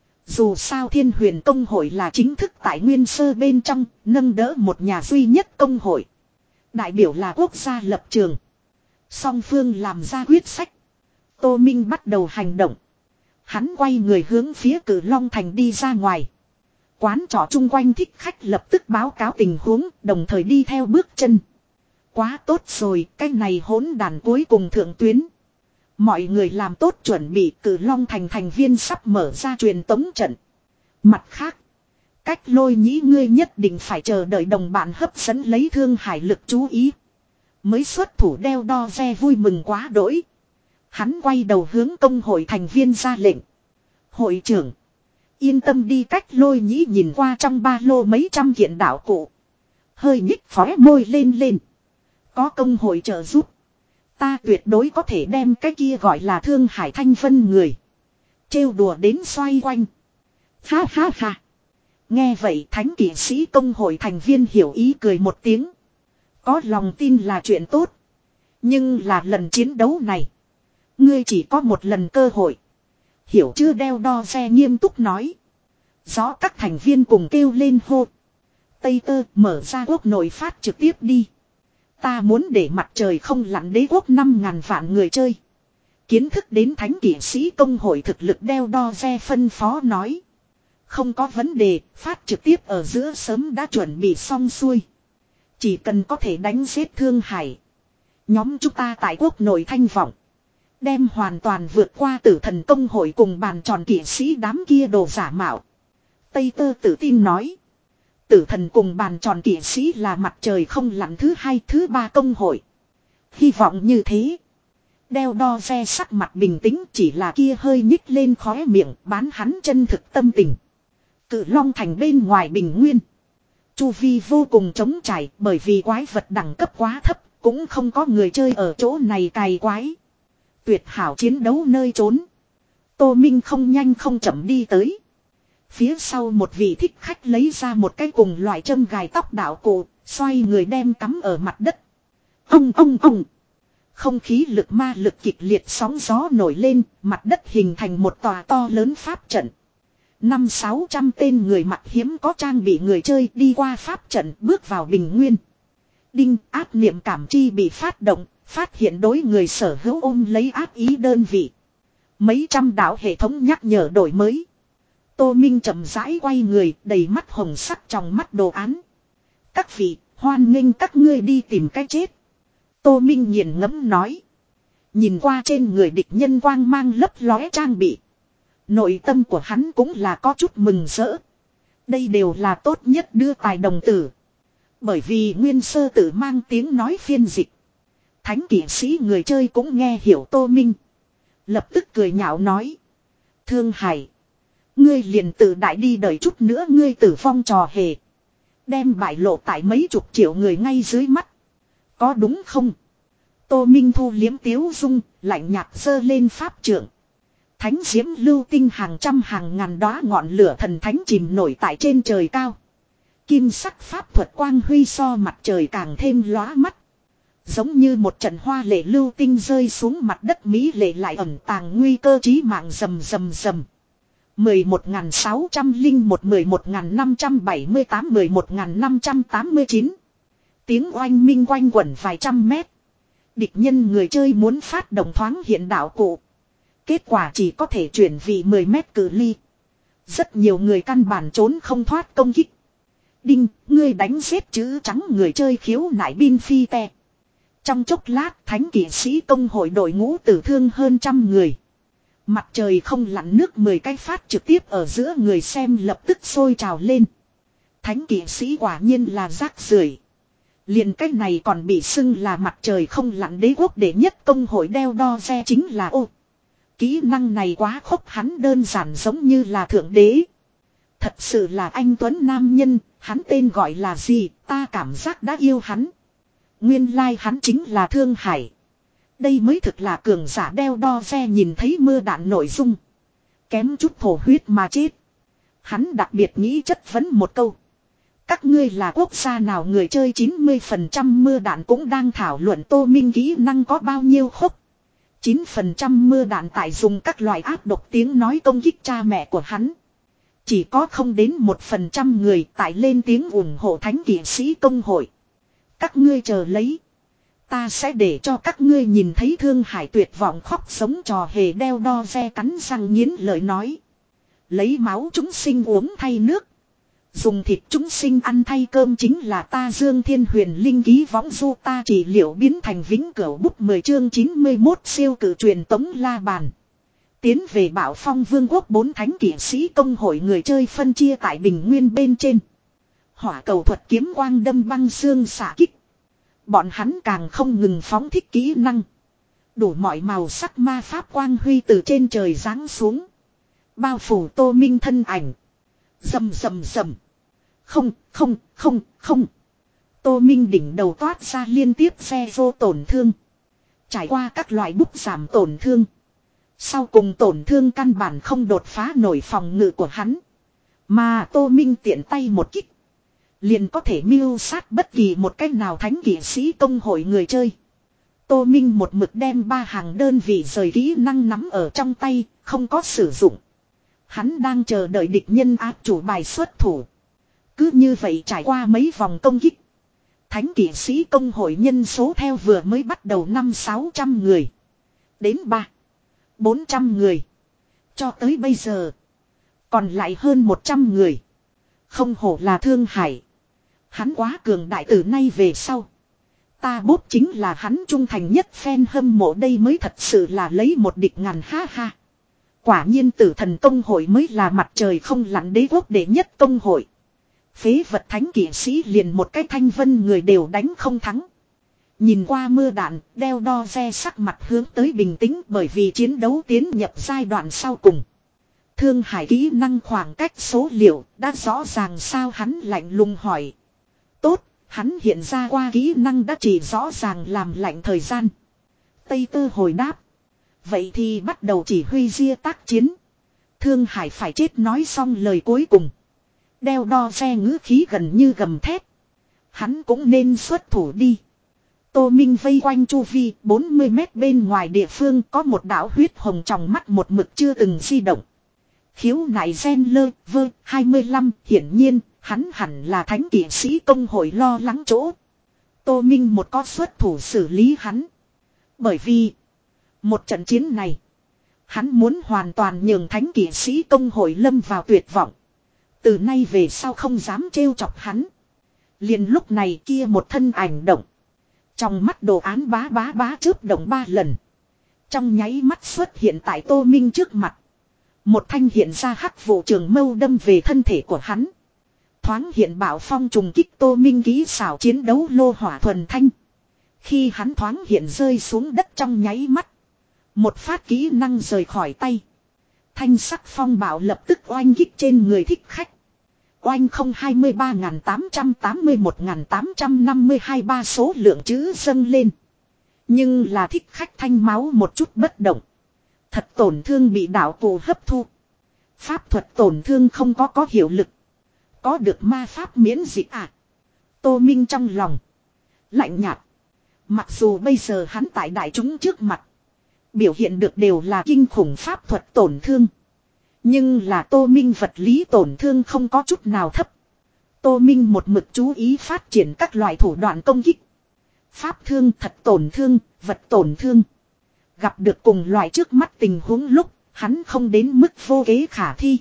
Dù sao Thiên Huyền công hội là chính thức tại Nguyên Sơ bên trong, nâng đỡ một nhà duy nhất công hội. Đại biểu là quốc gia lập trường. Song phương làm ra quyết sách. Tô Minh bắt đầu hành động. Hắn quay người hướng phía Cử Long Thành đi ra ngoài. Quán trọ chung quanh thích khách lập tức báo cáo tình huống, đồng thời đi theo bước chân. Quá tốt rồi, cái này hỗn đàn cuối cùng thượng tuyến. Mọi người làm tốt chuẩn bị. Cử Long Thành thành viên sắp mở ra truyền tống trận. Mặt khác, Cách Lôi Nhĩ ngươi nhất định phải chờ đợi đồng bạn hấp dẫn lấy Thương Hải lực chú ý. Mới xuất thủ đeo đo ve vui mừng quá đỗi. Hắn quay đầu hướng công hội thành viên ra lệnh. Hội trưởng, yên tâm đi. Cách Lôi Nhĩ nhìn qua trong ba lô mấy trăm kiện đạo cụ. Hơi nhích khóe môi lên lên. Có công hội trợ giúp, ta tuyệt đối có thể đem cái kia gọi là Thương Hải Thanh Vân người trêu đùa đến xoay quanh. Ha ha ha. Nghe vậy thánh kỵ sĩ công hội thành viên hiểu ý cười một tiếng. Có lòng tin là chuyện tốt. Nhưng là lần chiến đấu này, ngươi chỉ có một lần cơ hội. Hiểu chưa? Đeo đo ve nghiêm túc nói. Rõ các thành viên cùng kêu lên hô. Tây Tơ mở ra quốc nội phát trực tiếp đi. Ta muốn để mặt trời không lặn đế quốc năm ngàn vạn người chơi. Kiến thức đến thánh kỵ sĩ công hội thực lực. Đeo đo ve phân phó nói. Không có vấn đề, phát trực tiếp ở giữa sớm đã chuẩn bị xong xuôi. Chỉ cần có thể đánh giết Thương Hải, nhóm chúng ta tại quốc nội thanh vọng Đem hoàn toàn vượt qua tử thần công hội cùng bàn tròn kỵ sĩ đám kia đồ giả mạo. Tây Tơ tự tin nói. Tử thần cùng bàn tròn kỵ sĩ là mặt trời không lặn thứ hai thứ ba công hội. Hy vọng như thế. Đeo đo ve sắc mặt bình tĩnh, chỉ là kia hơi nhích lên khóe miệng bán hắn chân thực tâm tình. Cự Long thành bên ngoài bình nguyên. Chu vi vô cùng trống trải, bởi vì quái vật đẳng cấp quá thấp, cũng không có người chơi ở chỗ này cày quái. Tuyệt hảo chiến đấu nơi trốn. Tô Minh không nhanh không chậm đi tới. Phía sau một vị thích khách lấy ra một cái cùng loại châm gài tóc đạo cụ, xoay người đem cắm ở mặt đất. Ông ông ông. Không khí lực ma lực kịch liệt sóng gió nổi lên, mặt đất hình thành một tòa to lớn pháp trận. Năm sáu trăm tên người mặc hiếm có trang bị người chơi đi qua pháp trận bước vào bình nguyên. Đinh, áp niệm cảm chi bị phát động, phát hiện đối người sở hữu ôm lấy áp ý đơn vị. Mấy trăm đạo hệ thống nhắc nhở đổi mới. Tô Minh chậm rãi quay người, đầy mắt hồng sắc trong mắt đồ án. Các vị, hoan nghênh các ngươi đi tìm cái chết. Tô Minh nghiền ngẫm nói. Nhìn qua trên người địch nhân quang mang lấp lóe trang bị. Nội tâm của hắn cũng là có chút mừng rỡ. Đây đều là tốt nhất đưa tài đồng tử. Bởi vì nguyên sơ tử mang tiếng nói phiên dịch. Thánh kỵ sĩ người chơi cũng nghe hiểu Tô Minh. Lập tức cười nhạo nói. Thương Hải. Ngươi liền tự đại đi đợi chút nữa ngươi tử vong trò hề. Đem bại lộ tại mấy chục triệu người ngay dưới mắt. Có đúng không? Tô Minh thu liếm tiếu dung, lạnh nhạt giơ lên pháp trượng. Thánh diễm lưu tinh hàng trăm hàng ngàn đóa ngọn lửa thần thánh chìm nổi tại trên trời cao. Kim sắc pháp thuật quang huy so mặt trời càng thêm lóa mắt. Giống như một trận hoa lệ lưu tinh rơi xuống mặt đất Mỹ lệ lại ẩn tàng nguy cơ chí mạng rầm rầm rầm. mười một nghìn sáu trăm lẻ một, mười một nghìn năm trăm bảy mươi tám, mười một nghìn năm trăm tám mươi chín. Tiếng oanh minh quanh quẩn vài trăm mét. Địch nhân người chơi muốn phát động thoáng hiện đạo cụ. Kết quả chỉ có thể chuyển vị mười mét cự ly. Rất nhiều người căn bản trốn không thoát công kích. Đinh, ngươi đánh giết chữ trắng người chơi khiếu nại bin phi te. Trong chốc lát thánh kỵ sĩ công hội đội ngũ tử thương hơn trăm người. Mặt trời không lặn nước mười cái phát trực tiếp ở giữa người xem lập tức sôi trào lên. Thánh kỵ sĩ quả nhiên là rác rưởi. Liền cách này còn bị xưng là mặt trời không lặn đế quốc đệ nhất công hội đeo đo xe chính là ô. Kỹ năng này quá khốc, hắn đơn giản giống như là thượng đế. Thật sự là anh tuấn nam nhân, hắn tên gọi là gì, ta cảm giác đã yêu hắn. Nguyên lai like hắn chính là Thương Hải. Đây mới thực là cường giả đeo đo xe nhìn thấy mưa đạn nội dung. Kém chút thổ huyết mà chết. Hắn đặc biệt nghĩ chất vấn một câu. Các ngươi là quốc gia nào người chơi chín mươi phần trăm mưa đạn cũng đang thảo luận Tô Minh kỹ năng có bao nhiêu khốc. chín phần trăm mưa đạn tại dùng các loại áp độc tiếng nói công kích cha mẹ của hắn. Chỉ có không đến một phần trăm người tại lên tiếng ủng hộ thánh kỵ sĩ công hội. Các ngươi chờ lấy. Ta sẽ để cho các ngươi nhìn thấy Thương Hải tuyệt vọng khóc sống trò hề đeo đo ve cắn răng nghiến lợi nói. Lấy máu chúng sinh uống thay nước. Dùng thịt chúng sinh ăn thay cơm chính là ta Dương Thiên Huyền Linh ký võng du ta chỉ liệu biến thành vĩnh cửu bút mười chương chín mươi mốt siêu cử truyền tống la bàn. Tiến về Bảo Phong Vương quốc bốn thánh kỵ sĩ công hội người chơi phân chia tại bình nguyên bên trên. Hỏa cầu thuật kiếm quang đâm băng xương xả kích. Bọn hắn càng không ngừng phóng thích kỹ năng. Đủ mọi màu sắc ma pháp quang huy từ trên trời giáng xuống. Bao phủ Tô Minh thân ảnh. Rầm rầm rầm. Không, không, không, không. Tô Minh đỉnh đầu toát ra liên tiếp xe vô tổn thương. Trải qua các loại bút giảm tổn thương. Sau cùng tổn thương căn bản không đột phá nổi phòng ngự của hắn. Mà Tô Minh tiện tay một kích. Liền có thể mưu sát bất kỳ một cách nào thánh kỵ sĩ công hội người chơi. Tô Minh một mực đem ba hàng đơn vị rời kỹ năng nắm ở trong tay, không có sử dụng. Hắn đang chờ đợi địch nhân áp chủ bài xuất thủ. Cứ như vậy trải qua mấy vòng công kích. Thánh kỵ sĩ công hội nhân số theo vừa mới bắt đầu năm sáu trăm người. Đến ba bốn trăm người. Cho tới bây giờ. Còn lại hơn một trăm người. Không hổ là Thương Hải. Hắn quá cường đại từ nay về sau. Ta bốp chính là hắn trung thành nhất fan hâm mộ đây mới thật sự là lấy một địch ngàn ha ha. Quả nhiên tử thần công hội mới là mặt trời không lặn đế quốc đệ nhất công hội. Phế vật thánh kỵ sĩ liền một cái thanh vân người đều đánh không thắng. Nhìn qua mưa đạn, đeo đo ve sắc mặt hướng tới bình tĩnh bởi vì chiến đấu tiến nhập giai đoạn sau cùng. Thương Hải kỹ năng khoảng cách số liệu đã rõ ràng sao hắn lạnh lùng hỏi. Tốt, hắn hiện ra qua kỹ năng đã chỉ rõ ràng làm lạnh thời gian. Tây Tư hồi đáp. Vậy thì bắt đầu chỉ huy ria tác chiến. Thương Hải phải chết nói xong lời cuối cùng. Đeo đo ve ngữ khí gần như gầm thét. Hắn cũng nên xuất thủ đi. Tô Minh vây quanh chu vi bốn mươi mét bên ngoài địa phương có một đảo huyết hồng trong mắt một mực chưa từng di động. Khiếu nại gen lơ vơ hai mươi lăm hiển nhiên hắn hẳn là thánh kỵ sĩ công hội lo lắng chỗ. Tô Minh một có xuất thủ xử lý hắn. Bởi vì một trận chiến này hắn muốn hoàn toàn nhường thánh kỵ sĩ công hội lâm vào tuyệt vọng. Từ nay về sau không dám trêu chọc hắn. Liền lúc này kia một thân ảnh động. Trong mắt đồ án bá bá bá chớp động ba lần. Trong nháy mắt xuất hiện tại Tô Minh trước mặt. Một thanh hiện ra hắc vụ trường mâu đâm về thân thể của hắn. Thoáng hiện bạo phong trùng kích Tô Minh kỹ xảo chiến đấu lô hỏa thuần thanh. Khi hắn thoáng hiện rơi xuống đất trong nháy mắt. Một phát kỹ năng rời khỏi tay. Thanh sắc phong bạo lập tức oanh kích trên người thích khách. Oanh không hai mươi ba nghìn tám trăm tám mươi mốt nghìn tám trăm năm mươi hai ba số lượng chữ dâng lên. Nhưng là thích khách thanh máu một chút bất động. Thật tổn thương bị đạo cụ hấp thu. Pháp thuật tổn thương không có có hiệu lực. Có được ma pháp miễn dịch à? Tô Minh trong lòng lạnh nhạt. Mặc dù bây giờ hắn tại đại chúng trước mặt biểu hiện được đều là kinh khủng pháp thuật tổn thương. Nhưng là Tô Minh vật lý tổn thương không có chút nào thấp. Tô Minh một mực chú ý phát triển các loại thủ đoạn công kích. Pháp thương thật tổn thương, vật tổn thương. Gặp được cùng loại trước mắt tình huống lúc, hắn không đến mức vô kế khả thi.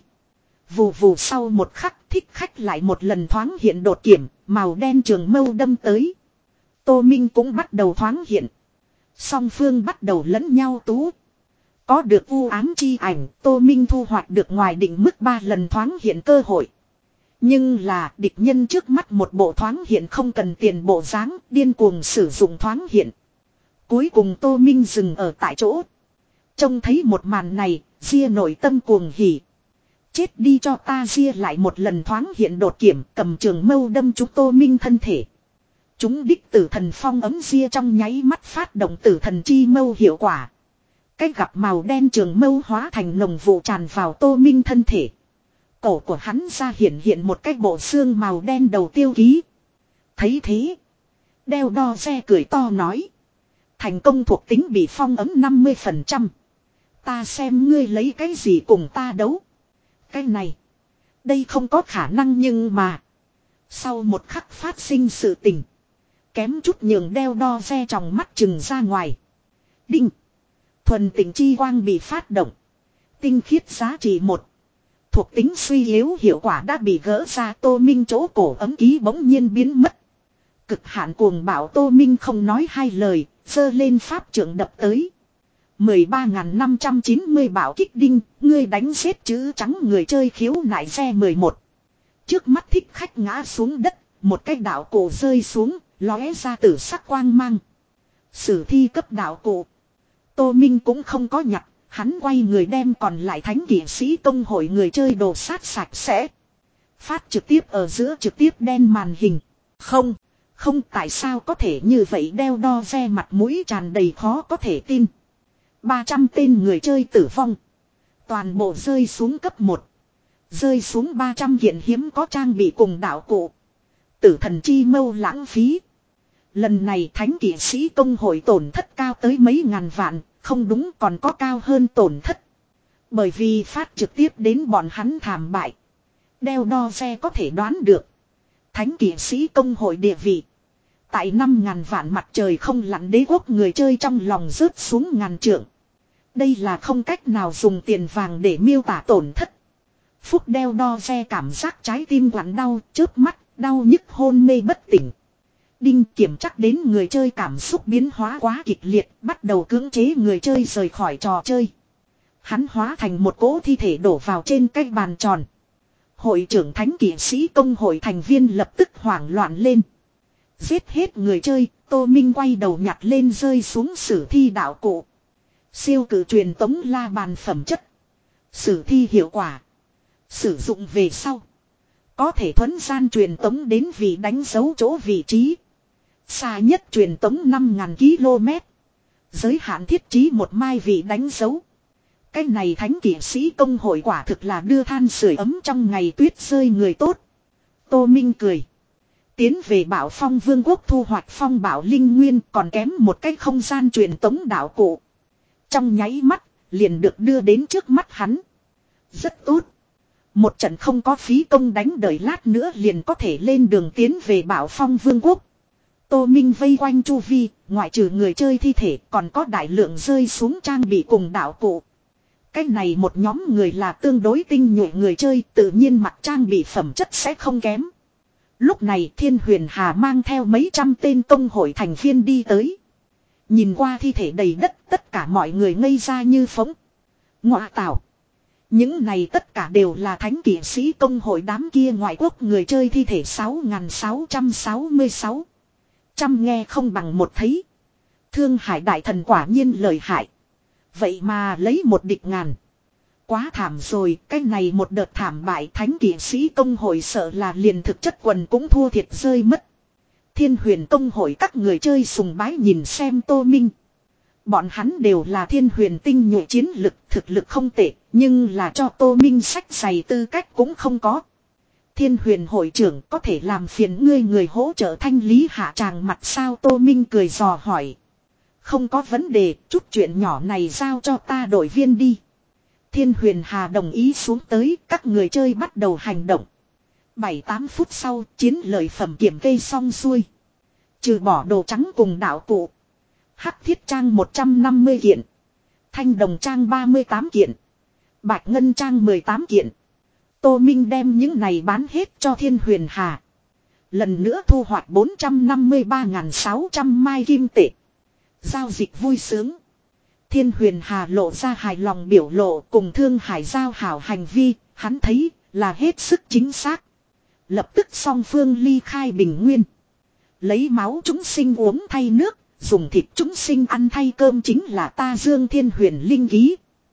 Vù vù sau một khắc thích khách lại một lần thoáng hiện đột kiểm, màu đen trường mâu đâm tới. Tô Minh cũng bắt đầu thoáng hiện. Song phương bắt đầu lẫn nhau tú. Có được u ám chi ảnh, Tô Minh thu hoạch được ngoài định mức ba lần thoáng hiện cơ hội. Nhưng là địch nhân trước mắt một bộ thoáng hiện không cần tiền bộ dáng, điên cuồng sử dụng thoáng hiện. Cuối cùng Tô Minh dừng ở tại chỗ. Trông thấy một màn này, ria nội tâm cuồng hỉ. Chết đi cho ta ria lại một lần thoáng hiện đột kiểm, cầm trường mâu đâm trúng Tô Minh thân thể. Chúng đích tử thần phong ấm ria trong nháy mắt phát động tử thần chi mâu hiệu quả. Cách gặp màu đen trường mâu hóa thành nồng vụ tràn vào Tô Minh thân thể. Cổ của hắn ra hiện hiện một cái bộ xương màu đen đầu tiêu ký. Thấy thế. Đeo đo xe cười to nói. Thành công thuộc tính bị phong ấm năm mươi phần trăm. Ta xem ngươi lấy cái gì cùng ta đấu. Cái này. Đây không có khả năng nhưng mà. Sau một khắc phát sinh sự tình. Kém chút nhường đeo đo xe trong mắt chừng ra ngoài. Đinh. Thuần tình chi quang bị phát động. Tinh khiết giá trị một. Thuộc tính suy yếu hiệu quả đã bị gỡ ra. Tô Minh chỗ cổ ấm ký bỗng nhiên biến mất. Cực hạn cuồng bạo Tô Minh không nói hai lời. Giơ lên pháp trưởng đập tới. mười ba nghìn năm trăm chín mươi bảo kích đinh. Ngươi đánh xếp chữ trắng người chơi khiếu nại xe mười một. Trước mắt thích khách ngã xuống đất. Một cái đạo cổ rơi xuống. Lóe ra tử sắc quang mang. Sử thi cấp đạo cổ. Tô Minh cũng không có nhặt. Hắn quay người đem còn lại thánh kỵ sĩ công hội người chơi đồ sát sạch sẽ. Phát trực tiếp ở giữa trực tiếp đen màn hình. Không, không tại sao có thể như vậy đeo đo ve mặt mũi tràn đầy khó có thể tin. ba trăm tên người chơi tử vong. Toàn bộ rơi xuống cấp một. Rơi xuống ba trăm kiện hiếm có trang bị cùng đạo cụ. Tử thần chi mâu lãng phí. Lần này thánh kỵ sĩ công hội tổn thất cao tới mấy ngàn vạn. Không đúng còn có cao hơn tổn thất. Bởi vì phát trực tiếp đến bọn hắn thảm bại. Đeo đo xe có thể đoán được. Thánh kỵ sĩ công hội địa vị. Tại năm ngàn vạn mặt trời không lặn đế quốc người chơi trong lòng rớt xuống ngàn trượng. Đây là không cách nào dùng tiền vàng để miêu tả tổn thất. Phúc đeo đo xe cảm giác trái tim quặn đau, chớp mắt, đau nhức hôn mê bất tỉnh. Đinh kiểm chắc đến người chơi cảm xúc biến hóa quá kịch liệt, bắt đầu cưỡng chế người chơi rời khỏi trò chơi. Hắn hóa thành một cỗ thi thể đổ vào trên cái bàn tròn. Hội trưởng thánh kỵ sĩ công hội thành viên lập tức hoảng loạn lên. Giết hết người chơi, Tô Minh quay đầu nhặt lên rơi xuống sử thi đạo cụ. Siêu cử truyền tống la bàn phẩm chất. Sử thi hiệu quả. Sử dụng về sau. Có thể thuấn gian truyền tống đến vị đánh dấu chỗ vị trí. Xa nhất truyền tống năm nghìn ki lô mét. Giới hạn thiết trí một mai vị đánh dấu. Cái này thánh kỵ sĩ công hội quả thực là đưa than sưởi ấm trong ngày tuyết rơi người tốt. Tô Minh cười. Tiến về Bảo Phong Vương quốc thu hoạch phong bảo linh nguyên còn kém một cái không gian truyền tống đạo cụ. Trong nháy mắt, liền được đưa đến trước mắt hắn. Rất tốt. Một trận không có phí công đánh đợi lát nữa liền có thể lên đường tiến về Bảo Phong Vương quốc. Tô Minh vây quanh chu vi, ngoại trừ người chơi thi thể còn có đại lượng rơi xuống trang bị cùng đạo cụ. Cái này một nhóm người là tương đối tinh nhuệ người chơi, tự nhiên mặc trang bị phẩm chất sẽ không kém. Lúc này Thiên Huyền Hà mang theo mấy trăm tên công hội thành viên đi tới. Nhìn qua thi thể đầy đất, tất cả mọi người ngây ra như phỗng. Ngọa tảo. Những này tất cả đều là thánh kỵ sĩ công hội đám kia ngoại quốc người chơi thi thể sáu nghìn sáu trăm sáu mươi sáu. Trăm nghe không bằng một thấy. Thương Hải đại thần quả nhiên lợi hại. Vậy mà lấy một địch ngàn. Quá thảm rồi, cái này một đợt thảm bại thánh kỵ sĩ công hội sợ là liền thực chất quần cũng thua thiệt rơi mất. Thiên Huyền công hội các người chơi sùng bái nhìn xem Tô Minh. Bọn hắn đều là Thiên Huyền tinh nhuệ chiến lực, thực lực không tệ, nhưng là cho Tô Minh sách giày tư cách cũng không có. Thiên Huyền hội trưởng có thể làm phiền ngươi người hỗ trợ thanh lý hạ tràng mặt sao? Tô Minh cười dò hỏi. Không có vấn đề, chút chuyện nhỏ này giao cho ta đội viên đi. Thiên Huyền Hà đồng ý xuống tới, các người chơi bắt đầu hành động. bảy tám phút sau, chiến lợi phẩm kiểm kê xong xuôi. Trừ bỏ đồ trắng cùng đạo cụ. Hắc thiết trang một trăm năm mươi kiện. Thanh đồng trang ba mươi tám kiện. Bạch ngân trang mười tám kiện. Tô Minh đem những này bán hết cho Thiên Huyền Hà. Lần nữa thu hoạch bốn trăm năm mươi ba nghìn sáu trăm mai kim tệ. Giao dịch vui sướng. Thiên Huyền Hà lộ ra hài lòng biểu lộ cùng Thương Hải giao hảo hành vi, hắn thấy là hết sức chính xác. Lập tức song phương ly khai bình nguyên. Lấy máu chúng sinh uống thay nước, dùng thịt chúng sinh ăn thay cơm chính là ta Dương Thiên Huyền linh ký.